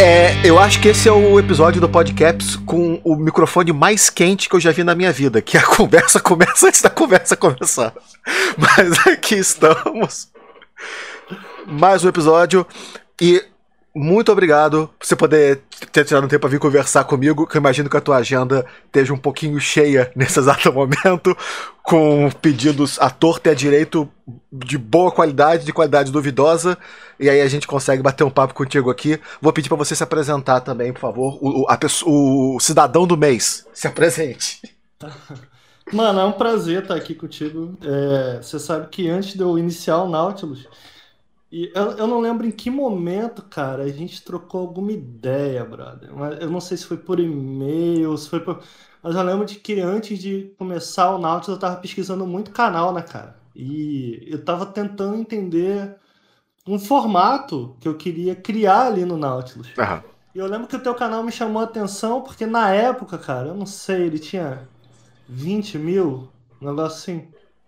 Eu acho que esse é o episódio do Podcaps com o microfone mais quente que eu já vi na minha vida, que a conversa começa antes da conversa começar. Mas aqui estamos. Mais um episódio. E muito obrigado por você poder ter tirado um tempo para vir conversar comigo, que eu imagino que a tua agenda esteja um pouquinho cheia nesse exato momento, com pedidos à torta e à direito de boa qualidade, de qualidade duvidosa, e aí a gente consegue bater um papo contigo aqui. Vou pedir para você se apresentar também, por favor, o cidadão do mês. Se apresente. Mano, é um prazer estar aqui contigo. Você sabe que antes de eu iniciar o Nautilus, e eu não lembro em que momento, cara, a gente trocou alguma ideia, brother. Mas eu não sei se foi por e-mail, se foi por... Mas eu lembro de que antes de começar o Nautilus eu tava pesquisando muito canal, né, cara? E eu tava tentando entender um formato que eu queria criar ali no Nautilus. Aham. E eu lembro que o teu canal me chamou a atenção, porque na época, cara, eu não sei, ele tinha 20 mil, um negócio assim.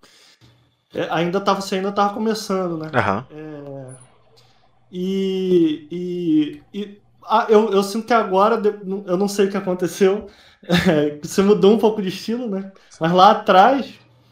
Você ainda tava começando, né? Aham. Eu sinto que agora, eu não sei o que aconteceu, você mudou um pouco de estilo, né? Mas lá atrás,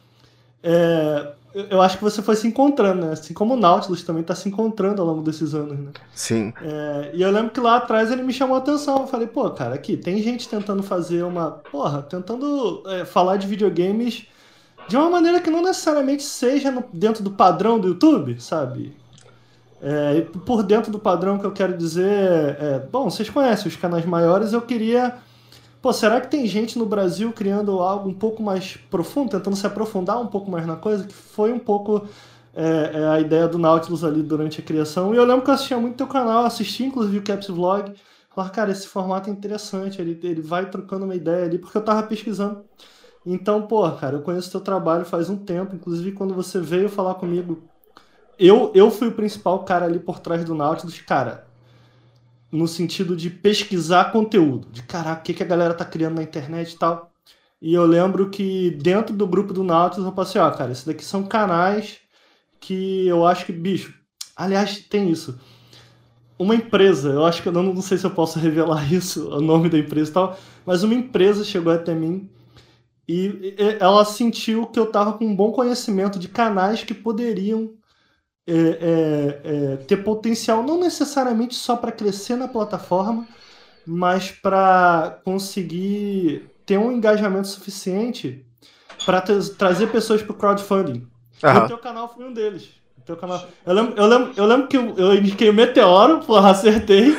eu acho que você foi se encontrando, né? Assim como o Nautilus também está se encontrando ao longo desses anos, né? Sim. E eu lembro que lá atrás ele me chamou a atenção. Eu falei, pô, cara, aqui tem gente tentando fazer tentando falar de videogames de uma maneira que não necessariamente seja dentro do padrão do YouTube, sabe? E por dentro do padrão que eu quero dizer, bom, vocês conhecem os canais maiores, eu queria... Pô, será que tem gente no Brasil criando algo um pouco mais profundo, tentando se aprofundar um pouco mais na coisa? Que foi um pouco a ideia do Nautilus ali durante a criação. E eu lembro que eu assistia muito teu canal, assisti inclusive o Caps Vlog. Falei, cara, esse formato é interessante, ele vai trocando uma ideia ali, porque eu tava pesquisando. Então, pô, cara, eu conheço teu trabalho faz um tempo, inclusive quando você veio falar comigo, eu fui o principal cara ali por trás do Nautilus, cara, no sentido de pesquisar conteúdo, de caraca, o que a galera tá criando na internet e tal. E eu lembro que dentro do grupo do Nautilus eu passei, cara, esses daqui são canais que eu acho que, bicho, aliás, tem isso. Uma empresa, eu acho que eu não sei se eu posso revelar isso, o nome da empresa e tal, mas uma empresa chegou até mim e ela sentiu que eu tava com um bom conhecimento de canais que poderiam ter potencial não necessariamente só para crescer na plataforma, mas para conseguir ter um engajamento suficiente para trazer pessoas para o crowdfunding. E o teu canal foi um deles. O teu canal... eu lembro que eu indiquei o Meteoro, porra, acertei.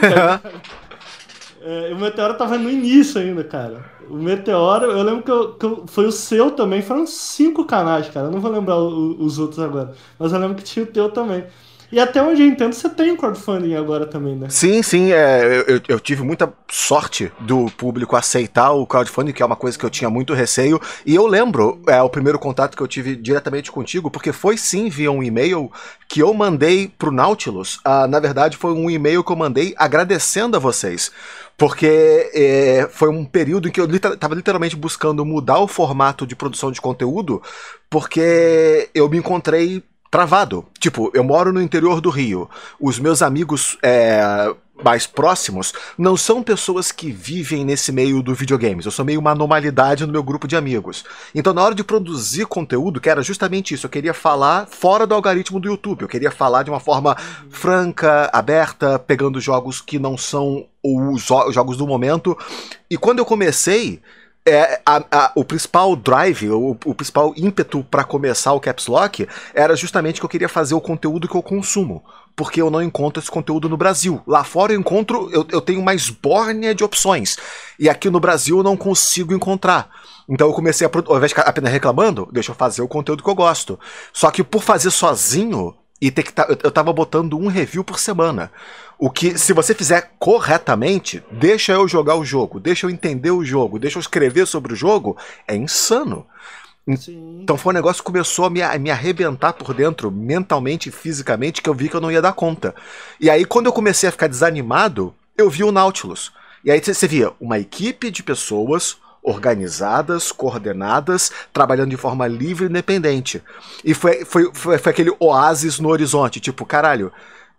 O Meteoro tava no início ainda, cara. O Meteoro, eu lembro que foi o seu também. Foram 5 canais, cara. Eu não vou lembrar os outros agora. Mas eu lembro que tinha o teu também. E até onde eu entendo, você tem o crowdfunding agora também, né? Sim, eu tive muita sorte do público aceitar o crowdfunding, que é uma coisa que eu tinha muito receio. E eu lembro, o primeiro contato que eu tive diretamente contigo, porque foi sim via um e-mail que eu mandei pro Nautilus. Na verdade, foi um e-mail que eu mandei agradecendo a vocês. Porque foi um período em que eu estava literalmente buscando mudar o formato de produção de conteúdo, porque eu me encontrei travado. Tipo, eu moro no interior do Rio. Os meus amigos mais próximos não são pessoas que vivem nesse meio do videogames. Eu sou meio uma anormalidade no meu grupo de amigos. Então, na hora de produzir conteúdo, que era justamente isso, eu queria falar fora do algoritmo do YouTube. Eu queria falar de uma forma franca, aberta, pegando jogos que não são os jogos do momento. E quando eu comecei... o principal drive, o principal ímpeto para começar o Caps Lock era justamente que eu queria fazer o conteúdo que eu consumo, porque eu não encontro esse conteúdo no Brasil. Lá fora eu tenho uma esbórnia de opções, e aqui no Brasil eu não consigo encontrar. Então eu comecei ao invés de ficar apenas reclamando, deixa eu fazer o conteúdo que eu gosto. Só que por fazer sozinho, eu tava botando um review por semana. O que, se você fizer corretamente, deixa eu jogar o jogo, deixa eu entender o jogo, deixa eu escrever sobre o jogo, é insano. Sim. Então foi um negócio que começou a me arrebentar por dentro, mentalmente e fisicamente, que eu vi que eu não ia dar conta. E aí quando eu comecei a ficar desanimado, eu vi o Nautilus. E aí você via uma equipe de pessoas organizadas, coordenadas, trabalhando de forma livre e independente. E foi aquele oásis no horizonte, tipo, caralho,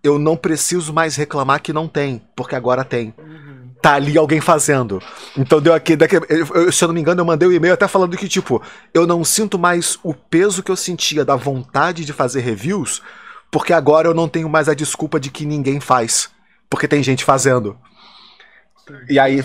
eu não preciso mais reclamar que não tem, porque agora tem. Tá ali alguém fazendo. Então deu aqui, se eu não me engano, eu mandei um e-mail até falando que, tipo, eu não sinto mais o peso que eu sentia da vontade de fazer reviews, porque agora eu não tenho mais a desculpa de que ninguém faz, porque tem gente fazendo. E aí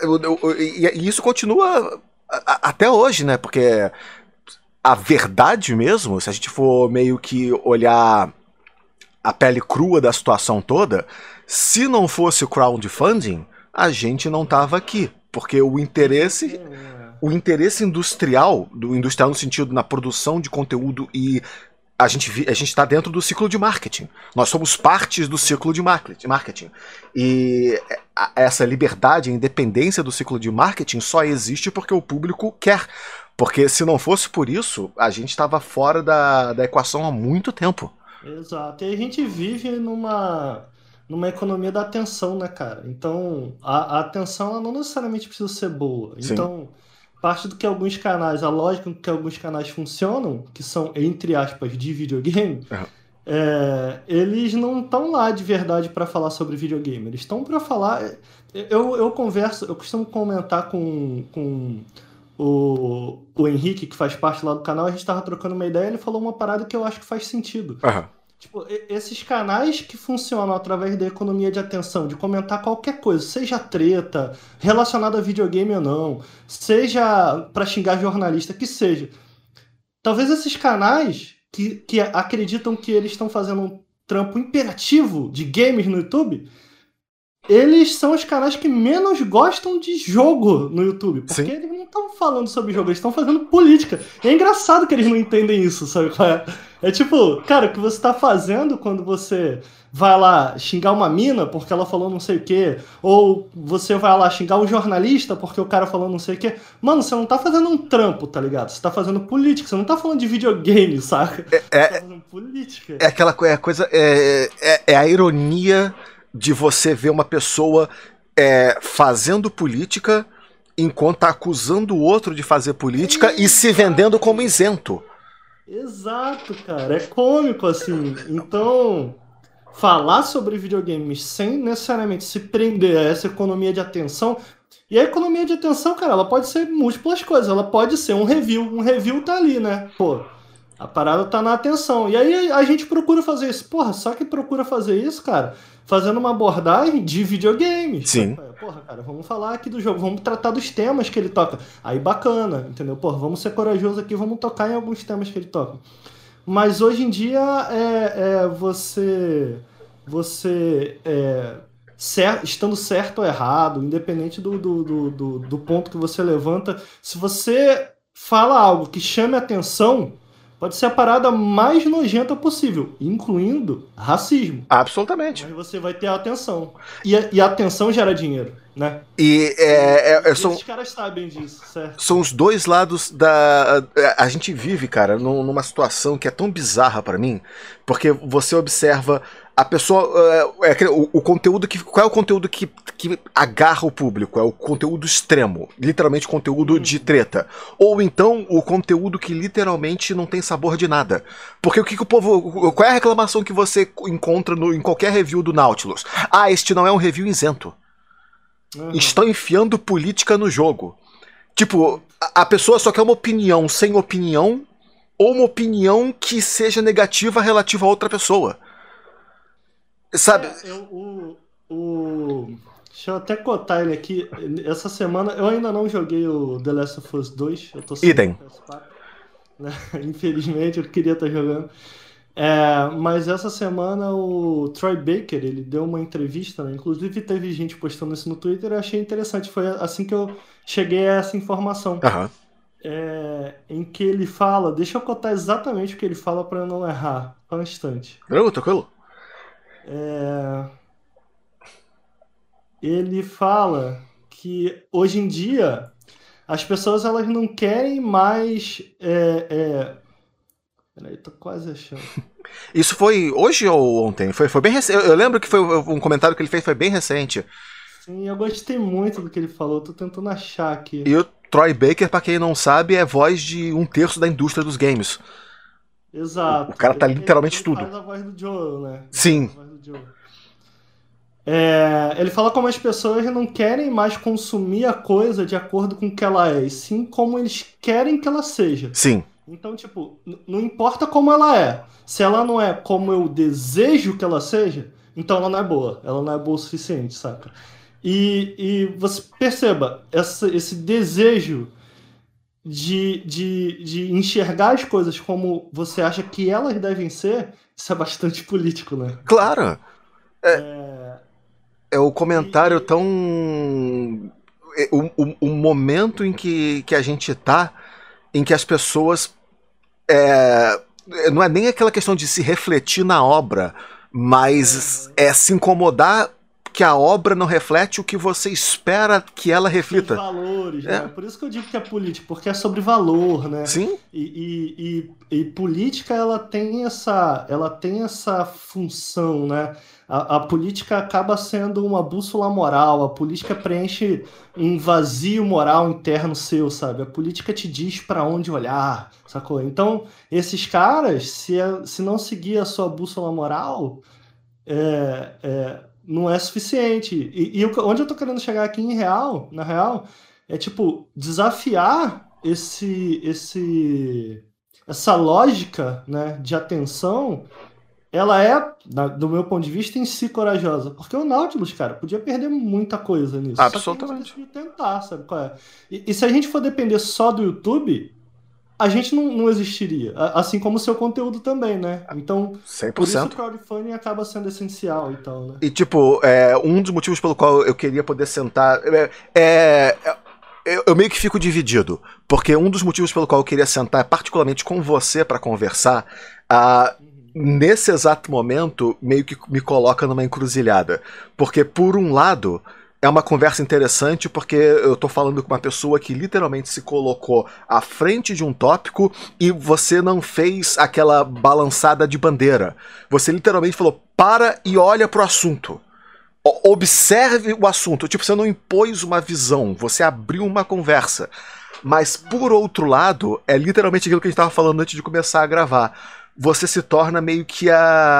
e isso continua até hoje, né? Porque a verdade mesmo, se a gente for meio que olhar a pele crua da situação toda, se não fosse o crowdfunding, a gente não tava aqui. Porque o interesse industrial, do industrial no sentido na produção de conteúdo, e a gente tá dentro do ciclo de marketing. Nós somos partes do ciclo de marketing. E essa liberdade, a independência do ciclo de marketing só existe porque o público quer. Porque se não fosse por isso, a gente estava fora da equação há muito tempo. Exato. E a gente vive numa economia da atenção, né, cara? Então, a atenção ela não necessariamente precisa ser boa. Sim. Então, parte do que alguns canais, a lógica que alguns canais funcionam, que são, entre aspas, de videogame, eles não estão lá de verdade para falar sobre videogame. Eles estão para falar... Eu costumo comentar com o Henrique, que faz parte lá do canal, a gente tava trocando uma ideia, ele falou uma parada que eu acho que faz sentido. Tipo, esses canais que funcionam através da economia de atenção, de comentar qualquer coisa, seja treta, relacionada a videogame ou não, seja pra xingar jornalista, que seja. Talvez esses canais que acreditam que eles estão fazendo um trampo imperativo de games no YouTube, eles são os canais que menos gostam de jogo no YouTube. Porque Sim. eles não estão falando sobre jogo, eles estão fazendo política. E é engraçado que eles não entendem isso, sabe qual é? É tipo, cara, o que você tá fazendo quando você vai lá xingar uma mina porque ela falou não sei o quê, ou você vai lá xingar um jornalista porque o cara falou não sei o quê. Mano, você não tá fazendo um trampo, tá ligado? Você tá fazendo política, você não tá falando de videogame, saca? Você tá fazendo política. É aquela coisa, é a ironia de você ver uma pessoa fazendo política enquanto tá acusando o outro de fazer política e se vendendo como isento. Exato, cara. É cômico, assim. Então, falar sobre videogames sem necessariamente se prender a essa economia de atenção... E a economia de atenção, cara, ela pode ser múltiplas coisas. Ela pode ser um review. Um review tá ali, né? Pô, a parada tá na atenção. E aí a gente procura fazer isso. Porra, só que procura fazer isso, cara, fazendo uma abordagem de videogames. Sim. Porra, cara, vamos falar aqui do jogo, vamos tratar dos temas que ele toca. Aí bacana, entendeu? Porra, vamos ser corajosos aqui, vamos tocar em alguns temas que ele toca. Mas hoje em dia estando certo ou errado, independente do ponto que você levanta, se você fala algo que chame atenção, pode ser a parada mais nojenta possível, incluindo racismo. Absolutamente. Mas você vai ter a atenção. E a atenção gera dinheiro, né? E esses caras sabem disso, certo? São os dois lados da... A gente vive, cara, numa situação que é tão bizarra pra mim, porque você observa a pessoa... o conteúdo que... Qual é o conteúdo que agarra o público? É o conteúdo extremo. Literalmente conteúdo de treta. Ou então o conteúdo que literalmente não tem sabor de nada. Porque o que o povo... Qual é a reclamação que você encontra em qualquer review do Nautilus? Ah, este não é um review isento. Estão enfiando política no jogo. Tipo, a pessoa só quer uma opinião sem opinião, ou uma opinião que seja negativa relativa a outra pessoa. Sabe? Deixa eu até cotar ele aqui. Essa semana, eu ainda não joguei o The Last of Us 2. Eu tô sem Idem. PS4, né? Infelizmente, eu queria estar jogando. Mas essa semana o Troy Baker, ele deu uma entrevista, né? Inclusive teve gente postando isso no Twitter, eu achei interessante, foi assim que eu cheguei a essa informação. Em que ele fala, deixa eu contar exatamente o que ele fala para eu não errar, só um instante. Tranquilo. Ele fala que hoje em dia as pessoas elas não querem mais... Peraí, tô quase achando. Isso foi hoje ou ontem? Foi bem recente. Eu lembro que foi um comentário que ele fez, foi bem recente. Sim, eu gostei muito do que ele falou, tô tentando achar aqui. E o Troy Baker, pra quem não sabe, é voz de 1/3 da indústria dos games. O Exato. cara tá literalmente Ele tudo. faz a voz do Joel, né? Sim. A voz do Joel. Ele fala como as pessoas não querem mais consumir a coisa de acordo com o que ela é, e sim como eles querem que ela seja. Sim. Então, tipo, não importa como ela é. Se ela não é como eu desejo que ela seja, então ela não é boa. Ela não é boa o suficiente, saca? E você perceba, esse desejo de enxergar as coisas como você acha que elas devem ser, isso é bastante político, né? Claro. É o comentário E, tão. O momento em que a gente tá, em que as pessoas. Não é nem aquela questão de se refletir na obra, mas é se incomodar que a obra não reflete o que você espera que ela seus reflita. valores, É. né? Por isso que eu digo que é político, porque é sobre valor, né? Sim. E política ela tem essa função, né? A política acaba sendo uma bússola moral, a política preenche um vazio moral interno seu, sabe? A política te diz para onde olhar, sacou? Então, esses caras, se não seguir a sua bússola moral, não é suficiente. Onde eu tô querendo chegar aqui na real, é tipo, desafiar essa lógica, né, de atenção, ela é, do meu ponto de vista, em si corajosa. Porque o Nautilus, cara, podia perder muita coisa nisso. Só que a gente Absolutamente. decidiu tentar, sabe qual é? E se a gente for depender só do YouTube, a gente não existiria. Assim como o seu conteúdo também, né? Então, por isso o 100%. crowdfunding acaba sendo essencial, então, né? E, tipo, um dos motivos pelo qual eu queria poder sentar. Eu meio que fico dividido. Porque um dos motivos pelo qual eu queria sentar, particularmente com você, para conversar, nesse exato momento, meio que me coloca numa encruzilhada. Porque, por um lado, é uma conversa interessante, porque eu tô falando com uma pessoa que literalmente se colocou à frente de um tópico e você não fez aquela balançada de bandeira. Você literalmente falou, para e olha pro assunto. Observe o assunto. Tipo, você não impôs uma visão, você abriu uma conversa. Mas, por outro lado, é literalmente aquilo que a gente tava falando antes de começar a gravar. Você se torna meio que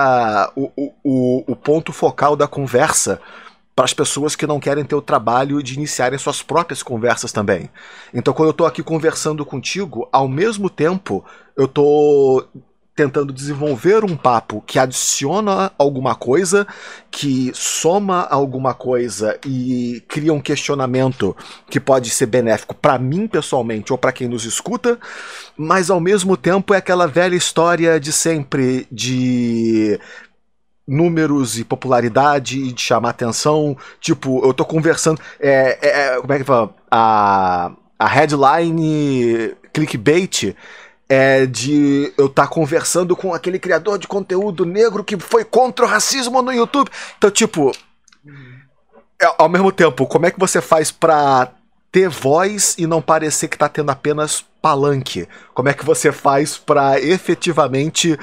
o ponto focal da conversa para as pessoas que não querem ter o trabalho de iniciarem suas próprias conversas também. Então, quando eu tô aqui conversando contigo, ao mesmo tempo, eu tô tentando desenvolver um papo que adiciona alguma coisa, que soma alguma coisa e cria um questionamento que pode ser benéfico para mim pessoalmente ou para quem nos escuta, mas ao mesmo tempo é aquela velha história de sempre de números e popularidade e de chamar atenção. Tipo, eu tô conversando. Como é que fala? A headline clickbait é de eu estar conversando com aquele criador de conteúdo negro que foi contra o racismo no YouTube. Então, tipo, ao mesmo tempo, como é que você faz pra ter voz e não parecer que tá tendo apenas palanque? Como é que você faz pra efetivamente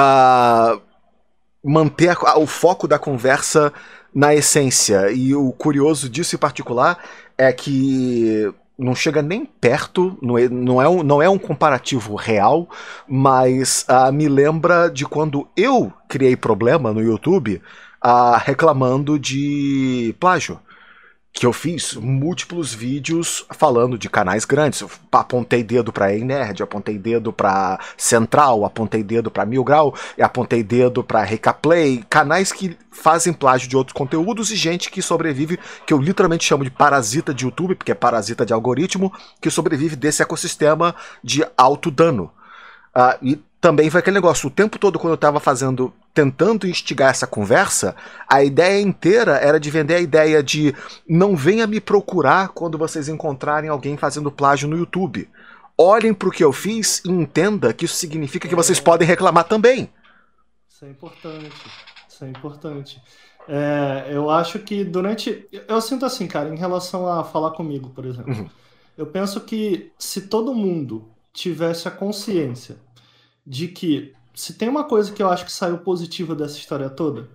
manter o foco da conversa na essência? E o curioso disso em particular é que não chega nem perto, não é um comparativo real, mas me lembra de quando eu criei problema no YouTube reclamando de plágio. Que eu fiz múltiplos vídeos falando de canais grandes. Eu apontei dedo pra E-Nerd, apontei dedo pra Central, apontei dedo pra Mil Grau, apontei dedo pra Recaplay, canais que fazem plágio de outros conteúdos e gente que sobrevive, que eu literalmente chamo de parasita de YouTube, porque é parasita de algoritmo, que sobrevive desse ecossistema de alto dano. E também foi aquele negócio, o tempo todo quando eu tava tentando instigar essa conversa, a ideia inteira era de vender a ideia de não venha me procurar quando vocês encontrarem alguém fazendo plágio no YouTube. Olhem pro que eu fiz e entenda que isso significa que vocês podem reclamar também. Isso é importante. Isso é importante. Eu acho que eu sinto assim, cara, em relação a falar comigo, por exemplo. Uhum. Eu penso que se todo mundo tivesse a consciência de que se tem uma coisa que eu acho que saiu positiva dessa história toda,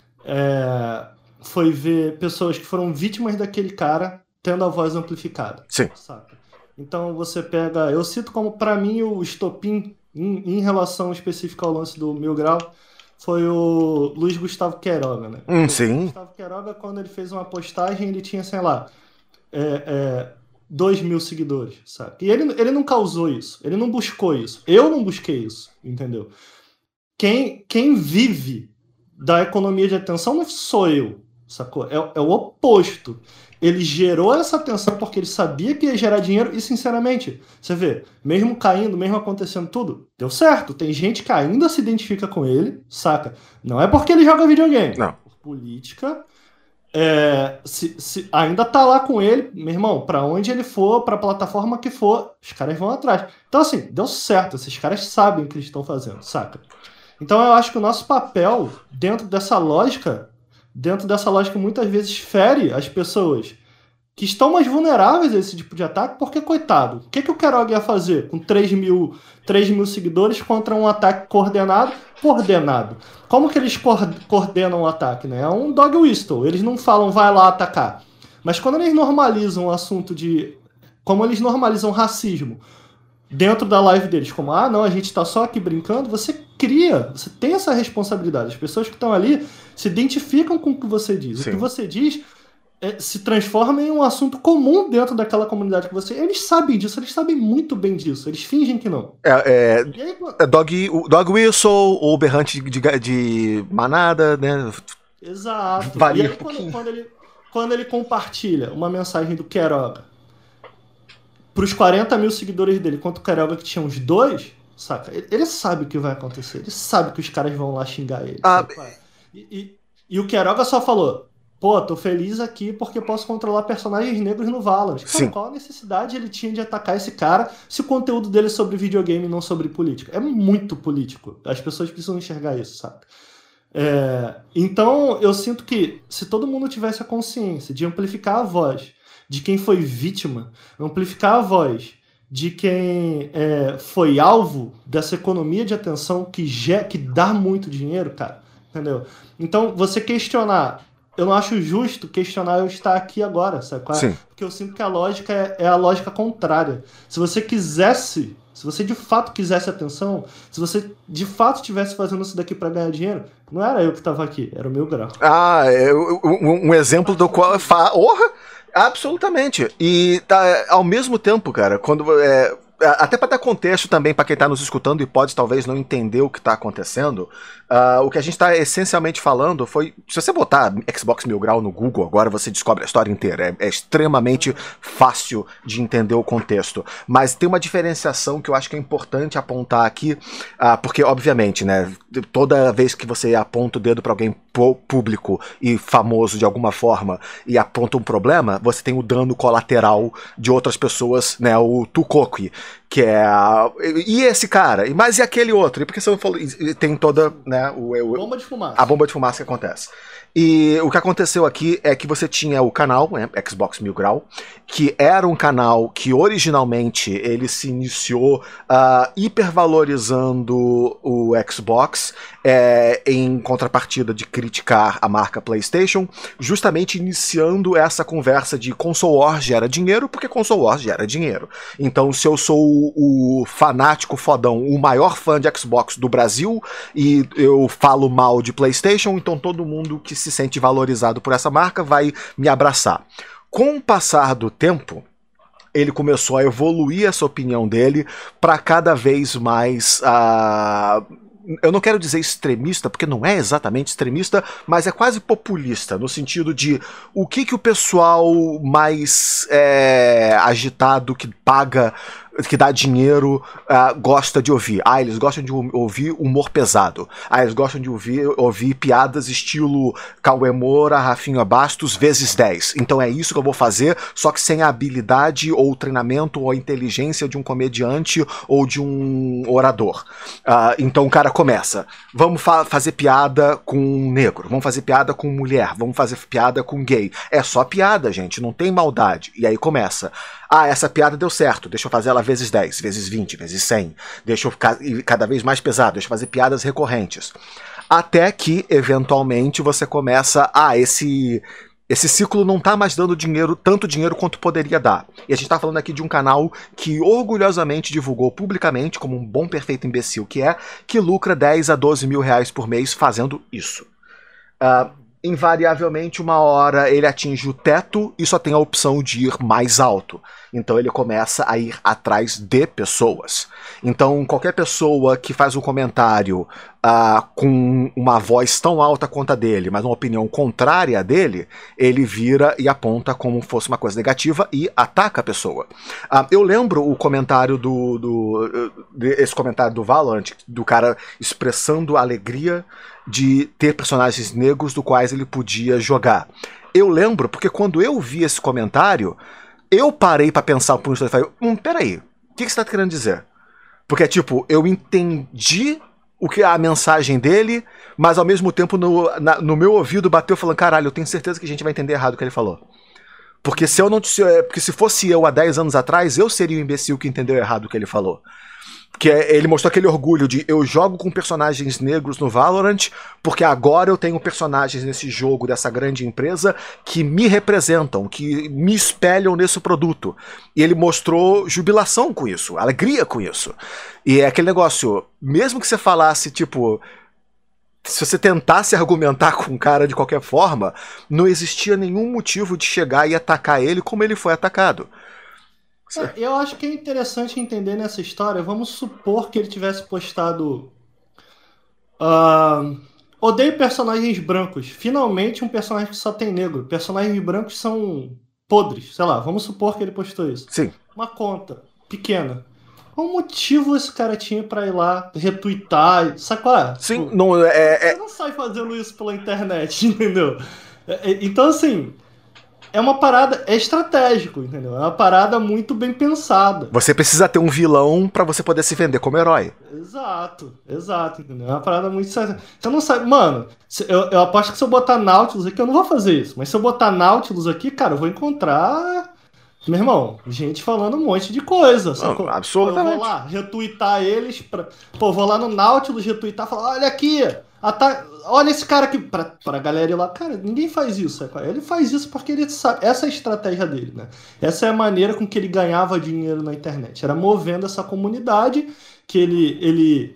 foi ver pessoas que foram vítimas daquele cara tendo a voz amplificada. Sim. Saca? Então você pega, eu cito como pra mim o estopim em relação específica ao lance do Mil Grau, foi o Luiz Gustavo Queiroga, né? Sim. O Luiz Gustavo Queiroga, quando ele fez uma postagem, ele tinha, sei lá, 2.000 seguidores, sabe? E ele não causou isso, ele não buscou isso. Eu não busquei isso, entendeu? Quem vive da economia de atenção não sou eu, sacou? É o oposto. Ele gerou essa atenção porque ele sabia que ia gerar dinheiro e, sinceramente, você vê, mesmo caindo, mesmo acontecendo tudo, deu certo. Tem gente que ainda se identifica com ele, saca? Não é porque ele joga videogame. Não. Política, se ainda tá lá com ele, meu irmão, pra onde ele for, pra plataforma que for, os caras vão atrás. Então, assim, deu certo. Esses caras sabem o que eles estão fazendo, saca? Então, eu acho que o nosso papel, dentro dessa lógica muitas vezes fere as pessoas que estão mais vulneráveis a esse tipo de ataque, porque, coitado, o que o Queiroga ia fazer com 3 mil seguidores contra um ataque coordenado? Como que eles coordenam o ataque, né? É um dog whistle, eles não falam vai lá atacar. Mas quando eles normalizam o assunto como eles normalizam racismo dentro da live deles, como, não, a gente tá só aqui brincando, você tem essa responsabilidade. As pessoas que estão ali se identificam com o que você diz. Sim. O que você diz se transforma em um assunto comum dentro daquela comunidade que você... Eles sabem disso, eles sabem muito bem disso, eles fingem que não. Dog whistle ou berrante de manada, né? Exato. Varia. E aí quando ele compartilha uma mensagem do Queiroga pros 40 mil seguidores dele, quanto o Queiroga que tinha uns 2, saca? Ele sabe o que vai acontecer, ele sabe que os cares vão lá xingar ele. E o Queiroga só falou, pô, tô feliz aqui porque posso controlar personagens negros no Valorant. Cara, qual a necessidade ele tinha de atacar esse cara se o conteúdo dele é sobre videogame e não sobre política? É muito político. As pessoas precisam enxergar isso, sabe? Então, eu sinto que se todo mundo tivesse a consciência de amplificar a voz de quem foi vítima, amplificar a voz de quem foi alvo dessa economia de atenção que dá muito dinheiro, cara, entendeu? Então, você questionar, eu não acho justo questionar eu estar aqui agora, sabe? Porque eu sinto que a lógica é a lógica contrária. Se você de fato quisesse atenção, se você de fato estivesse fazendo isso daqui para ganhar dinheiro, não era eu que estava aqui, era o Mil Grau. Um exemplo do qual absolutamente. E ao mesmo tempo, cara, quando até para dar contexto também para quem está nos escutando e pode talvez não entender o que está acontecendo, o que a gente está essencialmente falando foi, se você botar Xbox Mil Grau no Google, agora você descobre a história inteira, é extremamente fácil de entender o contexto, mas tem uma diferenciação que eu acho que é importante apontar aqui, porque obviamente, né, toda vez que você aponta o dedo para alguém público e famoso de alguma forma e aponta um problema, você tem o dano colateral de outras pessoas, né, o Tukoki, que é e esse cara, mas e aquele outro? E porque você falou, tem toda, né, bomba de fumaça. A bomba de fumaça que acontece. E o que aconteceu aqui é que você tinha o canal, né, Xbox Mil Grau, que era um canal que originalmente ele se iniciou hipervalorizando o Xbox em contrapartida de criticar a marca PlayStation, justamente iniciando essa conversa de console wars gera dinheiro, porque console wars gera dinheiro. Então, se eu sou o fanático fodão, o maior fã de Xbox do Brasil, e eu falo mal de PlayStation, então todo mundo que se sente valorizado por essa marca vai me abraçar. Com o passar do tempo, ele começou a evoluir essa opinião dele para cada vez mais eu não quero dizer extremista, porque não é exatamente extremista, mas é quase populista, no sentido de o que o pessoal mais agitado, que paga, que dá dinheiro, gosta de ouvir. Eles gostam de ouvir humor pesado. Eles gostam de ouvir piadas estilo Cauê Moura, Rafinha Bastos, vezes 10. Então é isso que eu vou fazer, só que sem a habilidade ou treinamento ou a inteligência de um comediante ou de um orador. Então o cara começa. Vamos fazer piada com negro, vamos fazer piada com mulher, vamos fazer piada com gay. É só piada, gente, não tem maldade. E aí começa. Essa piada deu certo, deixa eu fazer ela vezes 10, vezes 20, vezes 100, deixa eu ficar cada vez mais pesado, deixa eu fazer piadas recorrentes. Até que, eventualmente, você começa, Esse ciclo não tá mais dando dinheiro, tanto dinheiro quanto poderia dar. E a gente tá falando aqui de um canal que orgulhosamente divulgou publicamente, como um bom perfeito imbecil que lucra 10 a 12 mil reais por mês fazendo isso. Invariavelmente, uma hora ele atinge o teto e só tem a opção de ir mais alto. Então ele começa a ir atrás de pessoas. Então qualquer pessoa que faz um comentário com uma voz tão alta quanto a dele, mas uma opinião contrária a dele, ele vira e aponta como fosse uma coisa negativa e ataca a pessoa. Eu lembro o comentário esse comentário do Valorant, do cara expressando a alegria de ter personagens negros do quais ele podia jogar. Eu lembro porque quando eu vi esse comentário, eu parei pra pensar por um instante e falei, peraí, o que você tá querendo dizer? Porque, tipo, eu entendi a mensagem dele, mas ao mesmo tempo no meu ouvido bateu falando, caralho, eu tenho certeza que a gente vai entender errado o que ele falou. Porque porque se fosse eu há 10 anos atrás, eu seria o imbecil que entendeu errado o que ele falou. Que ele mostrou aquele orgulho de eu jogo com personagens negros no Valorant porque agora eu tenho personagens nesse jogo dessa grande empresa que me representam, que me espelham nesse produto. E ele mostrou jubilação com isso, alegria com isso. E é aquele negócio, mesmo que você falasse, tipo, se você tentasse argumentar com o cara de qualquer forma, não existia nenhum motivo de chegar e atacar ele como ele foi atacado. Eu acho que é interessante entender nessa história. Vamos supor que ele tivesse postado odeio personagens brancos. Finalmente um personagem que só tem negro. Personagens brancos são podres. Sei lá, vamos supor que ele postou isso. Sim. Uma conta pequena. Qual motivo esse cara tinha pra ir lá retweetar? Sabe qual é? Sim, tipo, não você não sai fazendo isso pela internet, entendeu? Então, assim, é uma parada, é estratégico, entendeu? É uma parada muito bem pensada. Você precisa ter um vilão pra você poder se vender como herói. Exato, entendeu? É uma parada muito séria. Você não sabe, mano, eu aposto que se eu botar Nautilus aqui, eu não vou fazer isso, mas se eu botar Nautilus aqui, cara, eu vou encontrar, meu irmão, gente falando um monte de coisa. Não, absolutamente. Eu vou lá retweetar eles, vou lá no Nautilus retweetar e falar, olha aqui, olha esse cara aqui, pra galera ir lá. Cara, ninguém faz isso, sabe? Ele faz isso porque ele sabe, essa é a estratégia dele, né? Essa é a maneira com que ele ganhava dinheiro na internet, era movendo essa comunidade, que ele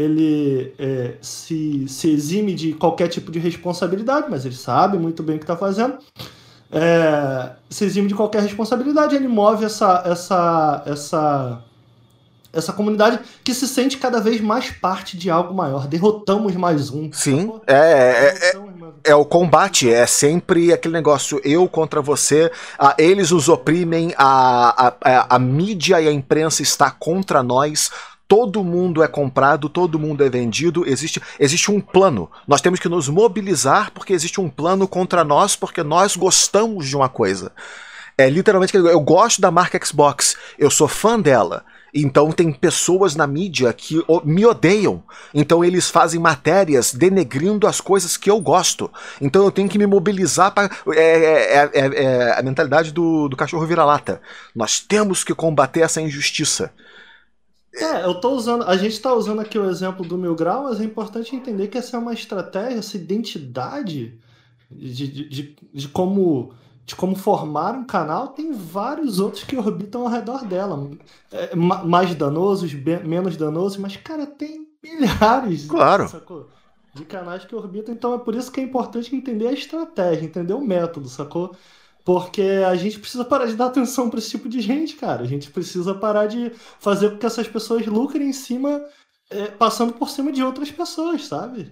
se exime de qualquer tipo de responsabilidade, mas ele sabe muito bem o que está fazendo. Se exime de qualquer responsabilidade, ele move essa comunidade que se sente cada vez mais parte de algo maior. Derrotamos mais um. Sim, é o combate, é sempre aquele negócio, eu contra você, eles nos oprimem, a mídia e a imprensa está contra nós, todo mundo é comprado, todo mundo é vendido, existe um plano. Nós temos que nos mobilizar porque existe um plano contra nós, porque nós gostamos de uma coisa. É literalmente, eu gosto da marca Xbox, eu sou fã dela. Então tem pessoas na mídia que me odeiam. Então eles fazem matérias denegrindo as coisas que eu gosto. Então eu tenho que me mobilizar para... a mentalidade do cachorro vira-lata. Nós temos que combater essa injustiça. A gente está usando aqui o exemplo do Mil Grau, mas é importante entender que essa é uma estratégia, essa identidade de como formar um canal, tem vários outros que orbitam ao redor dela. Mais danosos, menos danosos, mas, cara, tem milhares, claro, sacou? De canais que orbitam. Então é por isso que é importante entender a estratégia, entender o método, sacou? Porque a gente precisa parar de dar atenção para esse tipo de gente, cara. A gente precisa parar de fazer com que essas pessoas lucrem em cima, passando por cima de outras pessoas, sabe?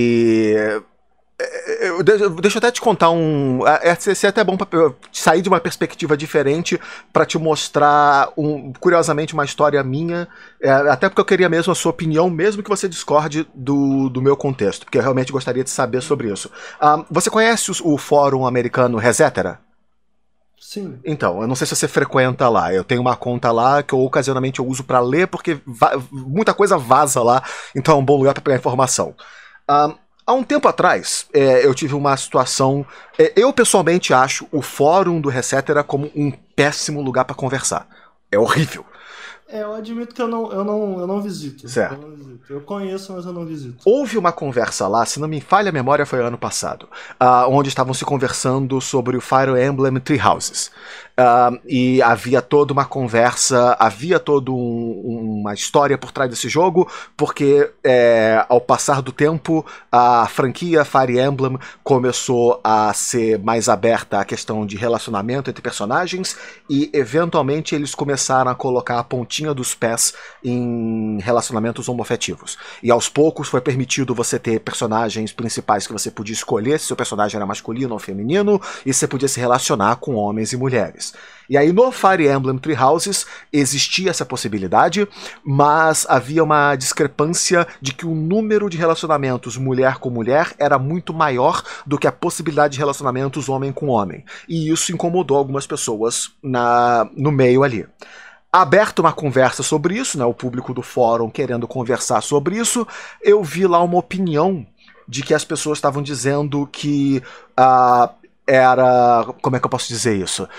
Deixa eu até te contar é até bom pra sair de uma perspectiva diferente pra te mostrar, curiosamente, uma história minha, até porque eu queria mesmo a sua opinião, mesmo que você discorde do meu contexto, porque eu realmente gostaria de saber sobre isso. Você conhece o fórum americano Resetera? Sim. Então, eu não sei se você frequenta lá. Eu tenho uma conta lá que ocasionalmente eu uso pra ler, porque muita coisa vaza lá, então é um bom lugar pra pegar informação. Há um tempo atrás, eu tive uma situação... eu pessoalmente acho o fórum do Resetera como um péssimo lugar para conversar. É horrível. Eu admito que eu não visito. Certo. Eu não visito. Eu conheço, mas eu não visito. Houve uma conversa lá, se não me falha a memória, foi ano passado, onde estavam se conversando sobre o Fire Emblem Three Houses. E havia toda uma conversa, havia toda uma história por trás desse jogo, porque ao passar do tempo, a franquia Fire Emblem começou a ser mais aberta à questão de relacionamento entre personagens e, eventualmente, eles começaram a colocar a pontinha dos pés em relacionamentos homoafetivos. E aos poucos foi permitido você ter personagens principais que você podia escolher se seu personagem era masculino ou feminino, e você podia se relacionar com homens e mulheres. E aí no Fire Emblem Three Houses existia essa possibilidade, mas havia uma discrepância de que o número de relacionamentos mulher com mulher era muito maior do que a possibilidade de relacionamentos homem com homem. E isso incomodou algumas pessoas no meio ali. Aberto uma conversa sobre isso, né, o público do fórum querendo conversar sobre isso, eu vi lá uma opinião de que as pessoas estavam dizendo que era... Como é que eu posso dizer isso?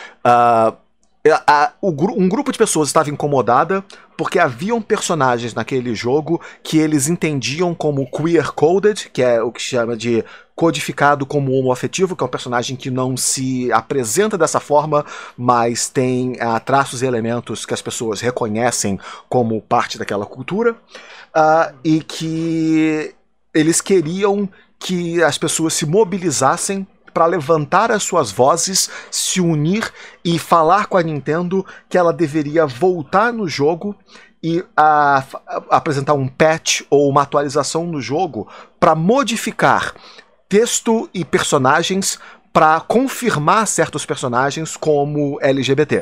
Um grupo de pessoas estava incomodada porque haviam personagens naquele jogo que eles entendiam como queer-coded, que é o que chama de codificado como homoafetivo, que é um personagem que não se apresenta dessa forma, mas tem traços e elementos que as pessoas reconhecem como parte daquela cultura, e que eles queriam que as pessoas se mobilizassem para levantar as suas vozes, se unir e falar com a Nintendo que ela deveria voltar no jogo e apresentar um patch ou uma atualização no jogo para modificar texto e personagens para confirmar certos personagens como LGBT.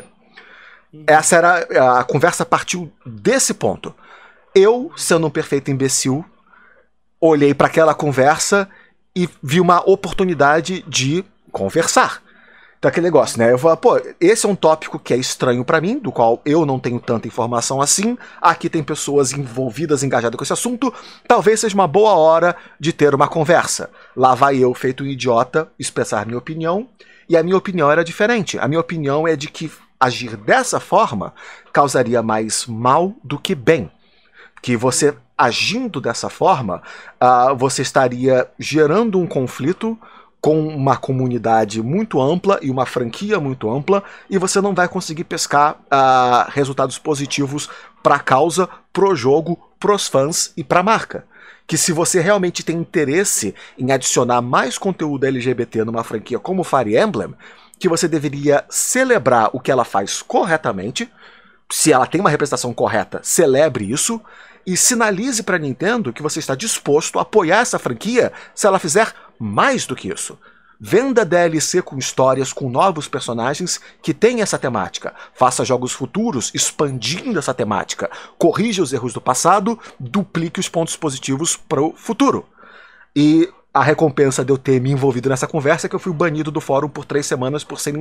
Essa era a conversa, partiu desse ponto. Eu, sendo um perfeito imbecil, olhei para aquela conversa e vi uma oportunidade de conversar. Então aquele negócio, né? Eu falo, pô, esse é um tópico que é estranho pra mim, do qual eu não tenho tanta informação assim. Aqui tem pessoas envolvidas, engajadas com esse assunto. Talvez seja uma boa hora de ter uma conversa. Lá vai eu, feito um idiota, expressar minha opinião. E a minha opinião era diferente. A minha opinião é de que agir dessa forma causaria mais mal do que bem. Que você, agindo dessa forma, você estaria gerando um conflito com uma comunidade muito ampla e uma franquia muito ampla, e você não vai conseguir pescar resultados positivos para a causa, pro jogo, pros fãs e para a marca. Que se você realmente tem interesse em adicionar mais conteúdo LGBT numa franquia como Fire Emblem, que você deveria celebrar o que ela faz corretamente. Se ela tem uma representação correta, celebre isso e sinalize para a Nintendo que você está disposto a apoiar essa franquia se ela fizer mais do que isso. Venda DLC com histórias, com novos personagens que têm essa temática. Faça jogos futuros expandindo essa temática. Corrija os erros do passado, duplique os pontos positivos para o futuro. E a recompensa de eu ter me envolvido nessa conversa é que eu fui banido do fórum por 3 semanas por ser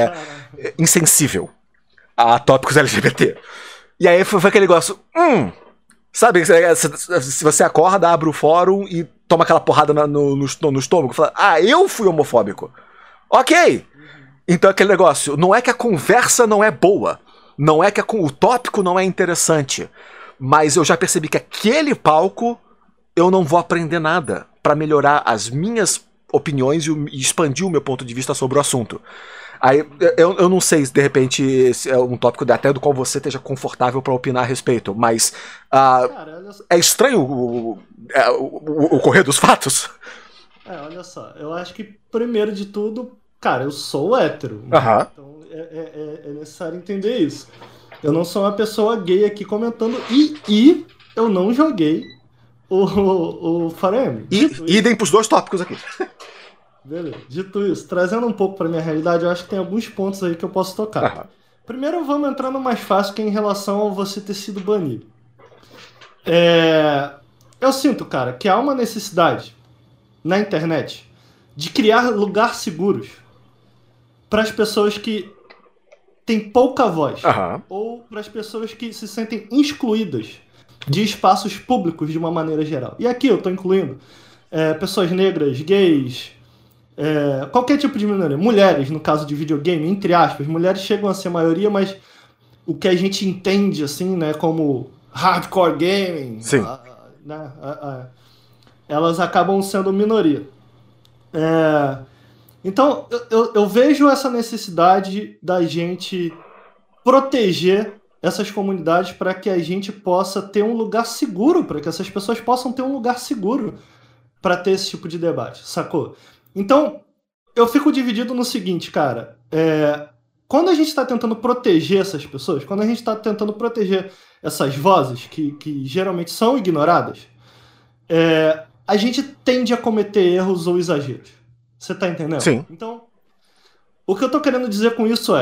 insensível a tópicos LGBT. E aí foi aquele negócio... Sabe, se você acorda, abre o fórum e toma aquela porrada no estômago, fala, eu fui homofóbico. Ok! Então aquele negócio, não é que a conversa não é boa, não é que o tópico não é interessante, mas eu já percebi que aquele palco eu não vou aprender nada para melhorar as minhas opiniões e expandir o meu ponto de vista sobre o assunto. Aí, eu não sei se de repente esse é um tópico até do qual você esteja confortável para opinar a respeito, mas cara, é estranho o correr dos fatos? Olha só, eu acho que primeiro de tudo, cara, eu sou hétero, né? Então é necessário entender isso. Eu não sou uma pessoa gay aqui comentando e eu não joguei o Fire Emblem. Idem pros 2 tópicos aqui. Beleza. Dito isso, trazendo um pouco para minha realidade, eu acho que tem alguns pontos aí que eu posso tocar. Primeiro, vamos entrar no mais fácil, que é em relação a você ter sido banido. Eu sinto, cara, que há uma necessidade na internet de criar lugares seguros para as pessoas que têm pouca voz, ou para as pessoas que se sentem excluídas de espaços públicos de uma maneira geral. E aqui eu estou incluindo pessoas negras, gays, qualquer tipo de minoria. Mulheres, no caso de videogame, entre aspas. Mulheres chegam a ser a maioria, mas o que a gente entende, assim, né, como hardcore gaming, Sim. Né, elas acabam sendo minoria. Então, eu vejo essa necessidade da gente proteger essas comunidades para que a gente possa ter um lugar seguro, para que essas pessoas possam ter um lugar seguro para ter esse tipo de debate, sacou? Então, eu fico dividido no seguinte, cara. Quando a gente está tentando proteger essas pessoas, quando a gente está tentando proteger essas vozes que geralmente são ignoradas, a gente tende a cometer erros ou exageros. Você tá entendendo? Sim. Então, o que eu tô querendo dizer com isso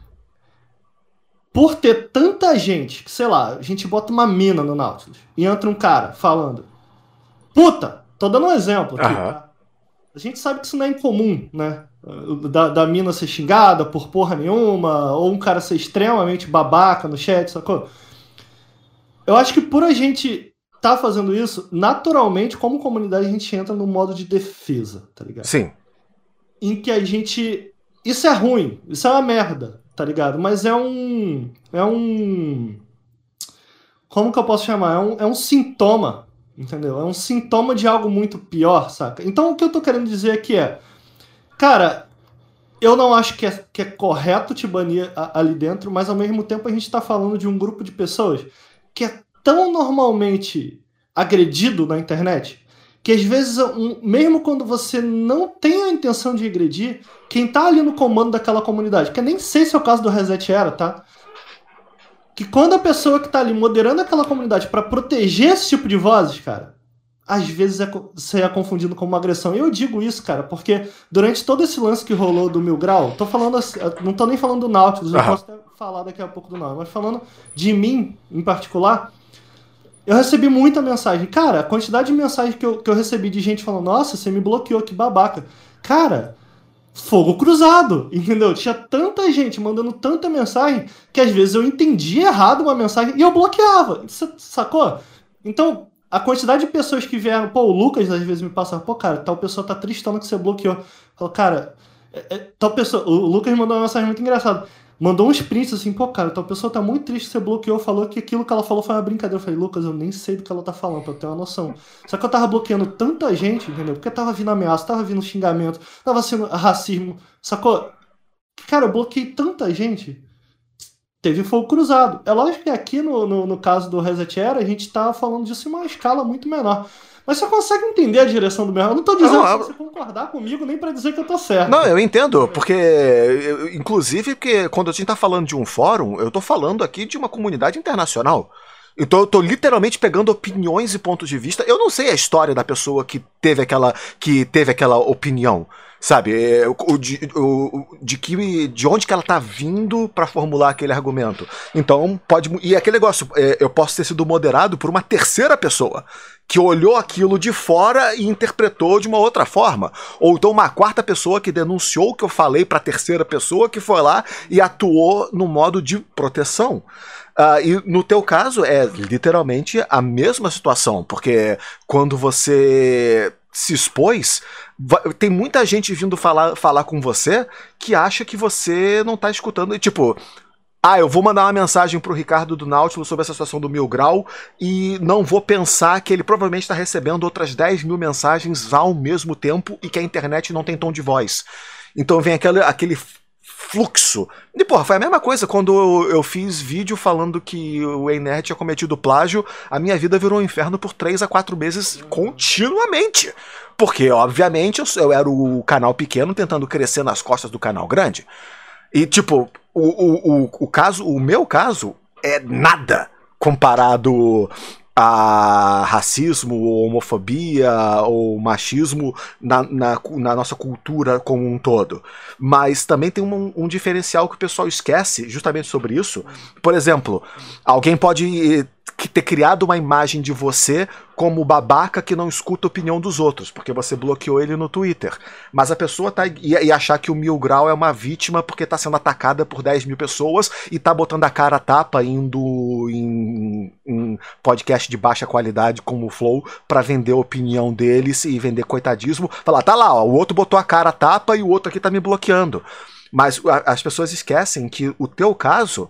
por ter tanta gente, que sei lá, a gente bota uma mina no Nautilus e entra um cara falando, puta, tô dando um exemplo aqui, tá? A gente sabe que isso não é incomum, né? Da mina ser xingada por porra nenhuma, ou um cara ser extremamente babaca no chat, sacou? Eu acho que por a gente tá fazendo isso, naturalmente, como comunidade, a gente entra no modo de defesa, tá ligado? Sim. Em que a gente... Isso é ruim, isso é uma merda, tá ligado? Mas como que eu posso chamar? É um sintoma, entendeu? É um sintoma de algo muito pior, saca? Então o que eu tô querendo dizer aqui cara, eu não acho que é correto te banir ali dentro, mas ao mesmo tempo a gente tá falando de um grupo de pessoas que é tão normalmente agredido na internet que às vezes, mesmo quando você não tem a intenção de agredir, quem tá ali no comando daquela comunidade, que eu nem sei se é o caso do Reset Era, tá? Que quando a pessoa que tá ali moderando aquela comunidade pra proteger esse tipo de vozes, cara, às vezes você é confundido como uma agressão. E eu digo isso, cara, porque durante todo esse lance que rolou do Mil Grau, tô falando assim, não tô nem falando do Nautilus, eu posso até falar daqui a pouco do Nautilus, mas falando de mim, em particular, eu recebi muita mensagem. Cara, a quantidade de mensagens que eu recebi de gente falando, nossa, você me bloqueou, que babaca. Cara, fogo cruzado, entendeu? Tinha tanta gente mandando tanta mensagem que às vezes eu entendia errado uma mensagem e eu bloqueava, sacou? Então, a quantidade de pessoas que vieram, o Lucas às vezes me passa, cara, tal pessoa tá tristona que você bloqueou. Falo, cara, tal pessoa, o Lucas mandou uma mensagem muito engraçada. Mandou uns prints assim, cara, tal pessoa tá muito triste que você bloqueou, falou que aquilo que ela falou foi uma brincadeira. Eu falei, Lucas, eu nem sei do que ela tá falando, pra eu ter uma noção. Só que eu tava bloqueando tanta gente, entendeu? Porque tava vindo ameaça, tava vindo xingamento, tava sendo racismo, sacou? Cara, eu bloqueei tanta gente. Teve fogo cruzado. É lógico que aqui no caso do Reset Era, a gente tá falando disso em uma escala muito menor. Mas você consegue entender a direção do meu... Eu não tô dizendo pra você concordar comigo, nem pra dizer que eu tô certo. Não, eu entendo, porque... Inclusive, porque quando a gente tá falando de um fórum, eu tô falando aqui de uma comunidade internacional. Então eu tô literalmente pegando opiniões e pontos de vista. Eu não sei a história da pessoa que teve aquela opinião, sabe? De onde que ela tá vindo pra formular aquele argumento. Então pode... E aquele negócio, eu posso ter sido moderado por uma terceira pessoa que olhou aquilo de fora e interpretou de uma outra forma. Ou então uma quarta pessoa que denunciou o que eu falei pra terceira pessoa que foi lá e atuou no modo de proteção. E no teu caso é literalmente a mesma situação, porque quando você se expôs, tem muita gente vindo falar com você que acha que você não tá escutando, e tipo... eu vou mandar uma mensagem pro Ricardo do Nautilus sobre essa situação do Mil Grau e não vou pensar que ele provavelmente está recebendo outras 10 mil mensagens ao mesmo tempo e que a internet não tem tom de voz. Então vem aquele fluxo. E porra, foi a mesma coisa quando eu fiz vídeo falando que o Einerd tinha cometido plágio, a minha vida virou um inferno por 3 a 4 meses continuamente. Porque, obviamente, eu era o canal pequeno tentando crescer nas costas do canal grande. E, tipo, o meu caso é nada comparado a racismo, ou homofobia, ou machismo na nossa cultura como um todo. Mas também tem um diferencial que o pessoal esquece justamente sobre isso. Por exemplo, alguém pode ter criado uma imagem de você como babaca que não escuta a opinião dos outros, porque você bloqueou ele no Twitter. Mas a pessoa e achar que o Mil Grau é uma vítima porque tá sendo atacada por 10 mil pessoas e tá botando a cara a tapa indo em podcast de baixa qualidade como o Flow pra vender a opinião deles e vender coitadismo. Falar, tá lá, ó, o outro botou a cara a tapa e o outro aqui tá me bloqueando. Mas as pessoas esquecem que o teu caso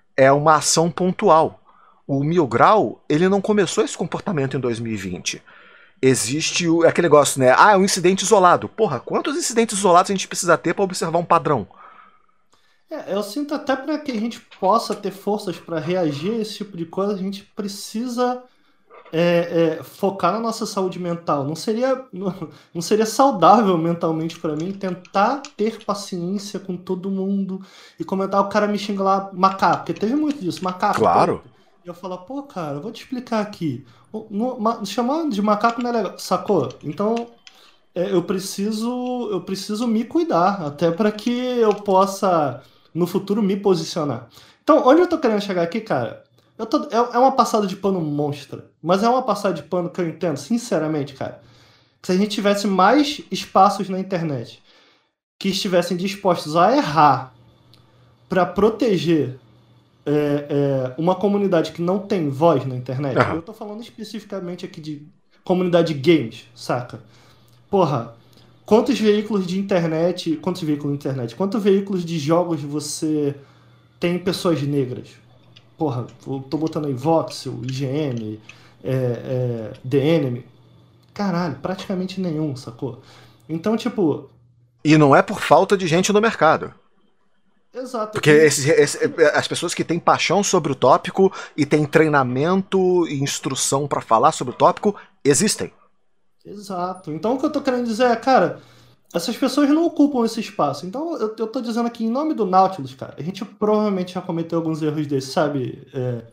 é uma ação pontual. O Mil Grau, ele não começou esse comportamento em 2020. Existe aquele negócio, né? Ah, é um incidente isolado. Porra, quantos incidentes isolados a gente precisa ter para observar um padrão? Eu sinto até para que a gente possa ter forças para reagir a esse tipo de coisa, a gente precisa focar na nossa saúde mental. Não seria saudável mentalmente para mim tentar ter paciência com todo mundo e comentar o cara me xinga lá, macaco, porque teve muito disso, macaco. Claro. E eu falo, pô, cara, eu vou te explicar aqui. Chamar de macaco não é legal, sacou? Então eu preciso me cuidar, até para que eu possa, no futuro, me posicionar. Então, onde eu tô querendo chegar aqui, cara, é uma passada de pano monstra, mas é uma passada de pano que eu entendo, sinceramente, cara. Que se a gente tivesse mais espaços na internet que estivessem dispostos a errar para proteger uma comunidade que não tem voz na internet, Uhum. eu tô falando especificamente aqui de comunidade games, saca? Porra, quantos veículos de internet, quantos veículos de jogos você tem pessoas negras? Porra, eu tô botando aí Voxel, IGN, The Enemy. Caralho, praticamente nenhum, sacou? Então, tipo, E não é por falta de gente no mercado. exato. Porque as pessoas que têm paixão sobre o tópico e têm treinamento e instrução para falar sobre o tópico existem. Exato. Então, o que eu tô querendo dizer é, cara, essas pessoas não ocupam esse espaço. Então, eu tô dizendo aqui, em nome do Nautilus, cara, a gente provavelmente já cometeu alguns erros desses, sabe?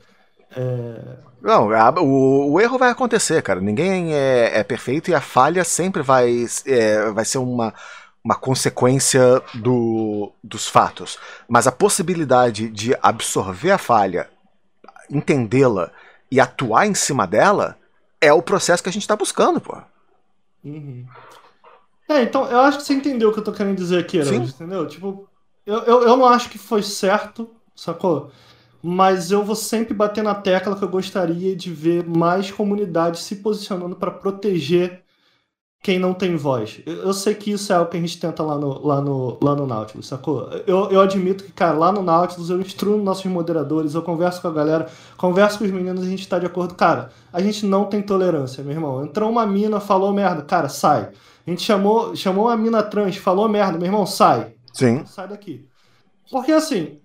Não, o erro vai acontecer, cara. Ninguém é perfeito e a falha sempre vai ser uma consequência dos fatos. Mas a possibilidade de absorver a falha, entendê-la e atuar em cima dela é o processo que a gente está buscando, pô. Uhum. Então, eu acho que você entendeu o que eu tô querendo dizer aqui, Araújo, Sim. entendeu? Tipo, eu não acho que foi certo, sacou? Mas eu vou sempre bater na tecla que eu gostaria de ver mais comunidades se posicionando para proteger quem não tem voz. Eu sei que isso é algo que a gente tenta lá no Nautilus, sacou? Eu admito que, cara, lá no Nautilus eu instruo nossos moderadores, eu converso com a galera, converso com os meninos, a gente tá de acordo. Cara, a gente não tem tolerância, meu irmão. Entrou uma mina, falou merda, cara, sai. A gente chamou uma mina trans, falou merda, meu irmão, sai. Sim. Sai daqui. Porque assim,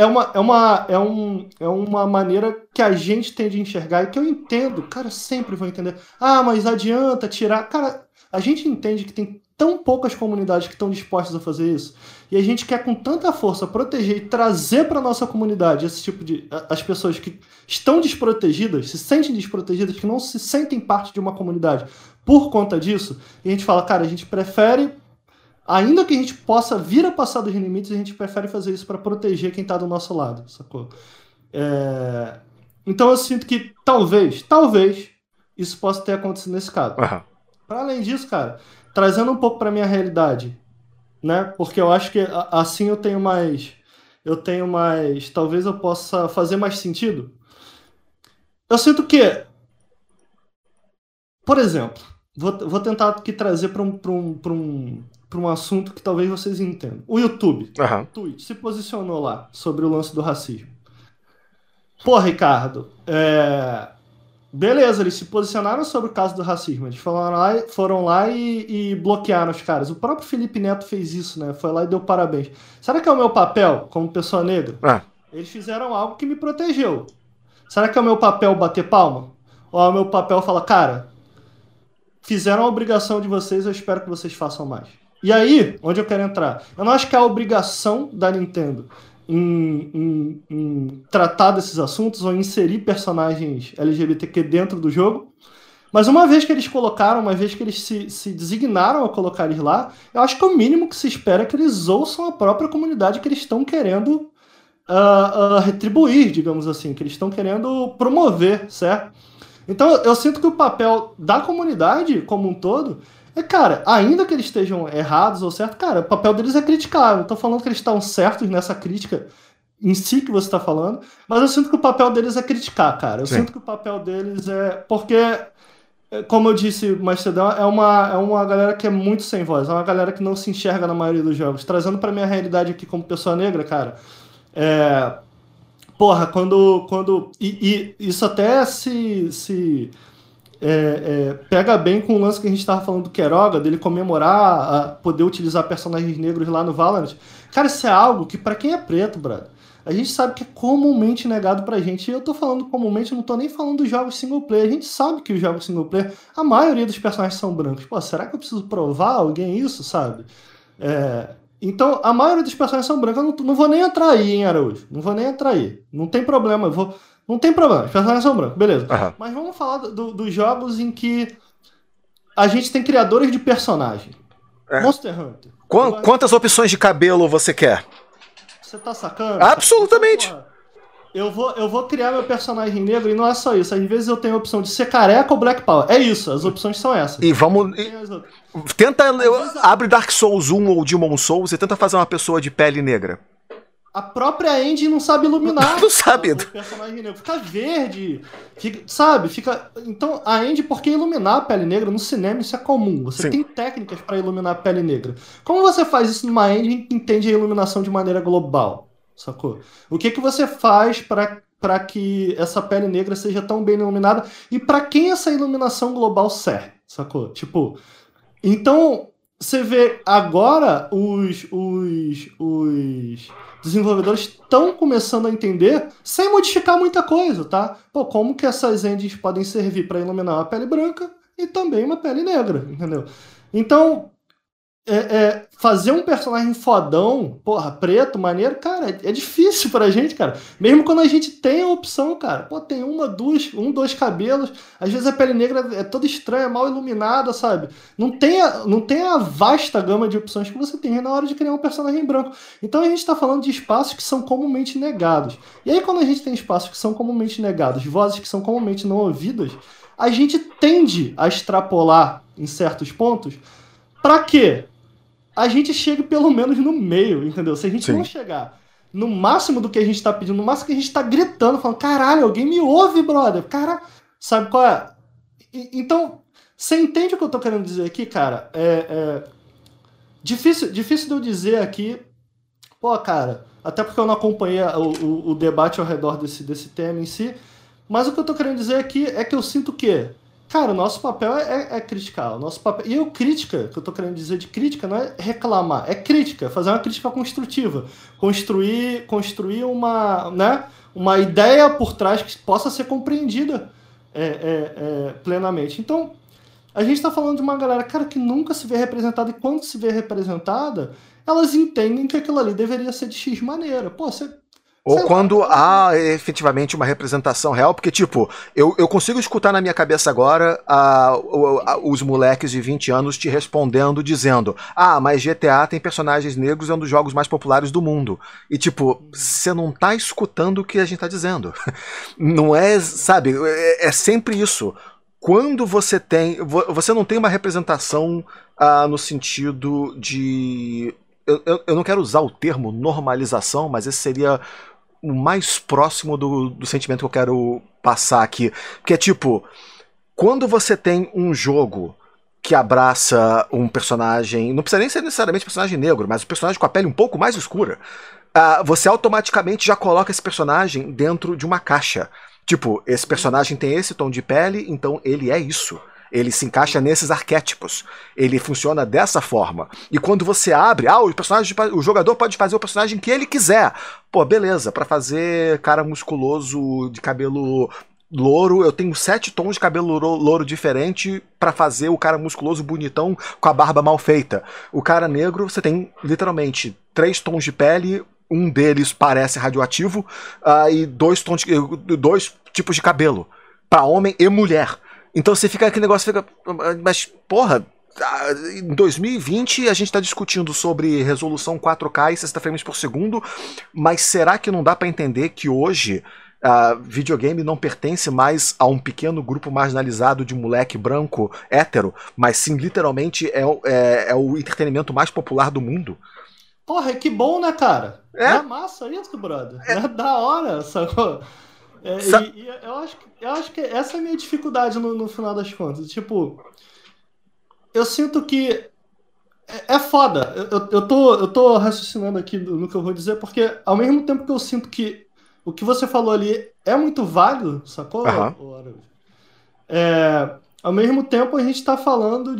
é uma maneira que a gente tem de enxergar e que eu entendo, cara, sempre vou entender. Ah, mas adianta tirar. Cara, a gente entende que tem tão poucas comunidades que estão dispostas a fazer isso. E a gente quer com tanta força proteger e trazer para nossa comunidade esse tipo de. As pessoas que estão desprotegidas, se sentem desprotegidas, que não se sentem parte de uma comunidade por conta disso. E a gente fala, cara, a gente prefere. Ainda que a gente possa vir a passar dos limites, a gente prefere fazer isso para proteger quem está do nosso lado, sacou? Então eu sinto que talvez, isso possa ter acontecido nesse caso. Uhum. Para além disso, cara, trazendo um pouco para minha realidade, né? Porque eu acho que assim eu tenho mais, talvez eu possa fazer mais sentido. Eu sinto que, por exemplo, vou tentar aqui trazer para um assunto que talvez vocês entendam. O YouTube, Uhum. o Twitch, se posicionou lá sobre o lance do racismo. Pô, Ricardo, beleza, eles se posicionaram sobre o caso do racismo. Eles foram lá e bloquearam os caras. O próprio Felipe Neto fez isso, né? Foi lá e deu parabéns. Será que é o meu papel como pessoa negra? Eles fizeram algo que me protegeu. Será que é o meu papel bater palma? Ou é o meu papel falar, cara, fizeram a obrigação de vocês, eu espero que vocês façam mais. E aí, onde eu quero entrar? Eu não acho que é a obrigação da Nintendo em tratar desses assuntos ou inserir personagens LGBTQ dentro do jogo. Mas uma vez que eles colocaram, uma vez que eles se designaram a colocar eles lá, eu acho que o mínimo que se espera é que eles ouçam a própria comunidade que eles estão querendo retribuir, digamos assim, que eles estão querendo promover, certo? Então eu sinto que o papel da comunidade como um todo cara, ainda que eles estejam errados ou certos, cara, o papel deles é criticar. Eu não tô falando que eles estão certos nessa crítica em si que você tá falando, mas eu sinto que o papel deles é criticar, cara. Eu sinto que o papel deles é... Porque, como eu disse mais cedo, é uma galera que é muito sem voz, é uma galera que não se enxerga na maioria dos jogos. Trazendo pra minha realidade aqui como pessoa negra, cara, porra, e isso até se pega bem com o lance que a gente tava falando do Queiroga, dele comemorar, poder utilizar personagens negros lá no Valorant. Cara, isso é algo que pra quem é preto, brother, a gente sabe que é comumente negado pra gente. E eu tô falando comumente, não tô nem falando dos jogos single player. A gente sabe que os jogos single player, a maioria dos personagens são brancos. Pô, será que eu preciso provar a alguém isso, sabe? Então, a maioria dos personagens são brancos. Eu não vou nem entrar aí, hein, Araújo? Não vou nem entrar aí. Não tem problema, não tem problema, os personagens são brancos, beleza. Aham. Mas vamos falar dos jogos em que a gente tem criadores de personagem. Monster Hunter. Quantas opções de cabelo você quer? Você tá sacando? Absolutamente. Eu vou criar meu personagem negro e não é só isso. Às vezes eu tenho a opção de ser careca ou Black Power. É isso, as opções são essas. E vamos... Abre Dark Souls 1 ou Demon Souls e tenta fazer uma pessoa de pele negra. A própria Andy não sabe iluminar. Não sabe. O personagem negro fica verde, sabe? Então, a Andy, por que iluminar a pele negra no cinema? Isso é comum. Você Sim. tem técnicas para iluminar a pele negra. Como você faz isso numa Andy que entende a iluminação de maneira global? Sacou? O que você faz para que essa pele negra seja tão bem iluminada? E para quem essa iluminação global serve? Sacou? Tipo, então, você vê agora os desenvolvedores estão começando a entender, sem modificar muita coisa, tá? Pô, como que essas engines podem servir para iluminar uma pele branca e também uma pele negra, entendeu? Então, fazer um personagem fodão, porra, preto, maneiro, cara, é difícil pra gente, cara. Mesmo quando a gente tem a opção, cara. Pô, tem dois cabelos, às vezes a pele negra é toda estranha, mal iluminada, sabe? Não tem a vasta gama de opções que você tem na hora de criar um personagem branco. Então a gente tá falando de espaços que são comumente negados. E aí quando a gente tem espaços que são comumente negados, vozes que são comumente não ouvidas, a gente tende a extrapolar em certos pontos. Pra quê? A gente chegue pelo menos no meio, entendeu? Se a gente não chegar no máximo do que a gente tá pedindo, no máximo que a gente tá gritando, falando, caralho, alguém me ouve, brother. Cara, sabe qual é? Então, você entende o que eu tô querendo dizer aqui, cara? Difícil de eu dizer aqui, pô, cara, até porque eu não acompanhei o debate ao redor desse tema em si, mas o que eu tô querendo dizer aqui é que eu sinto que, cara, o nosso papel é criticar. O nosso papel... E crítica, que eu tô querendo dizer de crítica, não é reclamar, é crítica, fazer uma crítica construtiva. Construir uma ideia por trás que possa ser compreendida plenamente. Então, a gente tá falando de uma galera, cara, que nunca se vê representada, e quando se vê representada, elas entendem que aquilo ali deveria ser de X maneira. Pô, ou quando há efetivamente uma representação real, porque, tipo, eu consigo escutar na minha cabeça agora os moleques de 20 anos te respondendo, dizendo, mas GTA tem personagens negros, é um dos jogos mais populares do mundo. E, tipo, você não tá escutando o que a gente tá dizendo. Não é, sabe, é sempre isso. Quando você não tem uma representação no sentido de... Eu não quero usar o termo normalização, mas esse seria o mais próximo do sentimento que eu quero passar aqui. Que é tipo, quando você tem um jogo que abraça um personagem, não precisa nem ser necessariamente um personagem negro, mas um personagem com a pele um pouco mais escura, você automaticamente já coloca esse personagem dentro de uma caixa. Tipo, esse personagem tem esse tom de pele, então ele é isso. Ele se encaixa nesses arquétipos. Ele funciona dessa forma. E quando você abre, o jogador pode fazer o personagem que ele quiser. Pô, beleza, pra fazer cara musculoso de cabelo louro, eu tenho 7 tons de cabelo louro diferente pra fazer o cara musculoso bonitão com a barba mal feita. O cara negro, você tem literalmente 3 tons de pele, um deles parece radioativo, e 2 tipos de cabelo, pra homem e mulher. Então você fica, aquele negócio fica, mas porra, em 2020 a gente tá discutindo sobre resolução 4K e 60 frames por segundo, mas será que não dá pra entender que hoje videogame não pertence mais a um pequeno grupo marginalizado de moleque branco hétero, mas sim literalmente é o entretenimento mais popular do mundo? Porra, que bom, né, cara? É massa isso, brother. É da hora, sacou? Eu acho que essa é a minha dificuldade no final das contas. Tipo, eu sinto que é foda. Eu tô raciocinando aqui no que eu vou dizer, porque ao mesmo tempo que eu sinto que o que você falou ali é muito válido, sacou, Aham. ô Araújo? Ao mesmo tempo, a gente está falando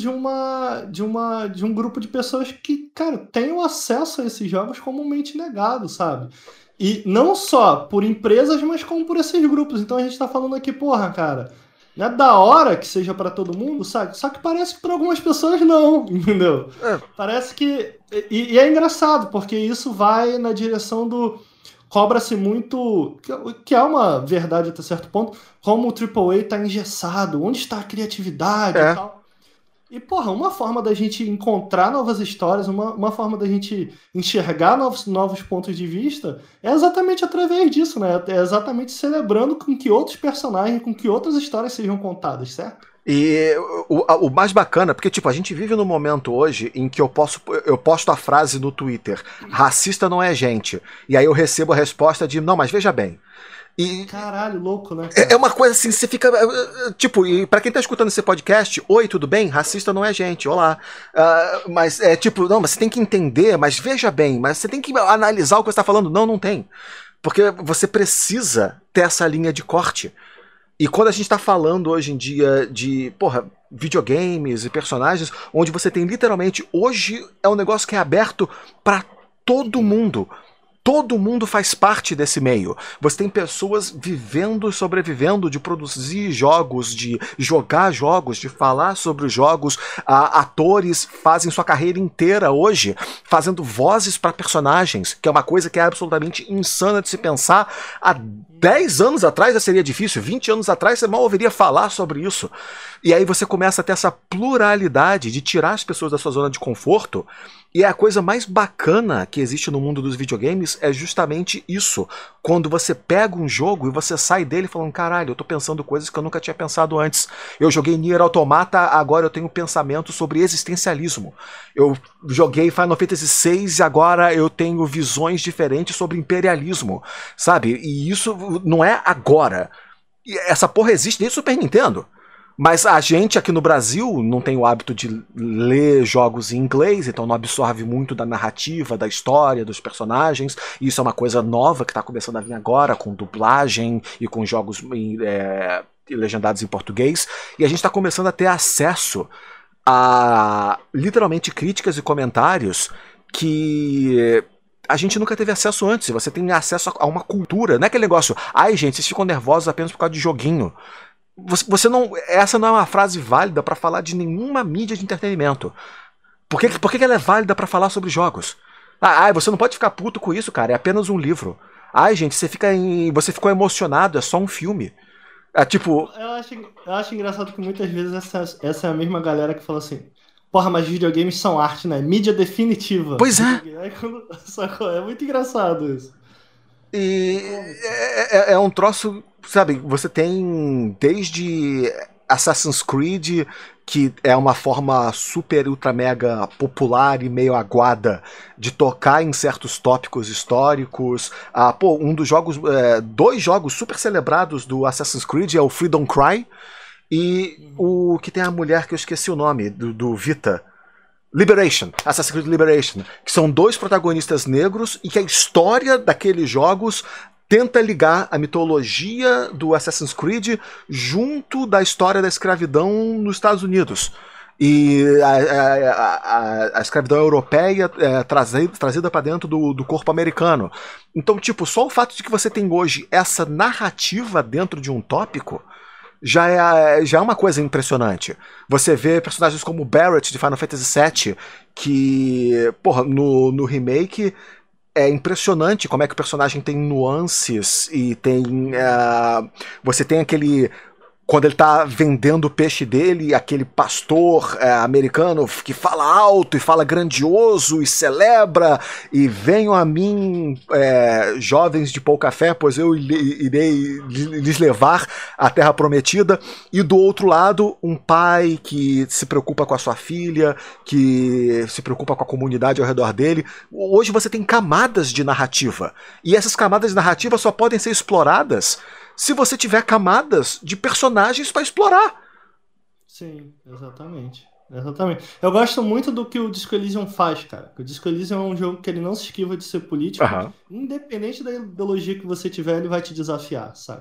de um grupo de pessoas que, cara, tem o acesso a esses jogos comumente negado, sabe? E não só por empresas, mas como por esses grupos. Então a gente está falando aqui, porra, cara, não é da hora que seja para todo mundo, sabe? Só que parece que para algumas pessoas não, entendeu? É, Parece que. E é engraçado, porque isso vai na direção do. Cobra-se muito, que é uma verdade até certo ponto, como o AAA tá engessado, onde está a criatividade e é. tal. E, porra, uma forma da gente encontrar novas histórias, uma forma da gente enxergar novos pontos de vista, é exatamente através disso, né? É exatamente celebrando com que outros personagens, com que outras histórias sejam contadas, certo? E o mais bacana, porque tipo, a gente vive num momento hoje em que eu posto a frase no Twitter, racista não é gente. E aí eu recebo a resposta de, não, mas veja bem. E Caralho, louco, né, é cara? uma coisa assim, você fica. Tipo, e pra quem tá escutando esse podcast, oi, tudo bem? Racista não é gente, olá. Mas é tipo, não, mas você tem que entender, mas veja bem, mas você tem que analisar o que você tá falando. Não, não tem. Porque você precisa ter essa linha de corte. E quando a gente tá falando hoje em dia de, porra, videogames e personagens, onde você tem literalmente, hoje é um negócio que é aberto pra todo mundo. Todo mundo faz parte desse meio. Você tem pessoas vivendo e sobrevivendo de produzir jogos, de jogar jogos, de falar sobre os jogos. Atores fazem sua carreira inteira hoje fazendo vozes para personagens, que é uma coisa que é absolutamente insana de se pensar. Há 10 anos atrás já seria difícil, 20 anos atrás você mal ouviria falar sobre isso. E aí você começa a ter essa pluralidade de tirar as pessoas da sua zona de conforto. E a coisa mais bacana que existe no mundo dos videogames é justamente isso. Quando você pega um jogo e você sai dele falando, caralho, eu tô pensando coisas que eu nunca tinha pensado antes. Eu joguei Nier Automata, agora eu tenho pensamento sobre existencialismo. Eu joguei Final Fantasy VI e agora eu tenho visões diferentes sobre imperialismo, sabe? E isso não é agora. E essa porra existe desde o Super Nintendo. Mas a gente aqui no Brasil não tem o hábito de ler jogos em inglês, então não absorve muito da narrativa, da história, dos personagens. E isso é uma coisa nova que está começando a vir agora, com dublagem e com jogos legendados em português. E a gente está começando a ter acesso a literalmente críticas e comentários que a gente nunca teve acesso antes. Você tem acesso a uma cultura. Não é aquele negócio, ai gente, vocês ficam nervosos apenas por causa de joguinho. Você não, essa não é uma frase válida para falar de nenhuma mídia de entretenimento. Por que ela é válida para falar sobre jogos? Você não pode ficar puto com isso, cara. É apenas um livro. Ai, gente, você ficou emocionado. É só um filme. É tipo. Eu acho engraçado que muitas vezes essa é a mesma galera que fala assim, porra, mas videogames são arte, né? Mídia definitiva. Pois é. Sacou? É muito engraçado isso. E é um troço, sabe? Você tem desde Assassin's Creed, que é uma forma super, ultra, mega popular e meio aguada de tocar em certos tópicos históricos. Um dos jogos, dois jogos super celebrados do Assassin's Creed é o Freedom Cry e o que tem a mulher que eu esqueci o nome, do Vita. Liberation, Assassin's Creed Liberation, que são dois protagonistas negros e que a história daqueles jogos tenta ligar a mitologia do Assassin's Creed junto da história da escravidão nos Estados Unidos. E a escravidão europeia trazida para dentro do corpo americano. Então, tipo, só o fato de que você tem hoje essa narrativa dentro de um tópico já é uma coisa impressionante. Você vê personagens como Barrett de Final Fantasy VII, que, porra, no remake é impressionante como é que o personagem tem nuances e tem. Você tem aquele. Quando ele tá vendendo o peixe dele, aquele pastor americano que fala alto e fala grandioso e celebra, e venham a mim, jovens de pouca fé, pois eu irei lhes levar à terra prometida. E do outro lado, um pai que se preocupa com a sua filha, que se preocupa com a comunidade ao redor dele. Hoje você tem camadas de narrativa, e essas camadas de narrativa só podem ser exploradas se você tiver camadas de personagens para explorar. Sim, exatamente. Exatamente. Eu gosto muito do que o Disco Elysium faz, cara. O Disco Elysium é um jogo que ele não se esquiva de ser político. Aham. Independente da ideologia que você tiver, ele vai te desafiar, sabe?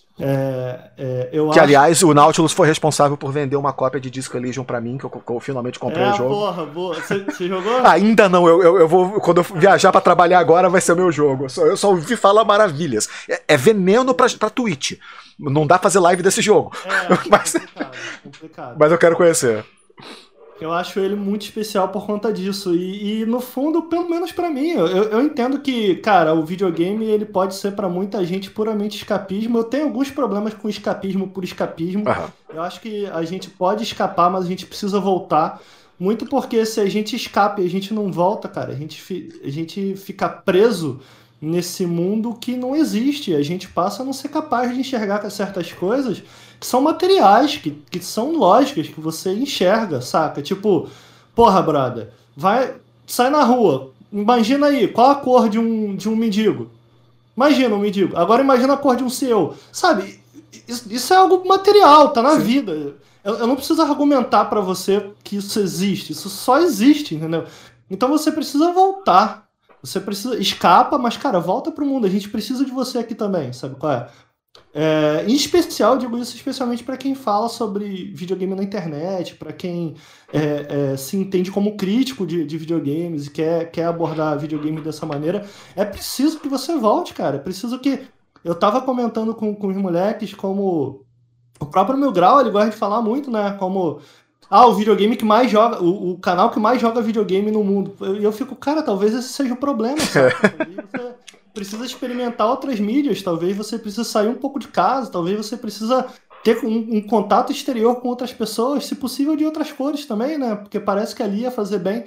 Eu Que, acho aliás, o Nautilus foi responsável por vender uma cópia de Disco Elysium pra mim, que eu finalmente comprei o jogo. Porra, boa. Você jogou? Ainda não, eu vou. Quando eu viajar pra trabalhar agora, vai ser o meu jogo. Eu só ouvi falar maravilhas. É veneno pra Twitch. Não dá pra fazer live desse jogo. Mas, complicado. mas eu quero conhecer. Eu acho ele muito especial por conta disso. E no fundo, pelo menos pra mim, eu entendo que, cara, o videogame ele pode ser pra muita gente puramente escapismo. Eu tenho alguns problemas com escapismo por escapismo. Aham. Eu acho que a gente pode escapar, mas a gente precisa voltar. Muito porque se a gente escapa e a gente não volta, cara, a gente fica preso nesse mundo que não existe. A gente passa a não ser capaz de enxergar certas coisas que são materiais, que são lógicas, que você enxerga, saca? Tipo, porra, brother, sai na rua, imagina aí, qual a cor de um mendigo? Imagina um mendigo, agora imagina a cor de um CEO, sabe? Isso é algo material, tá na Sim. vida. Eu não preciso argumentar pra você que isso existe, isso só existe, entendeu? Então você precisa voltar. Você precisa. Escapa, mas, cara, volta pro mundo. A gente precisa de você aqui também, sabe qual é? Em especial, eu digo isso especialmente para quem fala sobre videogame na internet, para quem se entende como crítico de videogames e quer abordar videogame dessa maneira. É preciso que você volte, cara. É preciso que. Eu tava comentando com os moleques como. O próprio Mil Grau, ele gosta de falar muito, né? Como. O videogame que mais joga. O canal que mais joga videogame no mundo. E eu fico, cara, talvez esse seja o problema, sabe? Talvez você precisa experimentar outras mídias, talvez você precisa sair um pouco de casa, talvez você precisa ter um contato exterior com outras pessoas, se possível de outras cores também, né? Porque parece que ali ia fazer bem.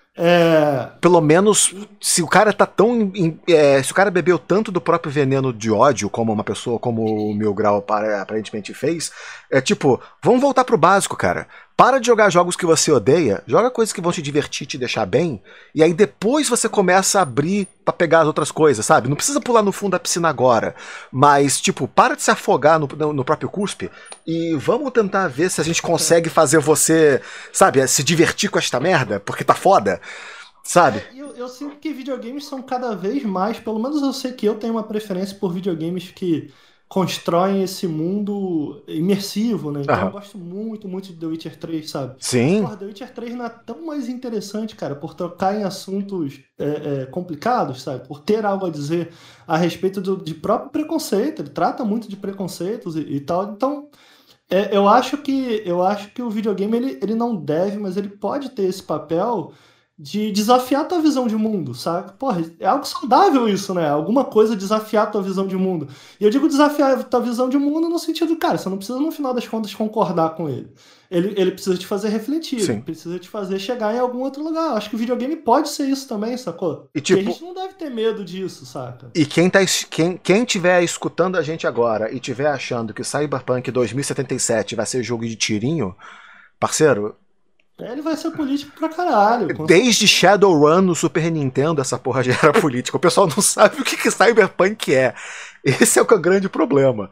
Pelo menos, se o cara tá se o cara bebeu tanto do próprio veneno de ódio, como uma pessoa como o Mil Grau aparentemente fez, tipo, vamos voltar pro básico, cara. Para de jogar jogos que você odeia, joga coisas que vão te divertir, te deixar bem, e aí depois você começa a abrir pra pegar as outras coisas, sabe? Não precisa pular no fundo da piscina agora, mas, tipo, para de se afogar no próprio cuspe e vamos tentar ver se a gente consegue fazer você, sabe, se divertir com esta merda, porque tá foda, sabe? Eu sinto que videogames são cada vez mais, pelo menos eu sei que eu tenho uma preferência por videogames que constroem esse mundo imersivo, né? Então eu Aham. gosto muito, muito de The Witcher 3, sabe? Sim, Porra, The Witcher 3 não é tão mais interessante, cara, por tocar em assuntos complicados, sabe? Por ter algo a dizer a respeito de próprio preconceito. Ele trata muito de preconceitos e tal. Então, eu acho que o videogame ele não deve, mas ele pode ter esse papel de desafiar a tua visão de mundo, sabe? Porra, é algo saudável isso, né? Alguma coisa desafiar a tua visão de mundo. E eu digo desafiar a tua visão de mundo no sentido, cara, você não precisa, no final das contas, concordar com ele. Ele precisa te fazer refletir, ele sim. precisa te fazer chegar em algum outro lugar. Acho que o videogame pode ser isso também, sacou? E E a tipo, gente não deve ter medo disso, saca? e quem tiver escutando a gente agora e tiver achando que Cyberpunk 2077 vai ser jogo de tirinho, parceiro, Ele vai ser político pra caralho. desde Shadowrun no Super Nintendo essa porra já era política. O pessoal não sabe o que Cyberpunk é. Esse é o grande problema.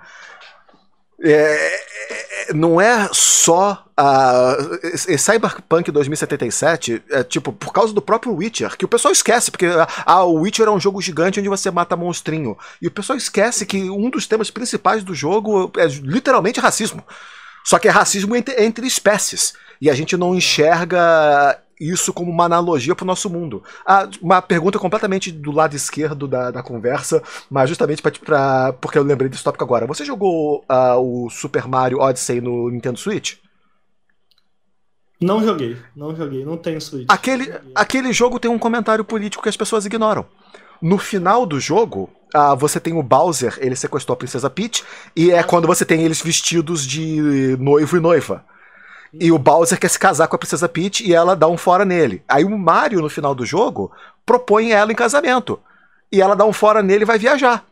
Não é só Cyberpunk 2077 tipo, por causa do próprio Witcher, que o pessoal esquece, porque o Witcher é um jogo gigante onde você mata monstrinho. E o pessoal esquece que um dos temas principais do jogo é literalmente racismo. Só que é racismo entre espécies. E a gente não enxerga isso como uma analogia pro nosso mundo. Uma pergunta completamente do lado esquerdo da conversa, mas justamente porque eu lembrei desse tópico agora. Você jogou o Super Mario Odyssey no Nintendo Switch? Não joguei, não tenho Switch. Aquele jogo tem um comentário político que as pessoas ignoram. No final do jogo, você tem o Bowser, ele sequestrou a Princesa Peach, e é quando você tem eles vestidos de noivo e noiva. E o Bowser quer se casar com a Princesa Peach e ela dá um fora nele. Aí o Mario, no final do jogo, propõe ela em casamento. E ela dá um fora nele e vai viajar.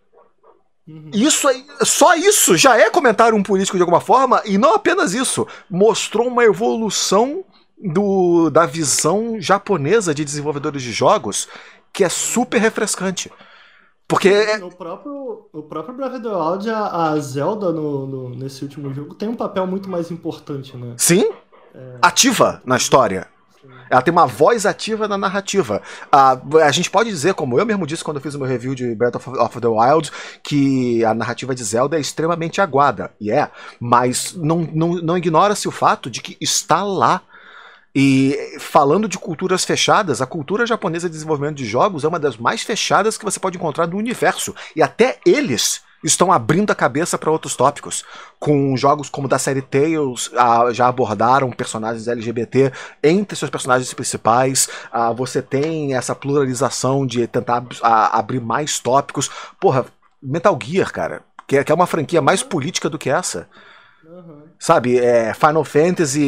Só isso já é comentário político de alguma forma, e não apenas isso. Mostrou uma evolução da visão japonesa de desenvolvedores de jogos que é super refrescante. Porque O próprio Breath of the Wild, a Zelda nesse último jogo tem um papel muito mais importante, né? sim, ativa na história. Ela tem uma voz ativa na narrativa. A gente pode dizer, como eu mesmo disse quando eu fiz o meu review de Breath of the Wild, que a narrativa de Zelda é extremamente aguada. E mas não ignora-se o fato de que está lá. E falando de culturas fechadas, a cultura japonesa de desenvolvimento de jogos é uma das mais fechadas que você pode encontrar no universo. E até eles estão abrindo a cabeça para outros tópicos. Com jogos como da série Tales, já abordaram personagens LGBT entre seus personagens principais. Você tem essa pluralização de tentar abrir mais tópicos. Porra, Metal Gear, cara, que é uma franquia mais política do que essa. Sabe, Final Fantasy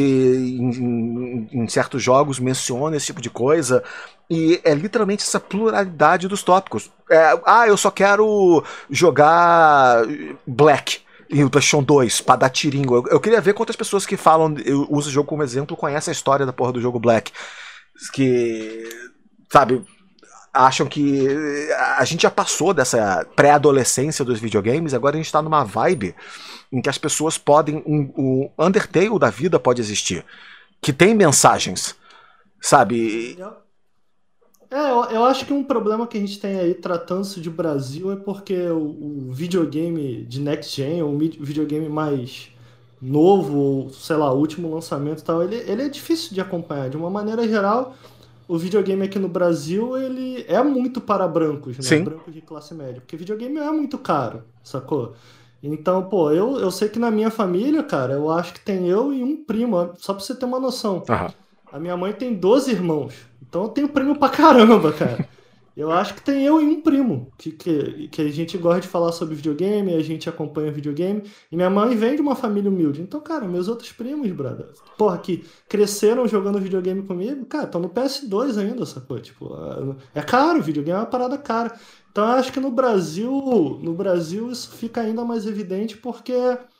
em certos jogos menciona esse tipo de coisa. E é literalmente essa pluralidade dos tópicos. Eu só quero jogar Black no PlayStation 2 pra dar tirinho. Eu queria ver quantas pessoas que falam, eu uso o jogo como exemplo, conhecem a história da porra do jogo Black. Que, sabe, acham que a gente já passou dessa pré-adolescência dos videogames, agora a gente tá numa vibe em que as pessoas podem, o Undertale da vida pode existir, que tem mensagens, sabe? Eu acho que um problema que a gente tem aí tratando-se de Brasil é porque o videogame de next gen, ou videogame mais novo, ou sei lá, o último lançamento e tal, ele é difícil de acompanhar. De uma maneira geral, o videogame aqui no Brasil, ele é muito para brancos, né? Sim. Brancos de classe média, porque videogame é muito caro, sacou? Então, pô, eu sei que na minha família, cara, eu acho que tem eu e um primo, só pra você ter uma noção. A minha mãe tem 12 irmãos, então eu tenho primo pra caramba, cara. Eu acho que tem eu e um primo, que a gente gosta de falar sobre videogame, a gente acompanha videogame, e minha mãe vem de uma família humilde. Então, cara, meus outros primos, brother, porra, que cresceram jogando videogame comigo, cara, estão no PS2 ainda, sacou? Tipo, é caro, videogame é uma parada cara. Então, eu acho que no Brasil isso fica ainda mais evidente porque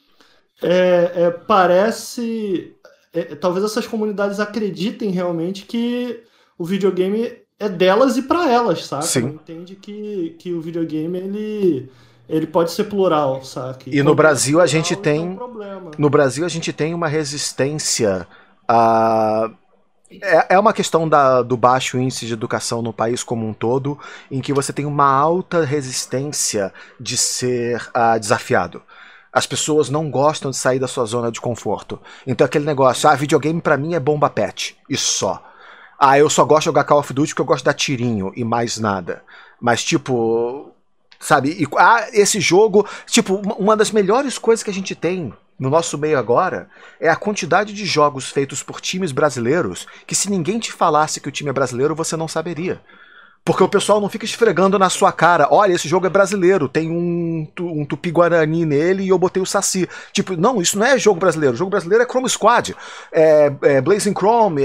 parece... talvez essas comunidades acreditem realmente que o videogame é delas e para elas, saca? Sim. Não entende que o videogame ele pode ser plural, saca? E no Brasil a gente tem... É um problema. No Brasil a gente tem uma resistência a... É uma questão do baixo índice de educação no país como um todo, em que você tem uma alta resistência de ser desafiado. As pessoas não gostam de sair da sua zona de conforto. Então aquele negócio, videogame pra mim é bomba pet, e só. Eu só gosto de jogar Call of Duty porque eu gosto de dar tirinho e mais nada. Mas tipo, sabe, esse jogo, tipo, uma das melhores coisas que a gente tem no nosso meio agora é a quantidade de jogos feitos por times brasileiros que se ninguém te falasse que o time é brasileiro, você não saberia. Porque o pessoal não fica esfregando na sua cara, olha, esse jogo é brasileiro, tem um Tupi-Guarani nele e eu botei o Saci. Tipo, não, isso não é jogo brasileiro. O jogo brasileiro é Chrome Squad, Blazing Chrome,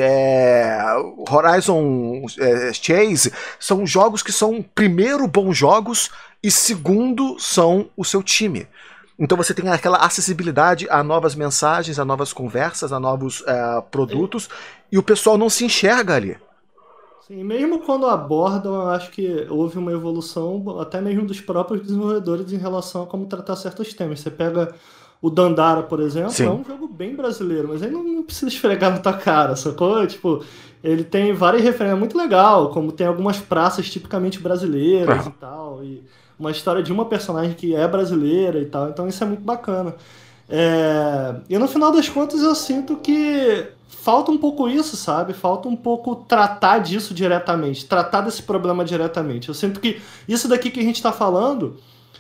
Horizon Chase. São jogos que são, primeiro, bons jogos e, segundo, são o seu time. Então você tem aquela acessibilidade a novas mensagens, a novas conversas, a novos produtos, e o pessoal não se enxerga ali. Sim, mesmo quando abordam, eu acho que houve uma evolução até mesmo dos próprios desenvolvedores em relação a como tratar certos temas. Você pega o Dandara, por exemplo, Sim. É um jogo bem brasileiro, mas ele não precisa esfregar na tua cara, sacou? Tipo, ele tem várias referências, é muito legal, como tem algumas praças tipicamente brasileiras e tal, e uma história de uma personagem que é brasileira e tal, então isso é muito bacana. E no final das contas eu sinto que falta um pouco isso, sabe? Falta um pouco tratar disso diretamente, tratar desse problema diretamente. Eu sinto que isso daqui que a gente está falando,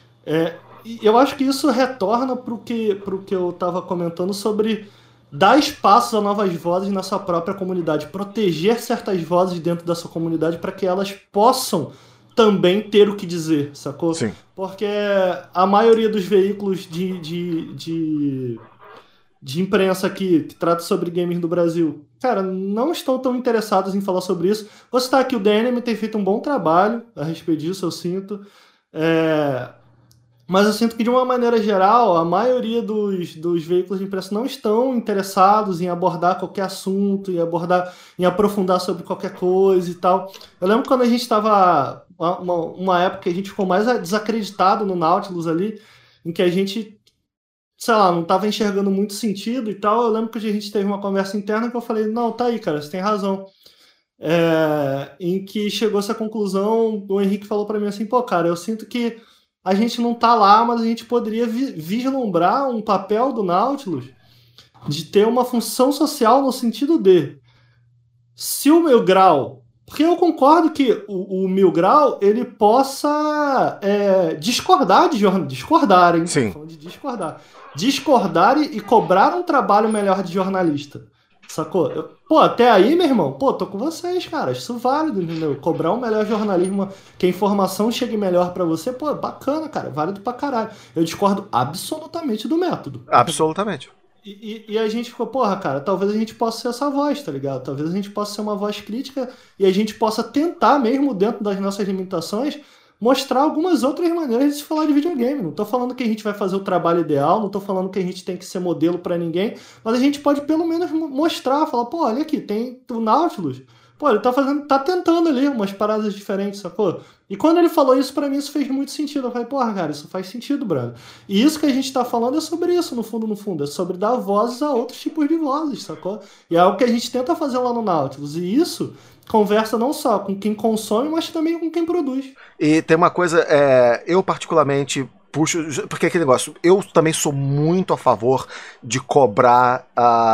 eu acho que isso retorna pro que eu estava comentando sobre dar espaço a novas vozes na sua própria comunidade, proteger certas vozes dentro da sua comunidade para que elas possam também ter o que dizer, sacou? Sim. Porque a maioria dos veículos de imprensa aqui que trata sobre games do Brasil, cara, não estão tão interessados em falar sobre isso. Vou citar aqui, o DNM tem feito um bom trabalho a respeito disso, eu sinto. Mas eu sinto que, de uma maneira geral, a maioria dos veículos de imprensa não estão interessados em abordar qualquer assunto, em aprofundar sobre qualquer coisa e tal. Eu lembro quando a gente estava... Uma época que a gente ficou mais desacreditado no Nautilus ali, em que a gente sei lá, não tava enxergando muito sentido e tal. Eu lembro que a gente teve uma conversa interna que eu falei, não, tá aí, cara, você tem razão. Em que chegou essa conclusão, o Henrique falou pra mim assim, pô, cara, eu sinto que a gente não tá lá, mas a gente poderia vislumbrar um papel do Nautilus de ter uma função social no sentido de, se o Mil Grau... Porque eu concordo que o Mil Grau, ele possa discordar de jornalismo. Discordar, hein? Sim. Tô falando de discordar. Discordar e cobrar um trabalho melhor de jornalista. Sacou? Pô, até aí, meu irmão, pô, tô com vocês, cara. Isso é válido, entendeu? Cobrar um melhor jornalismo, que a informação chegue melhor pra você, pô, bacana, cara. Válido pra caralho. Eu discordo absolutamente do método. Absolutamente. E a gente ficou, porra, cara, talvez a gente possa ser essa voz, tá ligado? Talvez a gente possa ser uma voz crítica e a gente possa tentar, mesmo dentro das nossas limitações, mostrar algumas outras maneiras de se falar de videogame. Não tô falando que a gente vai fazer o trabalho ideal, não tô falando que a gente tem que ser modelo pra ninguém, mas a gente pode pelo menos mostrar, falar, pô, olha aqui, tem o Nautilus. Pô, ele tá tentando ali umas paradas diferentes, sacou? E quando ele falou isso, pra mim isso fez muito sentido. Eu falei, porra, cara, isso faz sentido, brother. E isso que a gente tá falando é sobre isso, no fundo. É sobre dar vozes a outros tipos de vozes, sacou? E é algo que a gente tenta fazer lá no Nautilus. E isso conversa não só com quem consome, mas também com quem produz. E tem uma coisa, eu particularmente puxo, porque aquele negócio, eu também sou muito a favor de cobrar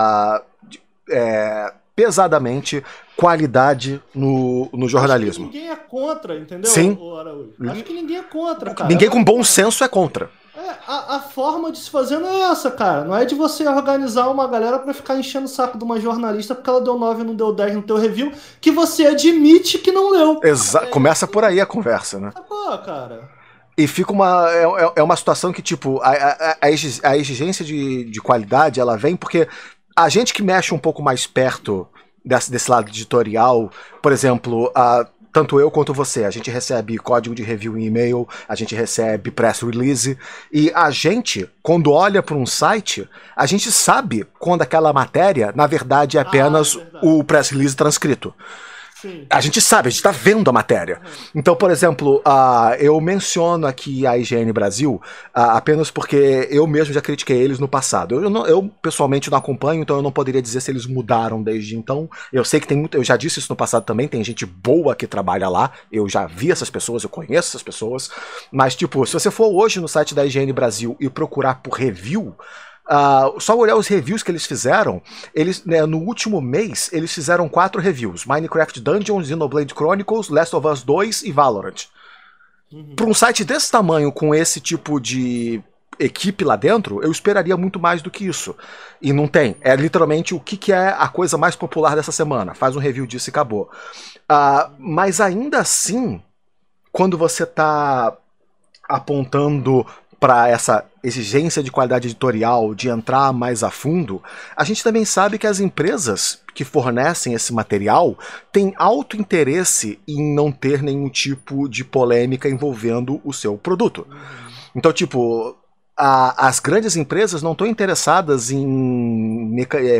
pesadamente qualidade no jornalismo. Acho que ninguém é contra, entendeu? Sim. Acho que ninguém é contra, cara. Ninguém com bom senso é contra. A forma de se fazer não é essa, cara. Não é de você organizar uma galera pra ficar enchendo o saco de uma jornalista porque ela deu 9 e não deu 10 no teu review, que você admite que não leu. Começa por aí a conversa, né? Pô, cara. E fica uma situação que, tipo, a exigência de qualidade, ela vem porque a gente que mexe um pouco mais perto desse lado editorial, por exemplo, tanto eu quanto você, a gente recebe código de review em e-mail, a gente recebe press release, e a gente, quando olha para um site, a gente sabe quando aquela matéria, na verdade, é apenas o press release transcrito. Sim. A gente sabe, a gente tá vendo a matéria. Então, por exemplo, eu menciono aqui a IGN Brasil apenas porque eu mesmo já critiquei eles no passado. Eu pessoalmente não acompanho, então eu não poderia dizer se eles mudaram desde então. Eu sei que tem muito, eu já disse isso no passado também, tem gente boa que trabalha lá, eu já vi essas pessoas, eu conheço essas pessoas, mas tipo, se você for hoje no site da IGN Brasil e procurar por review, só olhar os reviews que eles fizeram, no último mês, eles fizeram 4 reviews: Minecraft Dungeons, Xenoblade Chronicles, Last of Us 2 e Valorant. Para um site desse tamanho, com esse tipo de equipe lá dentro, eu esperaria muito mais do que isso. E não tem. É literalmente o que é a coisa mais popular dessa semana. Faz um review disso e acabou. Mas ainda assim, quando você está apontando para essa exigência de qualidade editorial, de entrar mais a fundo, a gente também sabe que as empresas que fornecem esse material têm alto interesse em não ter nenhum tipo de polêmica envolvendo o seu produto. Então, tipo, as grandes empresas não estão interessadas em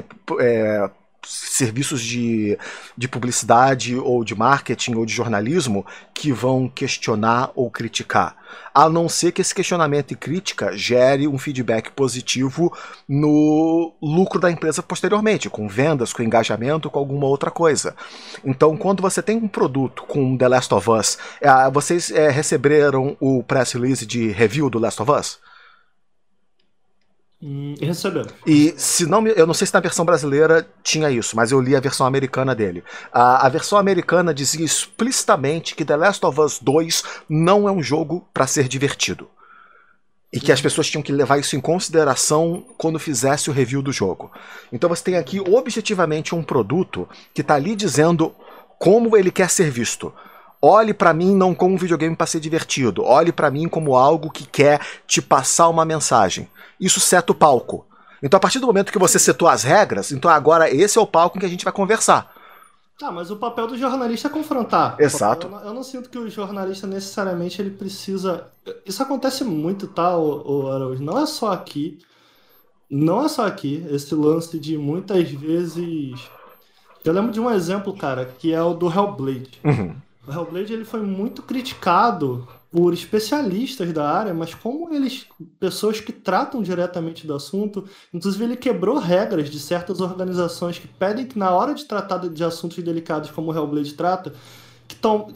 serviços de publicidade ou de marketing ou de jornalismo que vão questionar ou criticar, a não ser que esse questionamento e crítica gere um feedback positivo no lucro da empresa posteriormente, com vendas, com engajamento, com alguma outra coisa. Então, quando você tem um produto com The Last of Us, vocês receberam o press release de review do Last of Us? Recebeu. E se não, eu não sei se na versão brasileira tinha isso, mas eu li a versão americana dele. A versão americana dizia explicitamente que The Last of Us 2 não é um jogo para ser divertido. E que as pessoas tinham que levar isso em consideração quando fizesse o review do jogo. Então você tem aqui objetivamente um produto que está ali dizendo como ele quer ser visto. Olhe pra mim não como um videogame para ser divertido. Olhe pra mim como algo que quer te passar uma mensagem. Isso seta o palco. Então, a partir do momento que você setou as regras, então agora esse é o palco em que a gente vai conversar. Mas o papel do jornalista é confrontar. Exato. Eu não sinto que o jornalista necessariamente ele precisa... Isso acontece muito, tá, o Araújo? Não é só aqui. Não é só aqui. Esse lance de muitas vezes... Eu lembro de um exemplo, cara, que é o do Hellblade. Uhum. O Hellblade ele foi muito criticado por especialistas da área, mas como eles, pessoas que tratam diretamente do assunto, inclusive ele quebrou regras de certas organizações que pedem que na hora de tratar de assuntos delicados como o Hellblade trata, que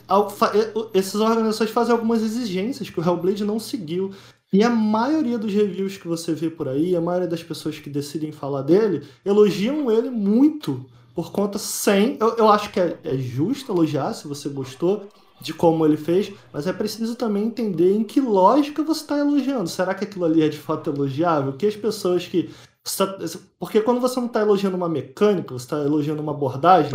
essas organizações fazem algumas exigências que o Hellblade não seguiu. E a maioria dos reviews que você vê por aí, a maioria das pessoas que decidem falar dele, elogiam ele muito por conta sem... Eu acho que é justo elogiar se você gostou de como ele fez, mas é preciso também entender em que lógica você está elogiando. Será que aquilo ali é de fato elogiável? Que as pessoas que... Porque quando você não está elogiando uma mecânica, você está elogiando uma abordagem,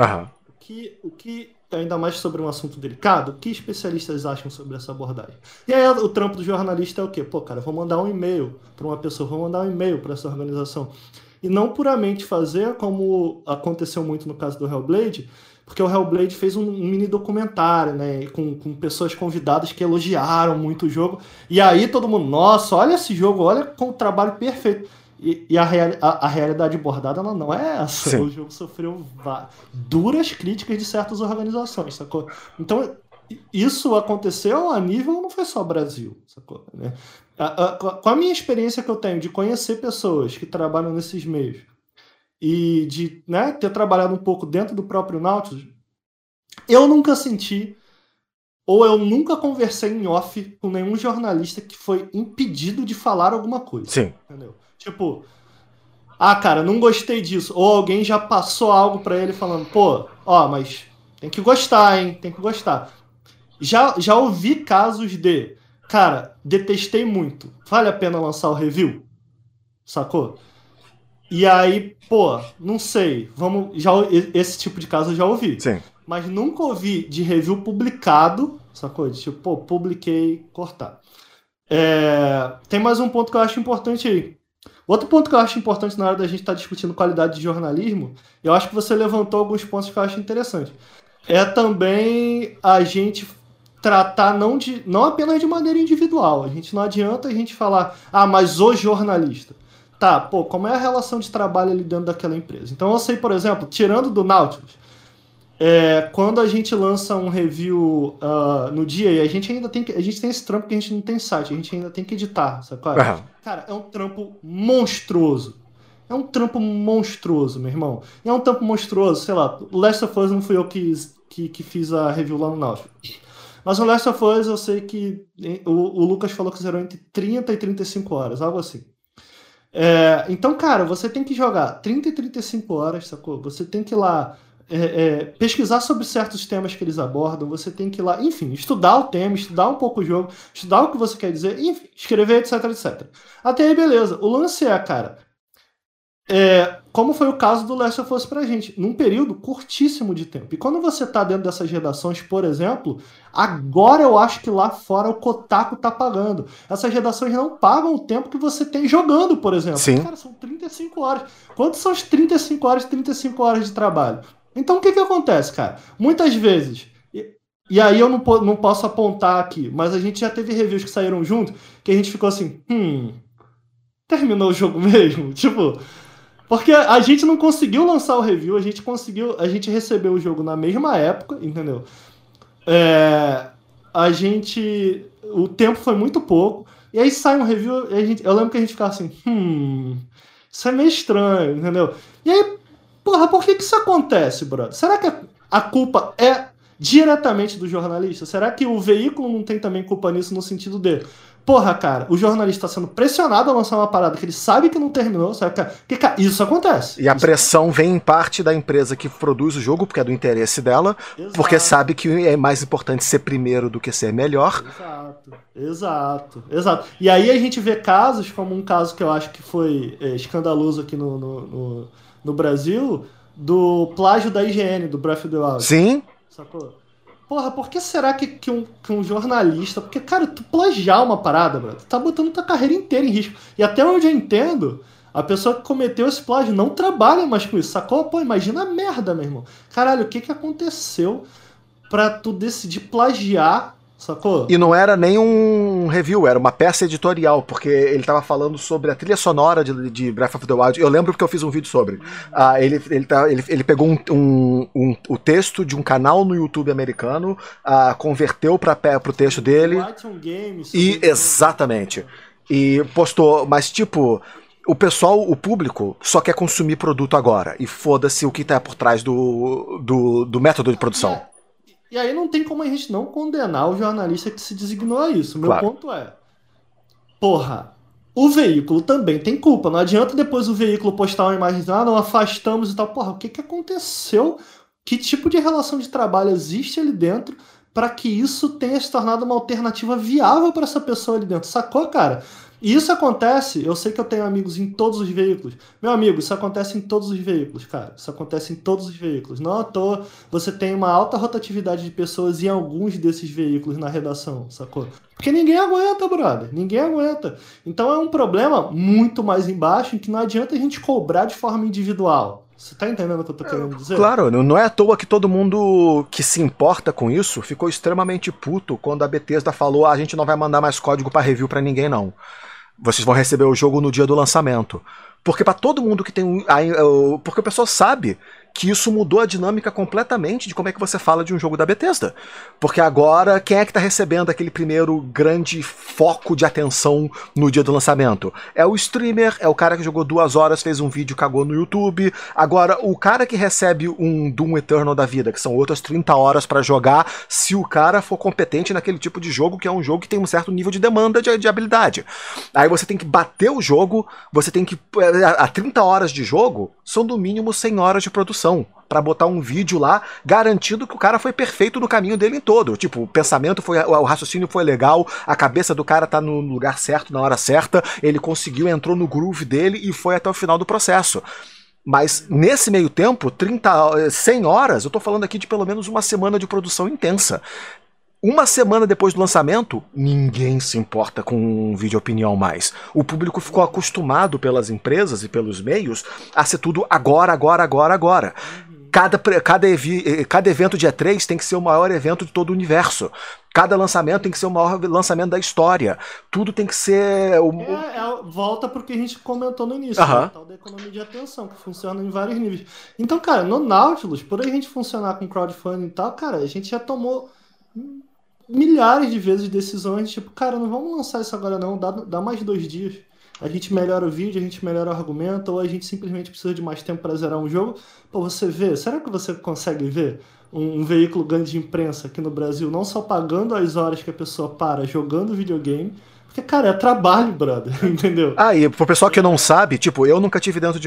o que ainda mais sobre um assunto delicado, o que especialistas acham sobre essa abordagem? E aí o trampo do jornalista é o quê? Pô, cara, vou mandar um e-mail para uma pessoa, vou mandar um e-mail para essa organização. E não puramente fazer como aconteceu muito no caso do Hellblade, porque o Hellblade fez um mini documentário, né, com pessoas convidadas que elogiaram muito o jogo. E aí todo mundo, nossa, olha esse jogo, olha com o trabalho perfeito. E a realidade bordada ela não é essa. Sim. O jogo sofreu duras críticas de certas organizações, sacou? Então, isso aconteceu a nível, não foi só Brasil, sacou? Né? Com a minha experiência que eu tenho de conhecer pessoas que trabalham nesses meios e de, né, ter trabalhado um pouco dentro do próprio Nautilus, eu nunca senti ou eu nunca conversei em off com nenhum jornalista que foi impedido de falar alguma coisa. Sim. Entendeu? Tipo, cara, não gostei disso. Ou alguém já passou algo pra ele falando, pô, mas tem que gostar, hein? Tem que gostar. Já ouvi casos de, cara, detestei muito. Vale a pena lançar o review? Sacou? E aí, pô, não sei. Esse tipo de caso eu já ouvi. Sim. Mas nunca ouvi de review publicado, sacou? De tipo, pô, publiquei, cortar. Tem mais um ponto que eu acho importante aí. Outro ponto que eu acho importante na hora da gente estar discutindo qualidade de jornalismo, eu acho que você levantou alguns pontos que eu acho interessantes. É também a gente tratar não apenas de maneira individual. Não adianta a gente falar, mas o jornalista. Tá, pô, como é a relação de trabalho ali dentro daquela empresa? Então eu sei, por exemplo, tirando do Nautilus, quando a gente lança um review no dia, e a gente tem esse trampo que a gente não tem site, a gente ainda tem que editar, sabe qual é? Cara, é um trampo monstruoso. É um trampo monstruoso, meu irmão. E é um trampo monstruoso, sei lá, o Last of Us não fui eu que fiz a review lá no Nautilus. Mas o Last of Us eu sei que o Lucas falou que zerou entre 30 e 35 horas, algo assim. Então, cara, você tem que jogar 30 e 35 horas, sacou? Você tem que ir lá pesquisar sobre certos temas que eles abordam, você tem que ir lá, enfim, estudar o tema, estudar um pouco o jogo, estudar o que você quer dizer, enfim, escrever, etc, etc. Até aí, beleza. O lance cara, como foi o caso do Last of Us pra gente, num período curtíssimo de tempo. E quando você tá dentro dessas redações, por exemplo, agora eu acho que lá fora o Kotaku tá pagando. Essas redações não pagam o tempo que você tem jogando, por exemplo. Sim. Cara, são 35 horas. Quanto são as 35 horas de trabalho? Então o que acontece, cara? Muitas vezes, e aí eu não posso apontar aqui, mas a gente já teve reviews que saíram junto, que a gente ficou assim, terminou o jogo mesmo? Tipo, porque a gente não conseguiu lançar o review, a gente recebeu o jogo na mesma época, entendeu? O tempo foi muito pouco, e aí sai um review, eu lembro que a gente ficava assim, isso é meio estranho, entendeu? E aí, porra, por que isso acontece, brother? Será que a culpa é diretamente do jornalista? Será que o veículo não tem também culpa nisso no sentido de... Porra, cara, o jornalista está sendo pressionado a lançar uma parada que ele sabe que não terminou, sabe? Porque, cara, isso acontece. E a pressão vem em parte da empresa que produz o jogo, porque é do interesse dela, exato, porque sabe que é mais importante ser primeiro do que ser melhor. Exato. E aí a gente vê casos, como um caso que eu acho que foi escandaloso aqui no Brasil, do plágio da IGN, do Breath of the Wild. Sim. Sacou? Porra, por que será que um jornalista... Porque, cara, tu plagiar uma parada, bro, tu tá botando tua carreira inteira em risco. E até onde eu entendo, a pessoa que cometeu esse plágio não trabalha mais com isso, sacou? Pô, imagina a merda, meu irmão. Caralho, o que aconteceu pra tu decidir plagiar, sacou? E não era nem um review, era uma peça editorial, porque ele tava falando sobre a trilha sonora de Breath of the Wild. Eu lembro porque eu fiz um vídeo sobre. Ele pegou o texto de um canal no YouTube americano, converteu pro texto dele. E exatamente. E postou, mas tipo, o pessoal, o público, só quer consumir produto agora. E foda-se o que tá por trás do método de produção. E aí não tem como a gente não condenar o jornalista que se designou a isso. Meu Claro. ponto é, porra, o veículo também tem culpa. Não adianta depois o veículo postar uma imagem dizendo, não, afastamos e tal. Porra, o que aconteceu? Que tipo de relação de trabalho existe ali dentro para que isso tenha se tornado uma alternativa viável para essa pessoa ali dentro? Sacou, cara? E isso acontece, eu sei que eu tenho amigos em todos os veículos. Meu amigo, isso acontece em todos os veículos, cara. Isso acontece em todos os veículos. Não à toa, você tem uma alta rotatividade de pessoas em alguns desses veículos na redação, sacou? Porque ninguém aguenta, brother. Ninguém aguenta. Então é um problema muito mais embaixo em que não adianta a gente cobrar de forma individual. Você tá entendendo o que eu tô querendo dizer? Claro, não é à toa que todo mundo que se importa com isso ficou extremamente puto quando a Bethesda falou: a gente não vai mandar mais código pra review pra ninguém, não. Vocês vão receber o jogo no dia do lançamento. Porque pra todo mundo que tem porque o pessoal sabe que isso mudou a dinâmica completamente de como é que você fala de um jogo da Bethesda. Porque agora, quem é que tá recebendo aquele primeiro grande foco de atenção no dia do lançamento? É o streamer, é o cara que jogou 2 horas, fez um vídeo, cagou no YouTube. Agora, o cara que recebe um Doom Eternal da vida, que são outras 30 horas pra jogar, se o cara for competente naquele tipo de jogo, que é um jogo que tem um certo nível de demanda de habilidade. Aí você tem que bater o jogo, você tem que... A 30 horas de jogo são no mínimo 100 horas de produção pra botar um vídeo lá garantindo que o cara foi perfeito no caminho dele em todo. Tipo, o pensamento foi, o raciocínio foi legal, a cabeça do cara tá no lugar certo, na hora certa, ele conseguiu, entrou no groove dele e foi até o final do processo. Mas nesse meio tempo, 100 horas, eu tô falando aqui de pelo menos uma semana de produção intensa. Uma semana depois do lançamento, ninguém se importa com um vídeo opinião mais. O público ficou acostumado pelas empresas e pelos meios a ser tudo agora. Cada evento dia 3 tem que ser o maior evento de todo o universo. Cada lançamento tem que ser o maior lançamento da história. Tudo tem que ser... Volta pro que a gente comentou no início, né? Tal da economia de atenção, que funciona em vários níveis. Então, cara, no Nautilus, por a gente funcionar com crowdfunding e tal, cara, a gente já tomou milhares de vezes decisões, tipo, cara, não vamos lançar isso agora não, dá mais 2 dias. A gente melhora o vídeo, a gente melhora o argumento, ou a gente simplesmente precisa de mais tempo para zerar um jogo. Pô, você vê, será que você consegue ver um veículo grande de imprensa aqui no Brasil não só pagando as horas que a pessoa para jogando videogame, porque, cara, é trabalho, brother, entendeu? E pro pessoal que não sabe, tipo, eu nunca tive dentro de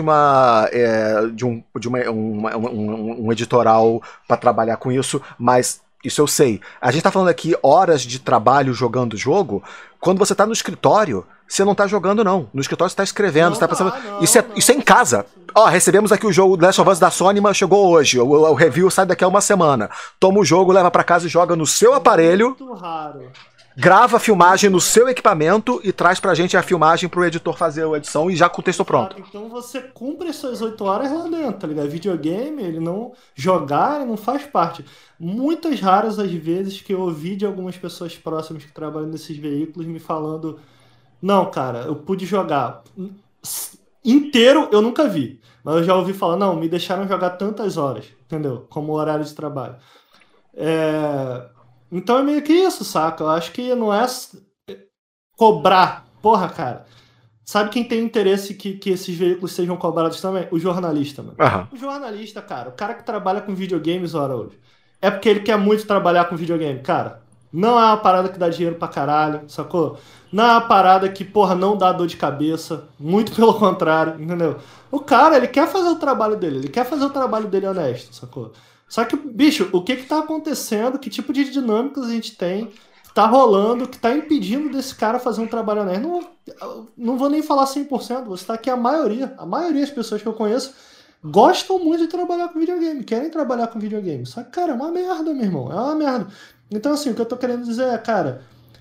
um editorial para trabalhar com isso, mas isso eu sei. A gente tá falando aqui horas de trabalho jogando o jogo. Quando você tá no escritório, você não tá jogando, não. No escritório você tá escrevendo, você tá pensando. Isso é em casa. Ó, recebemos aqui o jogo Last of Us da Sony, mas chegou hoje. O review sai daqui a uma semana. Toma o jogo, leva pra casa e joga no seu aparelho. Muito raro. Grava a filmagem no seu equipamento e traz pra gente a filmagem pro editor fazer a edição e já com o texto pronto. Então você cumpre as suas 8 horas lá dentro, tá ligado? Videogame, ele não... Jogar, ele não faz parte. Muitas raras as vezes que eu ouvi de algumas pessoas próximas que trabalham nesses veículos me falando: não, cara, eu pude jogar inteiro, eu nunca vi. Mas eu já ouvi falar: não, me deixaram jogar tantas horas, entendeu? Como horário de trabalho. Então é meio que isso, saca? Eu acho que não é cobrar. Porra, cara. Sabe quem tem interesse que esses veículos sejam cobrados também? O jornalista, mano. Uhum. O jornalista, cara. O cara que trabalha com videogames, ora hoje. É porque ele quer muito trabalhar com videogame. Cara, não é uma parada que dá dinheiro pra caralho, sacou? Não é uma parada que, porra, não dá dor de cabeça. Muito pelo contrário, entendeu? O cara, ele quer fazer o trabalho dele. Ele quer fazer o trabalho dele honesto, sacou? Só que, bicho, o que tá acontecendo? Que tipo de dinâmicas a gente tem? Tá rolando, que tá impedindo desse cara fazer um trabalho honesto? Não vou nem falar 100%, você tá aqui a maioria das pessoas que eu conheço gostam muito de trabalhar com videogame, querem trabalhar com videogame. Só que, cara, é uma merda, meu irmão, é uma merda. Então, assim, o que eu tô querendo dizer é, cara,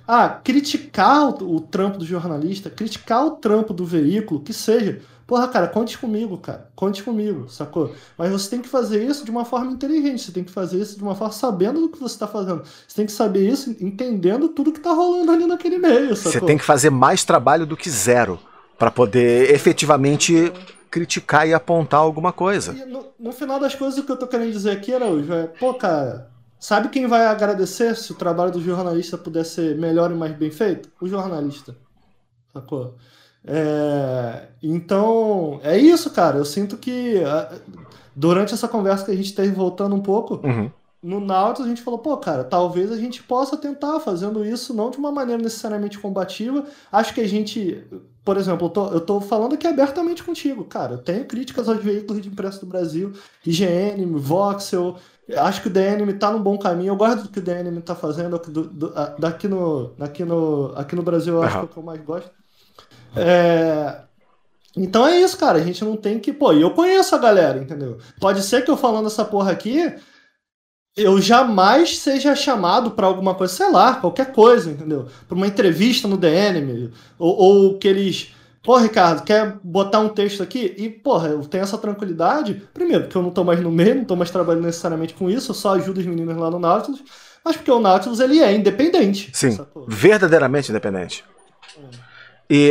criticar o trampo do jornalista, criticar o trampo do veículo, que seja. Porra, cara, conte comigo, sacou? Mas você tem que fazer isso de uma forma inteligente, você tem que fazer isso de uma forma sabendo do que você tá fazendo. Você tem que saber isso entendendo tudo que tá rolando ali naquele meio, sacou? Você tem que fazer mais trabalho do que zero para poder efetivamente criticar e apontar alguma coisa. E no final das coisas, o que eu tô querendo dizer aqui, Araújo, pô, cara, sabe quem vai agradecer se o trabalho do jornalista puder ser melhor e mais bem feito? O jornalista, sacou? Então, é isso, cara. Eu sinto que durante essa conversa que a gente teve, voltando um pouco, no Nautilus a gente falou, pô, cara, talvez a gente possa tentar fazendo isso, não de uma maneira necessariamente combativa. Acho que a gente, por exemplo, eu tô falando aqui abertamente contigo, cara. Eu tenho críticas aos veículos de imprensa do Brasil, IGN, Voxel. Acho que o DNM tá num bom caminho. Eu gosto do que o DNM tá fazendo. Aqui no Brasil, eu acho que é o que eu mais gosto. Então é isso, cara. A gente não tem que... Pô, e eu conheço a galera, entendeu? Pode ser que eu falando essa porra aqui, eu jamais seja chamado pra alguma coisa, sei lá, qualquer coisa, entendeu? Pra uma entrevista no DNM, ou que eles... Pô, Ricardo, quer botar um texto aqui? E, porra, eu tenho essa tranquilidade. Primeiro, porque eu não tô mais no meio, não tô mais trabalhando necessariamente com isso, eu só ajudo os meninos lá no Nautilus. Mas porque o Nautilus, ele é independente. Sim, verdadeiramente independente. E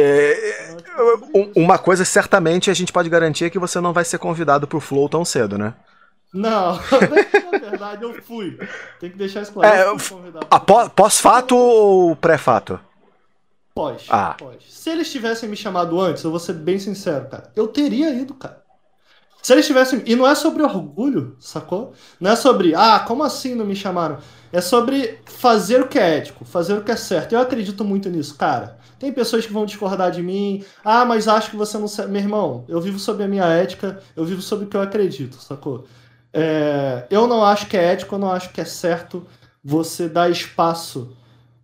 uma coisa certamente a gente pode garantir é que você não vai ser convidado pro Flow tão cedo, né? Não, na verdade eu fui. Tem que deixar isso claro. Pós-fato ou pré-fato? Pós. Se eles tivessem me chamado antes, eu vou ser bem sincero, cara, eu teria ido, cara. Se eles tivessem... E não é sobre orgulho, sacou? Não é sobre, como assim não me chamaram? É sobre fazer o que é ético, fazer o que é certo. Eu acredito muito nisso, cara. Tem pessoas que vão discordar de mim. Mas acho que você não sabe. Meu irmão, eu vivo sobre a minha ética, eu vivo sobre o que eu acredito, sacou? Eu não acho que é ético, eu não acho que é certo você dar espaço.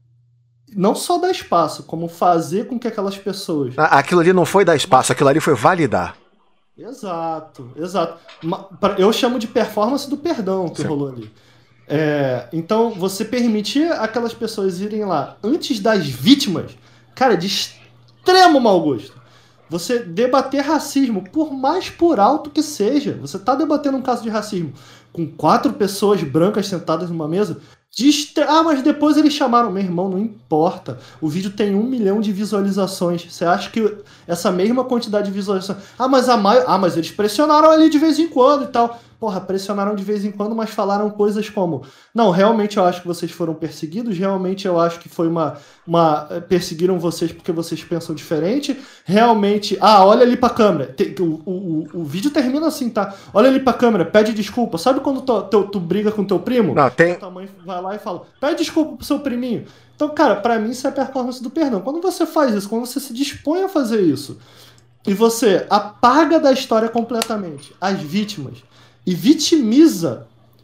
Não só dar espaço, como fazer com que aquelas pessoas... Aquilo ali não foi dar espaço, aquilo ali foi validar. Exato. Eu chamo de performance do perdão que rolou ali. Então, você permitir aquelas pessoas irem lá antes das vítimas, cara, de extremo mau gosto. Você debater racismo, por mais por alto que seja, você tá debatendo um caso de racismo com 4 pessoas brancas sentadas numa mesa, mas depois eles chamaram. Meu irmão, não importa. O vídeo tem 1 milhão de visualizações. Você acha que essa mesma quantidade de visualizações... mas eles pressionaram ali de vez em quando e tal. Porra, pressionaram de vez em quando, mas falaram coisas como... Não, realmente eu acho que vocês foram perseguidos. Realmente eu acho que foi perseguiram vocês porque vocês pensam diferente. Realmente... olha ali pra câmera. O vídeo termina assim, tá? Olha ali pra câmera, pede desculpa. Sabe quando tu briga com teu primo? Não, tem... Tua mãe vai lá e fala, pede desculpa pro seu priminho. Então, cara, pra mim isso é a performance do perdão. Quando você faz isso, quando você se dispõe a fazer isso, e você apaga da história completamente as vítimas, e vitimiza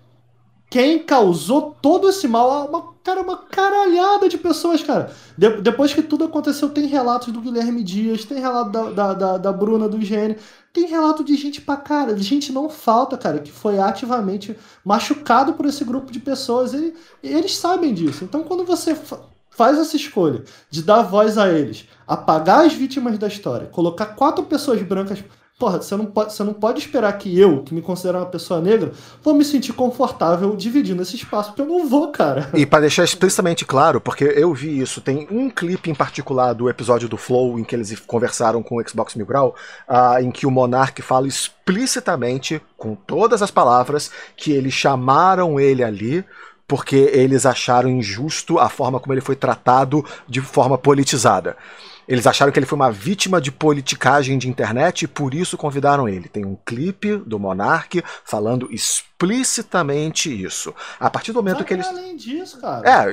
quem causou todo esse mal, uma caralhada de pessoas, cara. Depois que tudo aconteceu, tem relatos do Guilherme Dias, tem relato da Bruna, do IGN, tem relato de gente pra cara, de gente não falta, cara, que foi ativamente machucado por esse grupo de pessoas, e eles sabem disso. Então, quando você faz essa escolha de dar voz a eles, apagar as vítimas da história, colocar 4 pessoas brancas... Porra, você não pode esperar que eu, que me considero uma pessoa negra, vou me sentir confortável dividindo esse espaço, porque eu não vou, cara. E pra deixar explicitamente claro, porque eu vi isso, tem um clipe em particular do episódio do Flow, em que eles conversaram com o Xbox Mil Grau, em que o Monark fala explicitamente, com todas as palavras, que eles chamaram ele ali porque eles acharam injusto a forma como ele foi tratado de forma politizada. Eles acharam que ele foi uma vítima de politicagem de internet e por isso convidaram ele. Tem um clipe do Monark falando explicitamente isso. A partir do momento que eles... além disso, cara...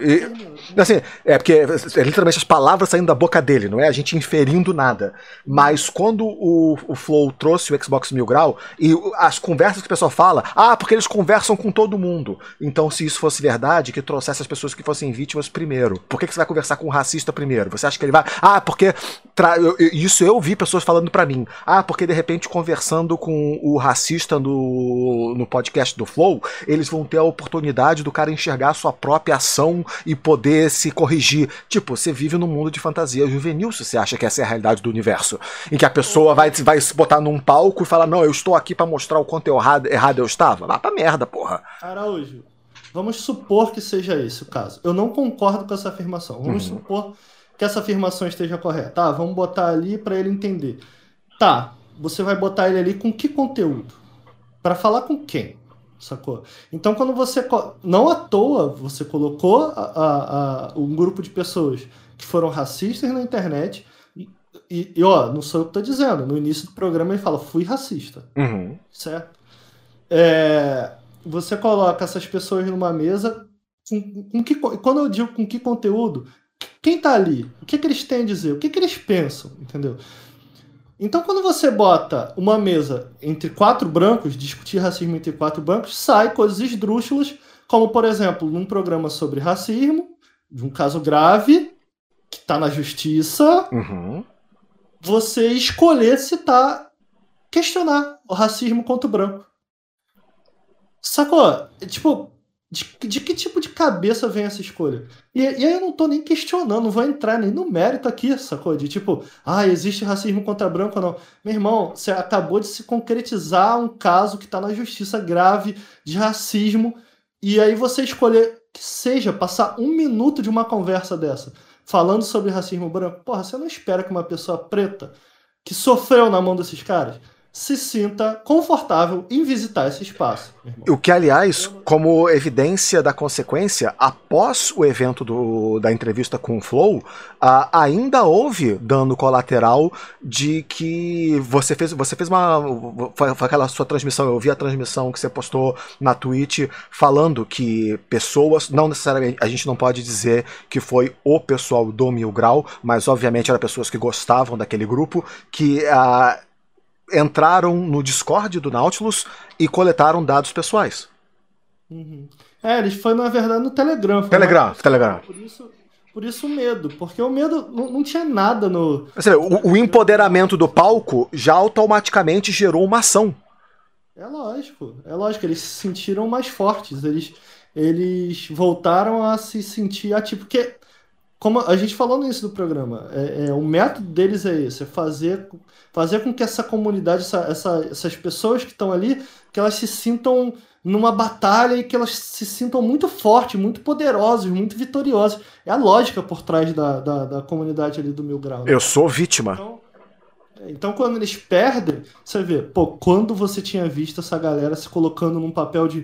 porque é literalmente as palavras saindo da boca dele, não é a gente inferindo nada. Mas quando o Flow trouxe o Xbox Mil Grau, e as conversas que o pessoal fala, porque eles conversam com todo mundo. Então, se isso fosse verdade, que trouxesse as pessoas que fossem vítimas primeiro. Por que você vai conversar com o racista primeiro? Você acha que ele vai... porque porque isso eu vi pessoas falando pra mim. Porque de repente conversando com o racista no podcast do Flow, eles vão ter a oportunidade do cara enxergar a sua própria ação e poder se corrigir. Tipo, você vive num mundo de fantasia juvenil se você acha que essa é a realidade do universo. Em que a pessoa vai se botar num palco e falar, não, eu estou aqui pra mostrar o quanto errado eu estava. Vá pra merda, porra. Araújo, vamos supor que seja esse o caso. Eu não concordo com essa afirmação. Vamos supor que essa afirmação esteja correta. Vamos botar ali para ele entender. Você vai botar ele ali com que conteúdo? Para falar com quem? Sacou? Então, quando você... Não à toa você colocou um grupo de pessoas que foram racistas na internet e não sou eu que tô dizendo. No início do programa ele fala, fui racista. Certo? Você coloca essas pessoas numa mesa quando eu digo com que conteúdo, quem tá ali? O que eles têm a dizer? O que eles pensam? Entendeu? Então, quando você bota uma mesa entre 4 brancos, discutir racismo entre 4 brancos, sai coisas esdrúxulas, como, por exemplo, num programa sobre racismo, de um caso grave, que tá na justiça, você escolher questionar o racismo contra o branco. Sacou? Tipo, de que tipo de cabeça vem essa escolha? E aí eu não tô nem questionando, não vou entrar nem no mérito aqui, sacou? De tipo, existe racismo contra branco ou não. Meu irmão, você acabou de se concretizar um caso que tá na justiça grave de racismo, e aí você escolher que seja passar 1 minuto de uma conversa dessa, falando sobre racismo branco. Porra, você não espera que uma pessoa preta que sofreu na mão desses caras se sinta confortável em visitar esse espaço. O que, aliás, como evidência da consequência, após o evento da entrevista com o Flow, ainda houve dano colateral de que você fez foi aquela sua transmissão, eu vi a transmissão que você postou na Twitch falando que pessoas, não necessariamente, a gente não pode dizer que foi o pessoal do Mil Grau, mas obviamente eram pessoas que gostavam daquele grupo, que entraram no Discord do Nautilus e coletaram dados pessoais. Eles foram, na verdade, no Telegram. Telegram. Por isso o medo, porque o medo não tinha nada no... O empoderamento do palco já automaticamente gerou uma ação. É lógico, eles se sentiram mais fortes, eles voltaram a se sentir ativos, porque, como a gente falou no início do programa, o método deles é esse, é fazer com que essa comunidade, essas pessoas que estão ali, que elas se sintam numa batalha e que elas se sintam muito fortes, muito poderosos, muito vitoriosos. É a lógica por trás da comunidade ali do Mil Grau. Né? Eu sou vítima. Então, quando eles perdem, você vê, quando você tinha visto essa galera se colocando num papel de,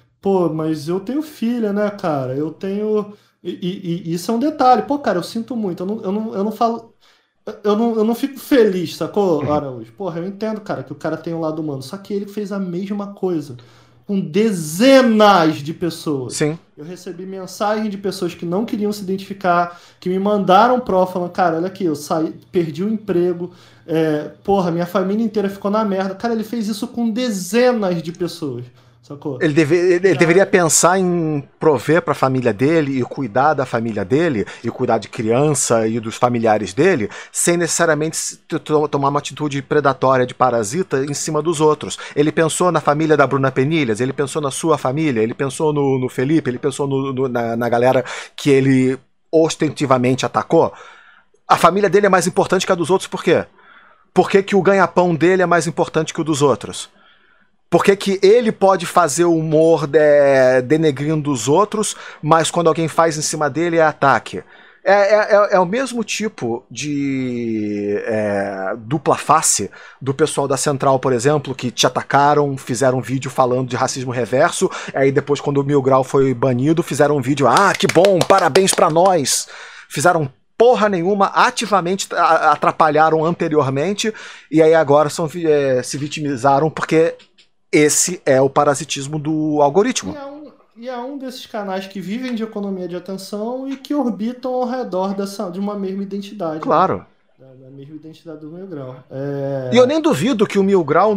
mas eu tenho filha, né, cara? Eu tenho... E isso é um detalhe. Cara, eu sinto muito. Eu não falo... Eu não fico feliz, sacou, Araújo? Eu entendo, cara, que o cara tem um lado humano. Só que ele fez a mesma coisa com dezenas de pessoas. Sim. Eu recebi mensagem de pessoas que não queriam se identificar, que me mandaram falando, cara, olha aqui, eu perdi o emprego, minha família inteira ficou na merda. Cara, ele fez isso com dezenas de pessoas. Sacou? Ele deveria pensar em prover para a família dele e cuidar da família dele e cuidar de criança e dos familiares dele sem necessariamente tomar uma atitude predatória de parasita em cima dos outros. Ele pensou na família da Bruna Penilhas, ele pensou na sua família, ele pensou no Felipe, ele pensou na galera que ele ostensivamente atacou. A família dele é mais importante que a dos outros por quê? Por que o ganha-pão dele é mais importante que o dos outros? Por que ele pode fazer humor denegrindo os outros, mas quando alguém faz em cima dele é ataque? É o mesmo tipo de dupla face do pessoal da Central, por exemplo, que te atacaram, fizeram um vídeo falando de racismo reverso, aí depois quando o Mil Grau foi banido, fizeram um vídeo, que bom, parabéns pra nós! Fizeram porra nenhuma, ativamente atrapalharam anteriormente, e aí agora se vitimizaram porque... Esse é o parasitismo do algoritmo. E é um desses canais que vivem de economia de atenção e que orbitam ao redor de uma mesma identidade. Claro. Né? Da mesma identidade do Mil Grau. E eu nem duvido que o Mil Grau,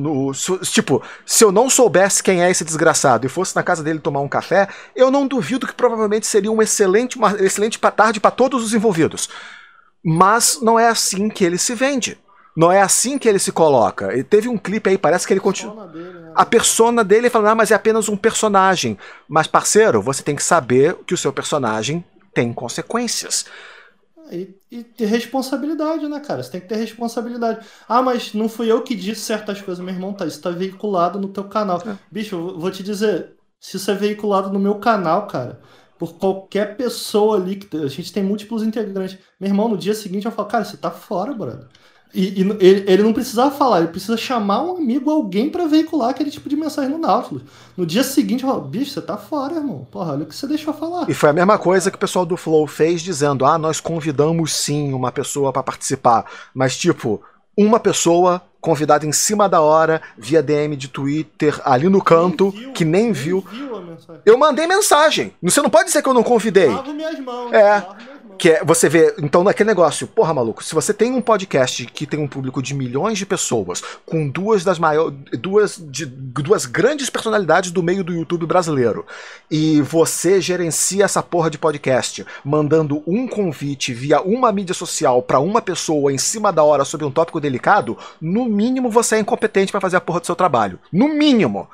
tipo, se eu não soubesse quem é esse desgraçado e fosse na casa dele tomar um café, eu não duvido que provavelmente seria uma excelente tarde para todos os envolvidos. Mas não é assim que ele se vende. Não é assim que ele se coloca. Ele teve um clipe aí, parece que ele continua. A persona dele falando, mas é apenas um personagem. Mas, parceiro, você tem que saber que o seu personagem tem consequências. E ter responsabilidade, né, cara? Você tem que ter responsabilidade. Mas não fui eu que disse certas coisas, meu irmão, isso tá veiculado no teu canal. Bicho, eu vou te dizer, se isso é veiculado no meu canal, cara, por qualquer pessoa ali, que a gente tem múltiplos integrantes, meu irmão, no dia seguinte eu falo, cara, você tá fora, brother. E ele não precisava falar, ele precisa chamar um amigo, alguém pra veicular aquele tipo de mensagem no Nautilus. No dia seguinte eu falo, bicho, você tá fora, irmão. Porra, olha o que você deixou falar. E foi a mesma coisa que o pessoal do Flow fez, dizendo, nós convidamos sim uma pessoa pra participar. Mas tipo, uma pessoa convidada em cima da hora, via DM de Twitter, ali no canto, que nem viu. Eu mandei mensagem. Você não pode dizer que eu não convidei. Lavo minhas mãos. Que é, você vê, então, naquele negócio, porra, maluco, se você tem um podcast que tem um público de milhões de pessoas, com duas grandes personalidades do meio do YouTube brasileiro, e você gerencia essa porra de podcast, mandando um convite via uma mídia social pra uma pessoa em cima da hora sobre um tópico delicado, no mínimo você é incompetente pra fazer a porra do seu trabalho. No mínimo.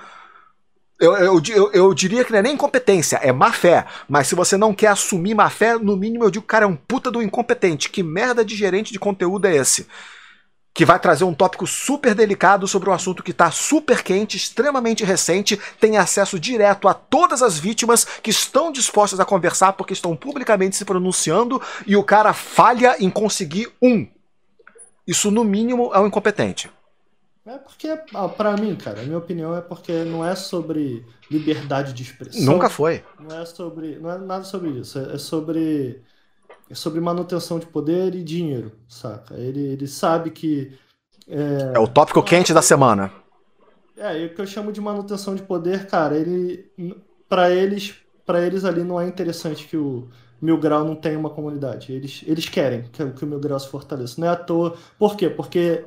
Eu diria que não é nem incompetência, é má fé. Mas se você não quer assumir má fé, no mínimo eu digo, cara, é um puta do incompetente. Que merda de gerente de conteúdo é esse? Que vai trazer um tópico super delicado sobre um assunto que tá super quente, extremamente recente, tem acesso direto a todas as vítimas que estão dispostas a conversar porque estão publicamente se pronunciando, e o cara falha em conseguir um. Isso, no mínimo, é um incompetente. É porque, pra mim, cara, a minha opinião é porque não é sobre liberdade de expressão. Nunca foi. Não é nada sobre isso. É sobre manutenção de poder e dinheiro, saca? Ele sabe que... É o tópico quente da semana. E o que eu chamo de manutenção de poder, cara, pra eles ali não é interessante que o Mil Grau não tenha uma comunidade. Eles querem que o Mil Grau se fortaleça. Não é à toa. Por quê? Porque...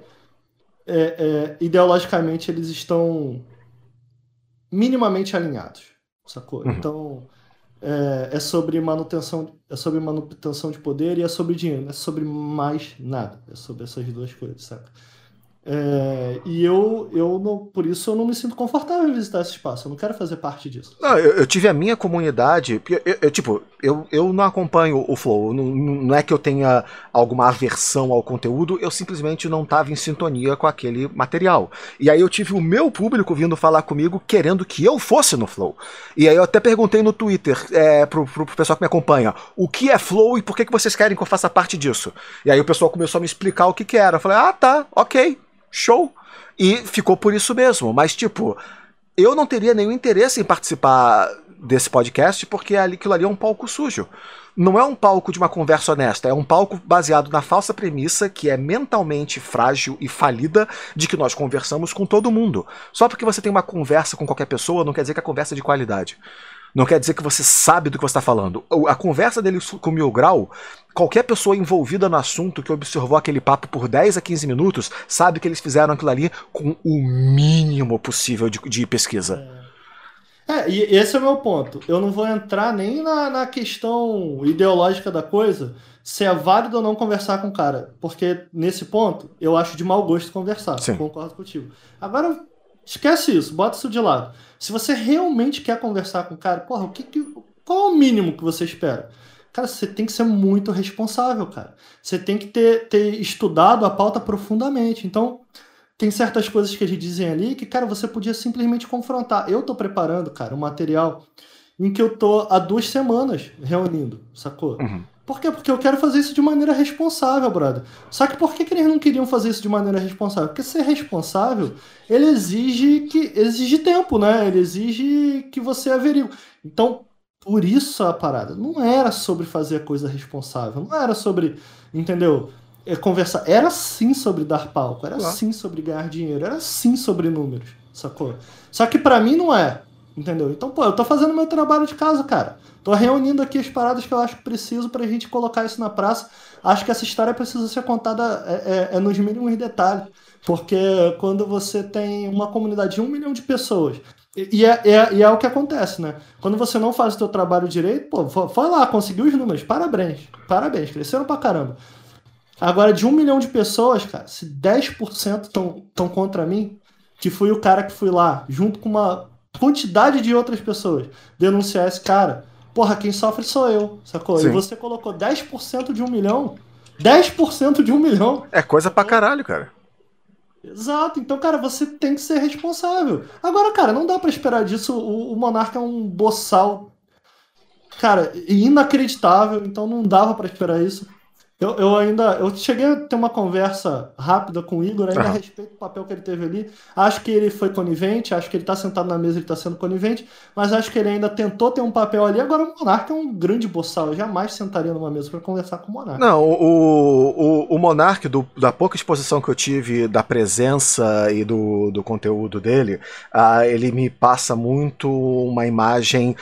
ideologicamente eles estão minimamente alinhados, sacou? Então é sobre manutenção de poder e é sobre dinheiro, não é sobre mais nada, é sobre essas duas coisas, saca? E eu não, por isso eu não me sinto confortável em visitar esse espaço, eu não quero fazer parte disso. Não, eu tive a minha comunidade, eu não acompanho o Flow, não é que eu tenha alguma aversão ao conteúdo, eu simplesmente não estava em sintonia com aquele material. E aí eu tive o meu público vindo falar comigo querendo que eu fosse no Flow. E aí eu até perguntei no Twitter pro pessoal que me acompanha, o que é Flow e por que vocês querem que eu faça parte disso? E aí o pessoal começou a me explicar o que era. Eu falei, tá, ok. Show! E ficou por isso mesmo, mas tipo, eu não teria nenhum interesse em participar desse podcast porque aquilo ali é um palco sujo. Não é um palco de uma conversa honesta, é um palco baseado na falsa premissa que é mentalmente frágil e falida de que nós conversamos com todo mundo. Só porque você tem uma conversa com qualquer pessoa não quer dizer que a conversa é de qualidade. Não quer dizer que você sabe do que você está falando. A conversa dele com o Mil Grau, qualquer pessoa envolvida no assunto que observou aquele papo por 10 a 15 minutos sabe que eles fizeram aquilo ali com o mínimo possível de pesquisa. E esse é o meu ponto. Eu não vou entrar nem na questão ideológica da coisa, se é válido ou não conversar com o cara. Porque nesse ponto, eu acho de mau gosto conversar. Sim. Concordo contigo. Agora, esquece isso, bota isso de lado. Se você realmente quer conversar com o cara, porra, qual é o mínimo que você espera? Cara, você tem que ser muito responsável, cara. Você tem que ter estudado a pauta profundamente. Então, tem certas coisas que eles dizem ali que, cara, você podia simplesmente confrontar. Eu tô preparando, cara, um material em que eu tô há 2 semanas reunindo, sacou? Uhum. Por quê? Porque eu quero fazer isso de maneira responsável, brother. Só que por que eles não queriam fazer isso de maneira responsável? Porque ser responsável, ele exige tempo, né? Ele exige que você averigue. Então, por isso a parada. Não era sobre fazer a coisa responsável. Não era sobre, entendeu? Conversar. Era sim sobre dar palco. Era sim sobre ganhar dinheiro. Era sim sobre números, sacou? Só que pra mim não é. Entendeu? Então, eu tô fazendo meu trabalho de casa, cara. Tô reunindo aqui as paradas que eu acho que preciso pra gente colocar isso na praça. Acho que essa história precisa ser contada nos mínimos detalhes. Porque quando você tem uma comunidade de 1 milhão de pessoas, e é o que acontece, né? Quando você não faz o seu trabalho direito, foi lá, conseguiu os números. Parabéns, cresceram pra caramba. Agora, de 1 milhão de pessoas, cara, se 10% estão contra mim, que fui o cara que fui lá, junto com uma quantidade de outras pessoas, denunciar esse cara, porra, quem sofre sou eu, sacou? Sim. E você colocou 10% de 1 milhão, 10% de 1 milhão. É coisa pra caralho, cara. Exato, então, cara, você tem que ser responsável. Agora, cara, não dá pra esperar disso. O Monarca é um boçal, cara, inacreditável, então não dava pra esperar isso. Eu cheguei a ter uma conversa rápida com o Igor, ainda a respeito do papel que ele teve ali. Acho que ele foi conivente, acho que ele tá sentado na mesa, ele tá sendo conivente, mas acho que ele ainda tentou ter um papel ali. Agora o Monarca é um grande boçal, eu jamais sentaria numa mesa pra conversar com o Monarca. Não, o Monark, da pouca exposição que eu tive da presença e do conteúdo dele, ele me passa muito uma imagem...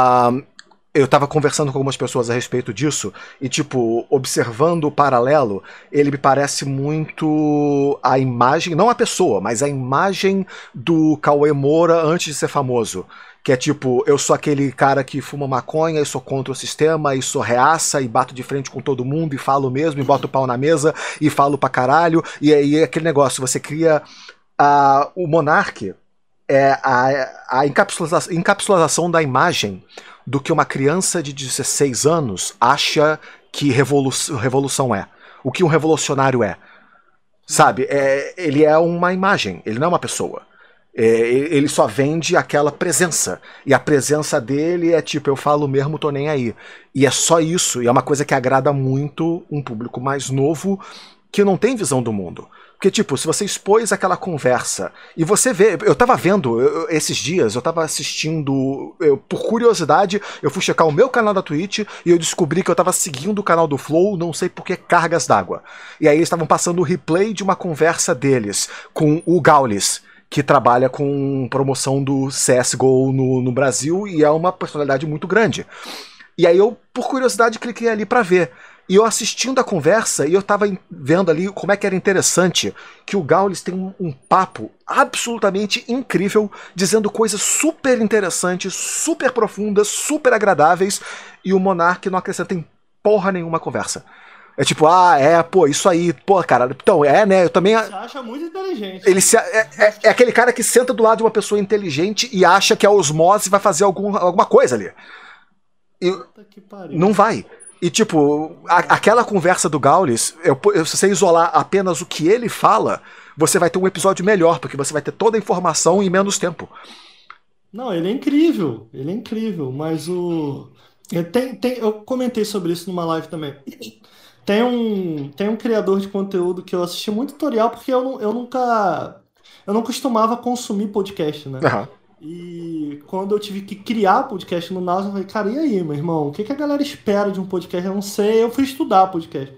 eu tava conversando com algumas pessoas a respeito disso, e tipo, observando o paralelo, ele me parece muito a imagem, não a pessoa, mas a imagem do Cauê Moura antes de ser famoso. Que é tipo, eu sou aquele cara que fuma maconha e sou contra o sistema, e sou reaça, e bato de frente com todo mundo, e falo mesmo, e boto o pau na mesa, e falo pra caralho, e aí aquele negócio, você cria... o Monark é a encapsulação da imagem do que uma criança de 16 anos acha que revolução é. O que um revolucionário é. Sabe? Ele é uma imagem, ele não é uma pessoa. Ele só vende aquela presença. E a presença dele é tipo, eu falo mesmo, tô nem aí. E é só isso, e é uma coisa que agrada muito um público mais novo que não tem visão do mundo. Porque, tipo, se você expôs aquela conversa e você vê... Eu tava vendo esses dias, eu tava assistindo... por curiosidade, eu fui checar o meu canal da Twitch e eu descobri que eu tava seguindo o canal do Flow, não sei por que cargas d'água. E aí eles estavam passando o replay de uma conversa deles com o Gaules, que trabalha com promoção do CSGO no Brasil e é uma personalidade muito grande. E aí eu, por curiosidade, cliquei ali pra ver. E eu assistindo a conversa, e eu tava vendo ali como é que era interessante que o Gaules tem um papo absolutamente incrível, dizendo coisas super interessantes, super profundas, super agradáveis, e o Monark não acrescenta em porra nenhuma conversa. É tipo, pô, isso aí, pô, cara, então, né, eu também... Você acha muito inteligente. É aquele cara que senta do lado de uma pessoa inteligente e acha que a osmose vai fazer alguma coisa ali. Puta que pariu. Não vai. E, tipo, aquela conversa do Gaules, se você isolar apenas o que ele fala, você vai ter um episódio melhor, porque você vai ter toda a informação em menos tempo. Não, ele é incrível, mas eu comentei sobre isso numa live também. Tem um criador de conteúdo que eu assisti muito tutorial, porque eu não costumava consumir podcast, né? Uhum. E quando eu tive que criar podcast no Naus, eu falei, cara, e aí, meu irmão? O que a galera espera de um podcast? Eu não sei, eu fui estudar podcast.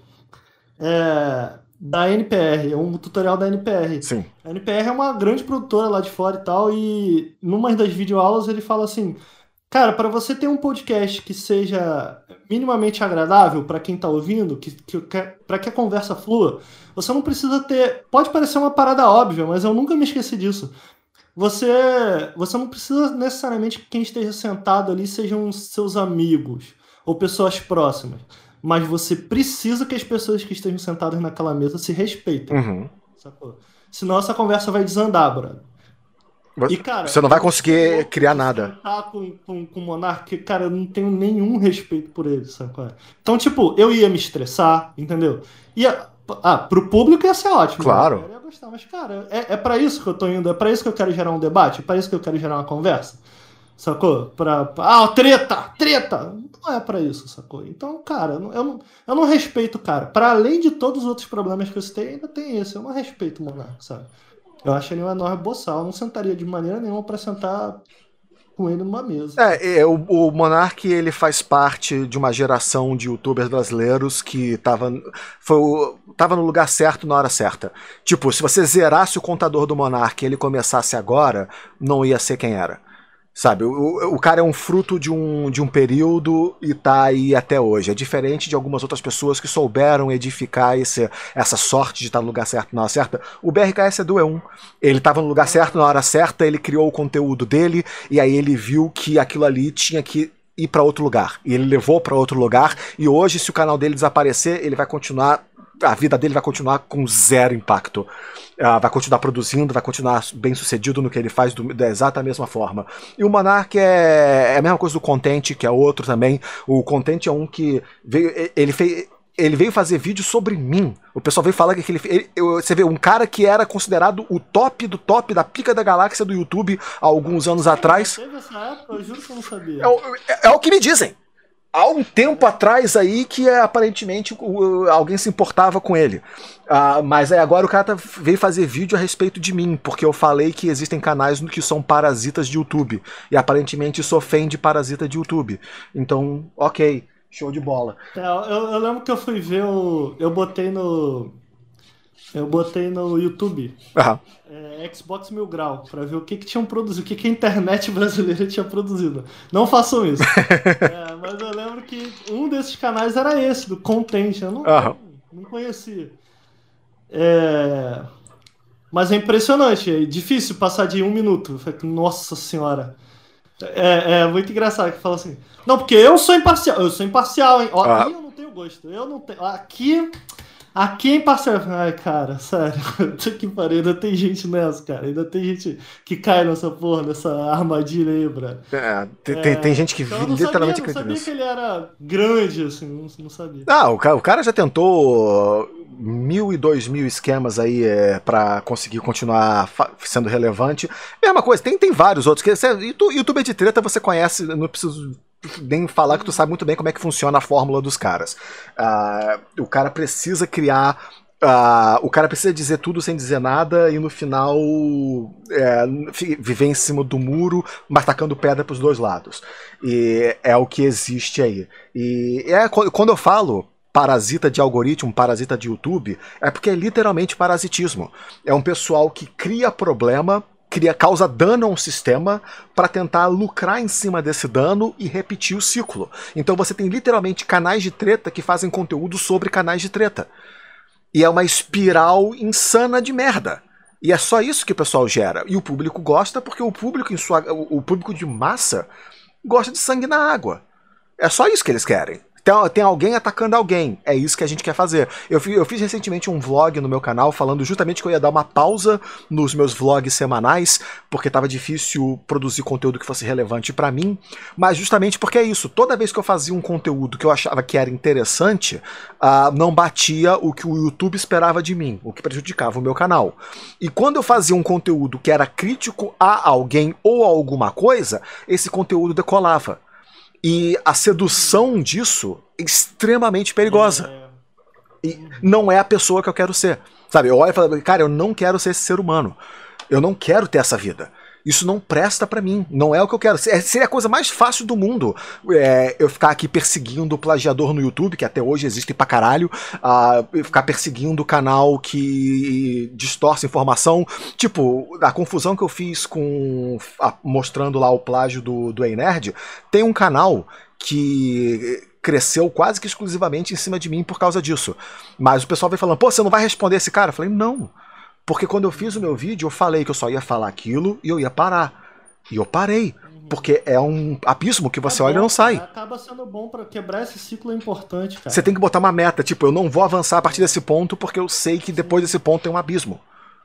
Da NPR, é um tutorial da NPR. Sim. A NPR é uma grande produtora lá de fora e tal, e numa das videoaulas ele fala assim, cara, para você ter um podcast que seja minimamente agradável para quem tá ouvindo, para que a conversa flua, você não precisa ter... Pode parecer uma parada óbvia, mas eu nunca me esqueci disso. Você não precisa necessariamente que quem esteja sentado ali sejam seus amigos ou pessoas próximas, mas você precisa que as pessoas que estejam sentadas naquela mesa se respeitem. Uhum. Sacou? Senão essa conversa vai desandar, brother. E, cara, você não vai conseguir criar nada. Com o Monark, cara, eu não tenho nenhum respeito por ele, sacou? Então, tipo, eu ia me estressar, entendeu? Pro público ia ser ótimo. Claro. Eu ia gostar, mas, cara, é pra isso que eu tô indo, é pra isso que eu quero gerar um debate, é pra isso que eu quero gerar uma conversa, sacou? Treta! Não é pra isso, sacou? Então, cara, eu não respeito o cara. Pra além de todos os outros problemas que eu citei, ainda tem esse. Eu não respeito o Monark, sabe? Eu acho ele um enorme boçal. Eu não sentaria de maneira nenhuma pra sentar com ele numa mesa. O Monark, ele faz parte de uma geração de youtubers brasileiros que tava no lugar certo na hora certa. Tipo, se você zerasse o contador do Monark e ele começasse agora, não ia ser quem era. Sabe, o cara é um fruto de um período e tá aí até hoje. É diferente de algumas outras pessoas que souberam edificar essa sorte de estar no lugar certo na hora certa. O BRKS é do E1. Ele estava no lugar certo na hora certa, ele criou o conteúdo dele, e aí ele viu que aquilo ali tinha que ir para outro lugar. E ele levou para outro lugar, e hoje, se o canal dele desaparecer, ele vai continuar a vida dele vai continuar com zero impacto. Vai continuar produzindo, vai continuar bem sucedido no que ele faz da exata mesma forma. E o Monark é a mesma coisa do Content, que é outro também. O Content é um que ele veio fazer vídeo sobre mim. O pessoal veio falar que você vê, um cara que era considerado o top do top da pica da galáxia do YouTube há alguns anos atrás. Teve essa época? Eu juro que eu não sabia. É o que me dizem. Há um tempo atrás aí que aparentemente alguém se importava com ele. Mas aí agora o cara veio fazer vídeo a respeito de mim, porque eu falei que existem canais que são parasitas de YouTube. E aparentemente isso ofende parasita de YouTube. Então, ok. Show de bola. Eu lembro que eu fui ver Eu botei no YouTube Xbox Mil Grau pra ver o que tinham produzido, o que a internet brasileira tinha produzido. Não façam isso. Mas eu lembro que um desses canais era esse, do Content. Eu não conhecia. Mas é impressionante, é difícil passar de 1 minuto. Nossa senhora. É muito engraçado que fala assim. Não, porque eu sou imparcial, hein? Aqui eu não tenho gosto. Eu não tenho. Aqui é imparcial. Ai, cara, sério. Que pariu, ainda tem gente nessa, cara. Ainda tem gente que cai nessa porra, nessa armadilha aí, bra. Tem gente que então literalmente acredita nisso. Eu não sabia nisso. que ele era grande, assim, não sabia. O cara já tentou 1.000 e 2.000 esquemas aí pra conseguir continuar sendo relevante. Mesma coisa, tem vários outros. YouTuber de treta você conhece, não preciso nem falar que tu sabe muito bem como é que funciona a fórmula dos caras. O cara precisa criar. O cara precisa dizer tudo sem dizer nada e no final viver em cima do muro, mas tacando pedra pros dois lados. E é o que existe aí. E quando eu falo parasita de algoritmo, parasita de YouTube, é porque é literalmente parasitismo. É um pessoal que cria problema, causa dano a um sistema para tentar lucrar em cima desse dano e repetir o ciclo. Então você tem literalmente canais de treta que fazem conteúdo sobre canais de treta. E é uma espiral insana de merda. E é só isso que o pessoal gera. E o público gosta porque o público de massa gosta de sangue na água. É só isso que eles querem. Tem alguém atacando alguém. É isso que a gente quer fazer. Eu fiz recentemente um vlog no meu canal falando justamente que eu ia dar uma pausa nos meus vlogs semanais, porque estava difícil produzir conteúdo que fosse relevante para mim, mas justamente porque é isso. Toda vez que eu fazia um conteúdo que eu achava que era interessante, não batia o que o YouTube esperava de mim, o que prejudicava o meu canal. E quando eu fazia um conteúdo que era crítico a alguém ou a alguma coisa, esse conteúdo decolava. E a sedução disso é extremamente perigosa. E não é a pessoa que eu quero ser. Sabe, eu olho e falo, cara, eu não quero ser esse ser humano. Eu não quero ter essa vida. Isso não presta pra mim. Não é o que eu quero. Seria a coisa mais fácil do mundo eu ficar aqui perseguindo o plagiador no YouTube, que até hoje existe pra caralho. Ficar perseguindo o canal que distorce informação. Tipo, a confusão que eu fiz mostrando lá o plágio do Ei Nerd. Tem um canal que cresceu quase que exclusivamente em cima de mim por causa disso. Mas o pessoal vem falando, pô, você não vai responder esse cara? Eu falei, não. Porque quando eu fiz o meu vídeo, eu falei que eu só ia falar aquilo e eu ia parar. E eu parei. Porque é um abismo que você olha e não sai. Acaba sendo bom pra quebrar esse ciclo, é importante, cara. Você tem que botar uma meta. Tipo, eu não vou avançar a partir desse ponto porque eu sei que depois desse ponto tem um abismo.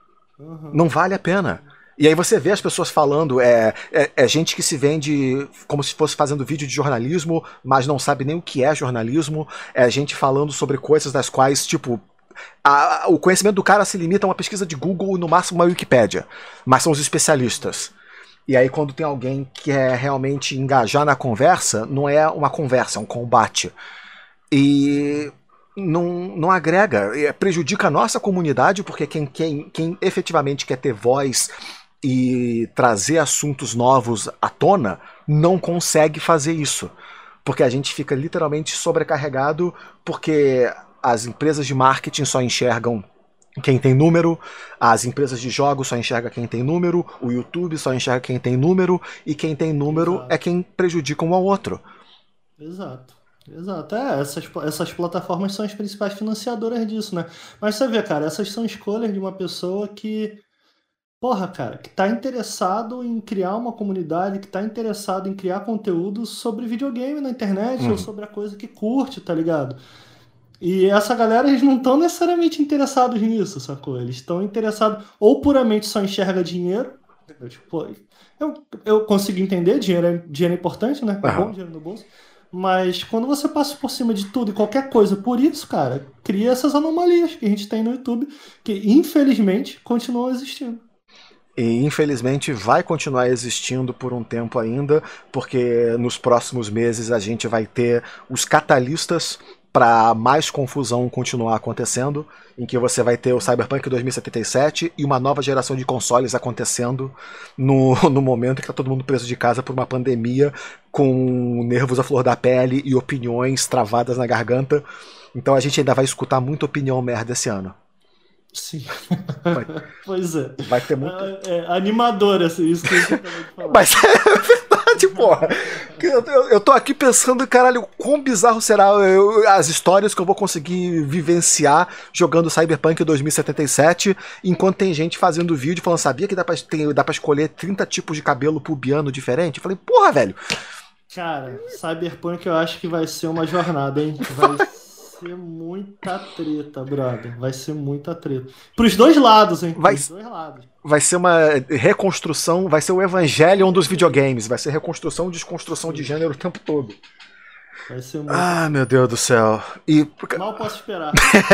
Não vale a pena. E aí você vê as pessoas falando, gente que se vende como se fosse fazendo vídeo de jornalismo, mas não sabe nem o que é jornalismo. É gente falando sobre coisas das quais, tipo... o conhecimento do cara se limita a uma pesquisa de Google e no máximo uma Wikipédia. Mas são os especialistas. E aí quando tem alguém que quer realmente engajar na conversa, não é uma conversa, é um combate. E não agrega, prejudica a nossa comunidade, porque quem efetivamente quer ter voz e trazer assuntos novos à tona, não consegue fazer isso. Porque a gente fica literalmente sobrecarregado, porque as empresas de marketing só enxergam quem tem número, as empresas de jogos só enxergam quem tem número, o YouTube só enxerga quem tem número, e quem tem número Exato. É quem prejudica um ao outro. Exato. Essas plataformas são as principais financiadoras disso, né? Mas você vê, cara, essas são escolhas de uma pessoa que, porra, cara, que tá interessado em criar uma comunidade, que tá interessado em criar conteúdo sobre videogame na internet, ou sobre a coisa que curte, tá ligado? E essa galera, eles não estão necessariamente interessados nisso, sacou? Eles estão interessados ou puramente só enxerga dinheiro. Entendeu? Tipo, eu consigo entender, dinheiro é importante, né? É bom dinheiro no bolso. Mas quando você passa por cima de tudo e qualquer coisa por isso, cara, cria essas anomalias que a gente tem no YouTube, que infelizmente continuam existindo. E infelizmente vai continuar existindo por um tempo ainda, porque nos próximos meses a gente vai ter os catalistas para mais confusão continuar acontecendo, em que você vai ter o Cyberpunk 2077 e uma nova geração de consoles acontecendo no momento em que tá todo mundo preso de casa por uma pandemia, com nervos à flor da pele e opiniões travadas na garganta. Então a gente ainda vai escutar muita opinião merda esse ano. Sim. Vai, Pois é. vai ter muito. É animador isso que você acabou de falar. Mas é verdade, porra. Eu tô aqui pensando, caralho, quão bizarro será as histórias que eu vou conseguir vivenciar jogando Cyberpunk 2077, enquanto tem gente fazendo vídeo falando, sabia que dá pra escolher 30 tipos de cabelo pubiano diferente? Eu falei, porra, velho. Cara, Cyberpunk eu acho que vai ser uma jornada, hein? Vai ser muita treta, brother. Vai ser muita treta. Pros dois lados, hein? Pros dois lados. Vai ser uma reconstrução, vai ser o Evangelion dos videogames, vai ser reconstrução e desconstrução de gênero o tempo todo. Vai ser muito. Ah, meu Deus do céu. E mal posso esperar.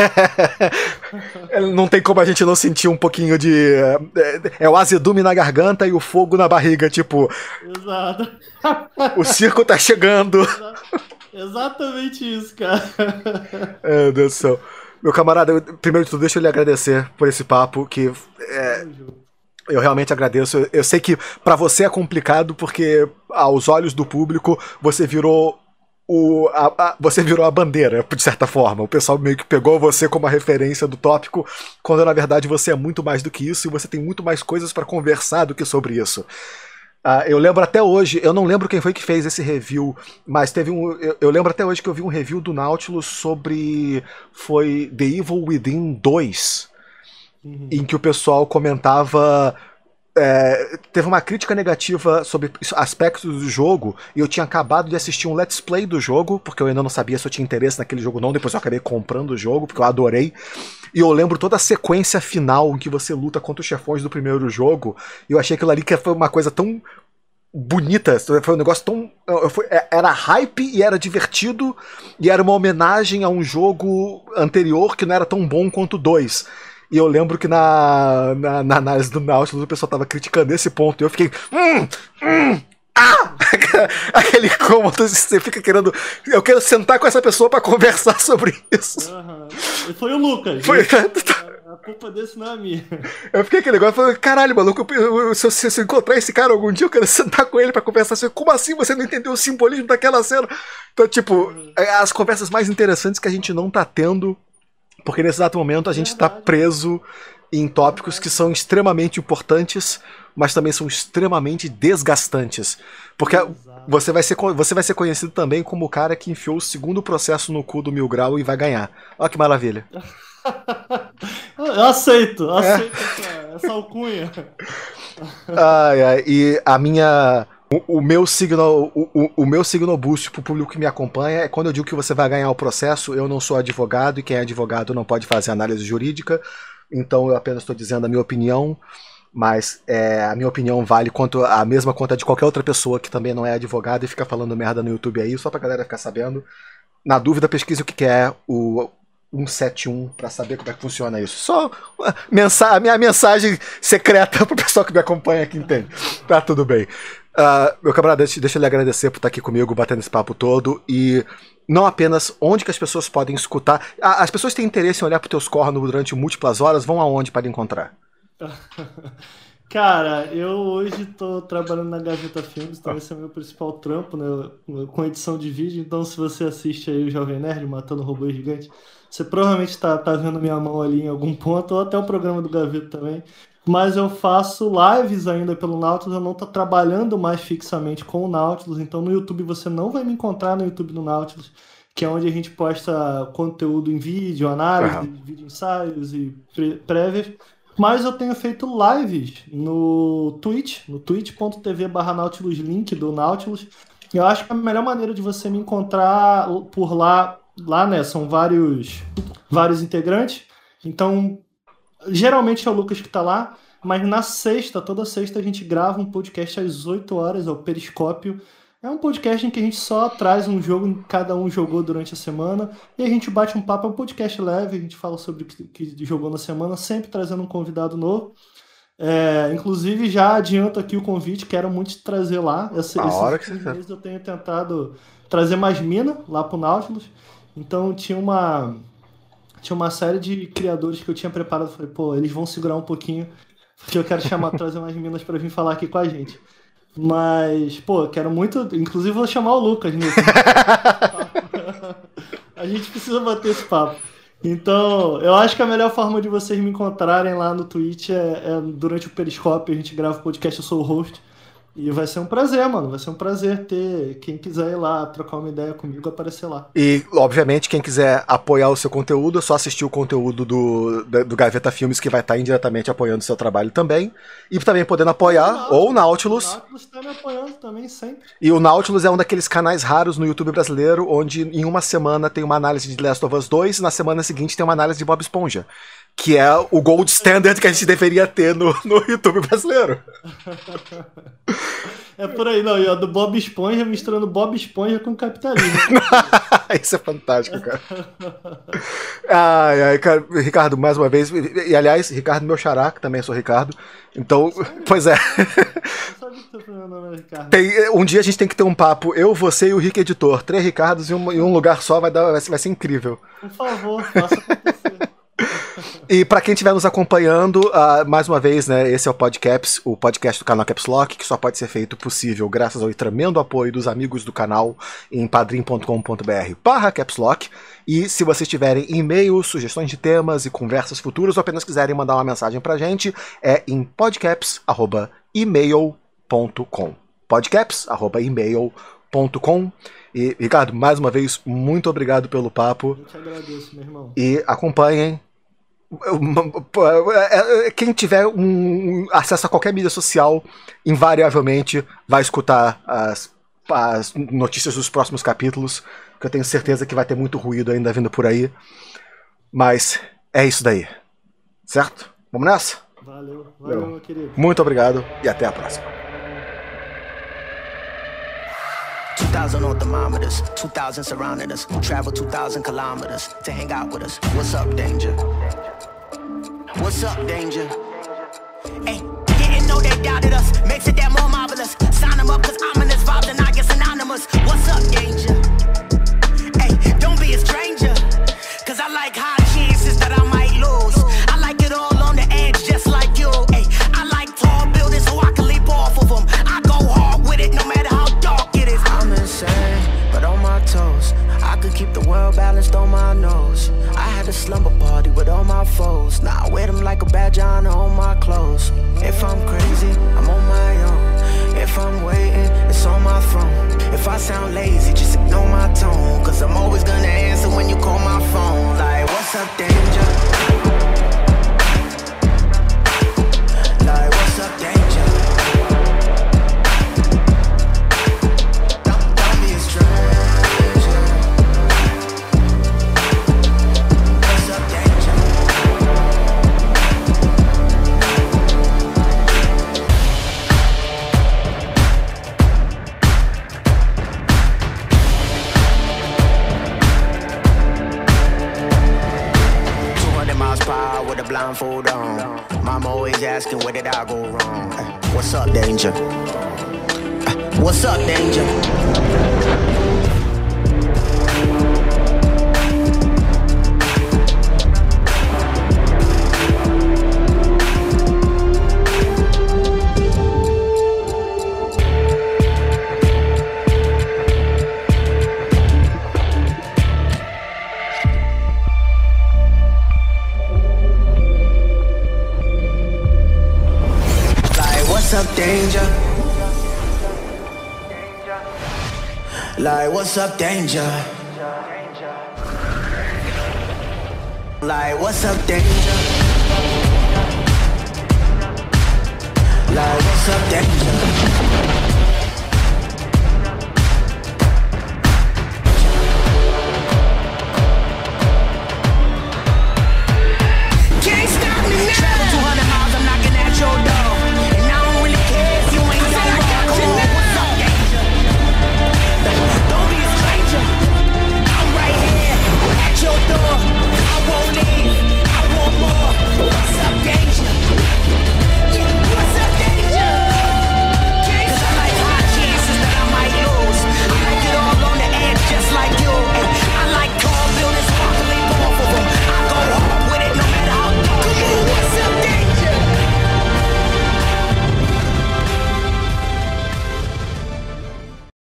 não tem como a gente não sentir um pouquinho de. É o azedume na garganta e o fogo na barriga, tipo. Exato. O circo tá chegando. Exatamente isso, cara. Meu Deus do céu. Meu camarada, primeiro de tudo, deixa eu lhe agradecer por esse papo, que eu realmente agradeço. Eu sei que pra você é complicado, porque aos olhos do público você virou você virou a bandeira, de certa forma. O pessoal meio que pegou você como a referência do tópico, quando na verdade você é muito mais do que isso e você tem muito mais coisas pra conversar do que sobre isso. Eu lembro até hoje, eu não lembro quem foi que fez esse review, mas teve eu lembro até hoje que eu vi um review do Nautilus sobre. Foi The Evil Within 2, em que o pessoal comentava. Teve uma crítica negativa sobre aspectos do jogo, e eu tinha acabado de assistir um let's play do jogo, porque eu ainda não sabia se eu tinha interesse naquele jogo ou não, depois eu acabei comprando o jogo, porque eu adorei. E eu lembro toda a sequência final em que você luta contra os chefões do primeiro jogo, e eu achei aquilo ali que foi uma coisa tão bonita, foi um negócio tão. Era hype e era divertido, e era uma homenagem a um jogo anterior que não era tão bom quanto o 2. E eu lembro que na análise do Nautilus o pessoal tava criticando esse ponto, e eu fiquei. Aquele cômodo, você fica querendo. Eu quero sentar com essa pessoa pra conversar sobre isso. Foi o Lucas. Foi. A culpa desse não é minha. Eu fiquei aquele negócio, falei, caralho, maluco, se eu encontrar esse cara algum dia, eu quero sentar com ele pra conversar assim, como assim você não entendeu o simbolismo daquela cena? Então, tipo, as conversas mais interessantes que a gente não tá tendo, porque nesse exato momento a gente tá preso em tópicos que são extremamente importantes, mas também são extremamente desgastantes. Porque você vai ser conhecido também como o cara que enfiou o segundo processo no cu do Mil Grau e vai ganhar. Olha que maravilha. Eu aceito essa alcunha. E a minha. O meu signal boost pro público que me acompanha é quando eu digo que você vai ganhar o processo. Eu não sou advogado, e quem é advogado não pode fazer análise jurídica, então eu apenas estou dizendo a minha opinião, mas a minha opinião vale a mesma quanto de qualquer outra pessoa que também não é advogado e fica falando merda no YouTube aí, só pra galera ficar sabendo. Na dúvida, pesquise o que é o 171 pra saber como é que funciona isso. Só a minha mensagem secreta pro pessoal que me acompanha aqui, entende? Tá tudo bem. Meu camarada, deixa eu lhe agradecer por estar aqui comigo, batendo esse papo todo, e não apenas onde que as pessoas podem escutar. As pessoas têm interesse em olhar pro teus cornos durante múltiplas horas, vão aonde para encontrar? Cara, eu hoje tô trabalhando na Gaveta Filmes, então esse é o meu principal trampo, né, com edição de vídeo. Então se você assiste aí o Jovem Nerd Matando Robô Gigante, você provavelmente tá vendo minha mão ali em algum ponto, ou até o programa do Gaveta também. Mas eu faço lives ainda pelo Nautilus, eu não tô trabalhando mais fixamente com o Nautilus, então no YouTube você não vai me encontrar no YouTube do Nautilus, que é onde a gente posta conteúdo em vídeo, análise, vídeo ensaios e prévias. Mas eu tenho feito lives no Twitch, no twitch.tv/Nautilus, link do Nautilus. Eu acho que a melhor maneira de você me encontrar por lá lá, né, são vários integrantes, então geralmente é o Lucas que tá lá, mas toda sexta a gente grava um podcast às 8 horas, é o Periscópio. É um podcast em que a gente só traz um jogo que cada um jogou durante a semana e a gente bate um papo, é um podcast leve, a gente fala sobre o que jogou na semana, sempre trazendo um convidado novo. Inclusive, já adianto aqui o convite, quero muito te trazer lá. Esses meses eu tenho tentado trazer mais mina lá pro Nautilus. Então tinha uma série de criadores que eu tinha preparado. Falei, pô, eles vão segurar um pouquinho, porque eu quero trazer mais minas pra vir falar aqui com a gente. Mas, pô, eu quero muito. Inclusive, vou chamar o Lucas nisso. A gente precisa bater esse papo. Então, eu acho que a melhor forma de vocês me encontrarem lá no Twitch é durante o Periscópio. A gente grava o podcast, eu sou o host. E vai ser um prazer, mano. Vai ser um prazer ter quem quiser ir lá trocar uma ideia comigo, aparecer lá. E, obviamente, quem quiser apoiar o seu conteúdo, é só assistir o conteúdo do Gaveta Filmes, que vai estar indiretamente apoiando o seu trabalho também. E também podendo apoiar o Nautilus. O Nautilus tá me apoiando também, sempre. E o Nautilus é um daqueles canais raros no YouTube brasileiro, onde em uma semana tem uma análise de The Last of Us 2 e na semana seguinte tem uma análise de Bob Esponja. Que é o gold standard que a gente deveria ter no YouTube brasileiro. É por aí, não. E do Bob Esponja misturando Bob Esponja com capitalismo. Isso é fantástico, cara. Ai, cara, Ricardo, mais uma vez. E aliás, Ricardo, meu xará, que também sou Ricardo. Então, pois é. Eu sabia que teu nome era Ricardo. Um dia a gente tem que ter um papo, eu, você e o Rick Editor. 3 Ricardos em um lugar só vai ser incrível. Por favor, faça acontecer. E pra quem estiver nos acompanhando, mais uma vez, né, esse é o Podcaps, o podcast do canal Caps Lock, que só pode ser feito possível graças ao tremendo apoio dos amigos do canal em padrim.com.br/capslock. E se vocês tiverem e-mails, sugestões de temas e conversas futuras, ou apenas quiserem mandar uma mensagem pra gente, é em podcaps@email.com. podcaps@email.com. E, Ricardo, mais uma vez, muito obrigado pelo papo. Eu te agradeço, meu irmão. E acompanhem. Quem tiver acesso a qualquer mídia social, invariavelmente vai escutar as notícias dos próximos capítulos, que eu tenho certeza que vai ter muito ruído ainda vindo por aí. Mas é isso daí. Certo? Vamos nessa? Valeu, meu querido. Muito obrigado e até a próxima. 2,000 on thermometers, 2,000 surrounding us. Travel 2,000 kilometers to hang out with us. What's up, danger? What's up, danger? Hey, didn't know they doubted us. Makes it that more marvelous. Sign them up, cause ominous vibes and I get synonymous. What's up, danger? Hey, don't be a stranger. Cause I like high chances that I might lose. I like it all on the edge, just like you. Hey, I like tall buildings so I can leap off of them. I go hard with it no matter how dark it is. I'm insane, but on my toes. I could keep the world balanced on my nose. I had a slumber party with all my foes. Now I wear them like a badge on all my clothes. If I'm crazy, I'm on my own. If I'm waiting, it's on my throne. If I sound lazy, just ignore my tone. Cause I'm always gonna answer when you call my phone. Like, what's up, danger? Like, what's up, danger? Don't be a stranger. What's up, danger? With a blindfold on. Mama always asking where did I go wrong. What's up, danger? What's up, danger? What's up, danger? Like, what's up, danger? Like, what's up, danger? Like, what's up, danger?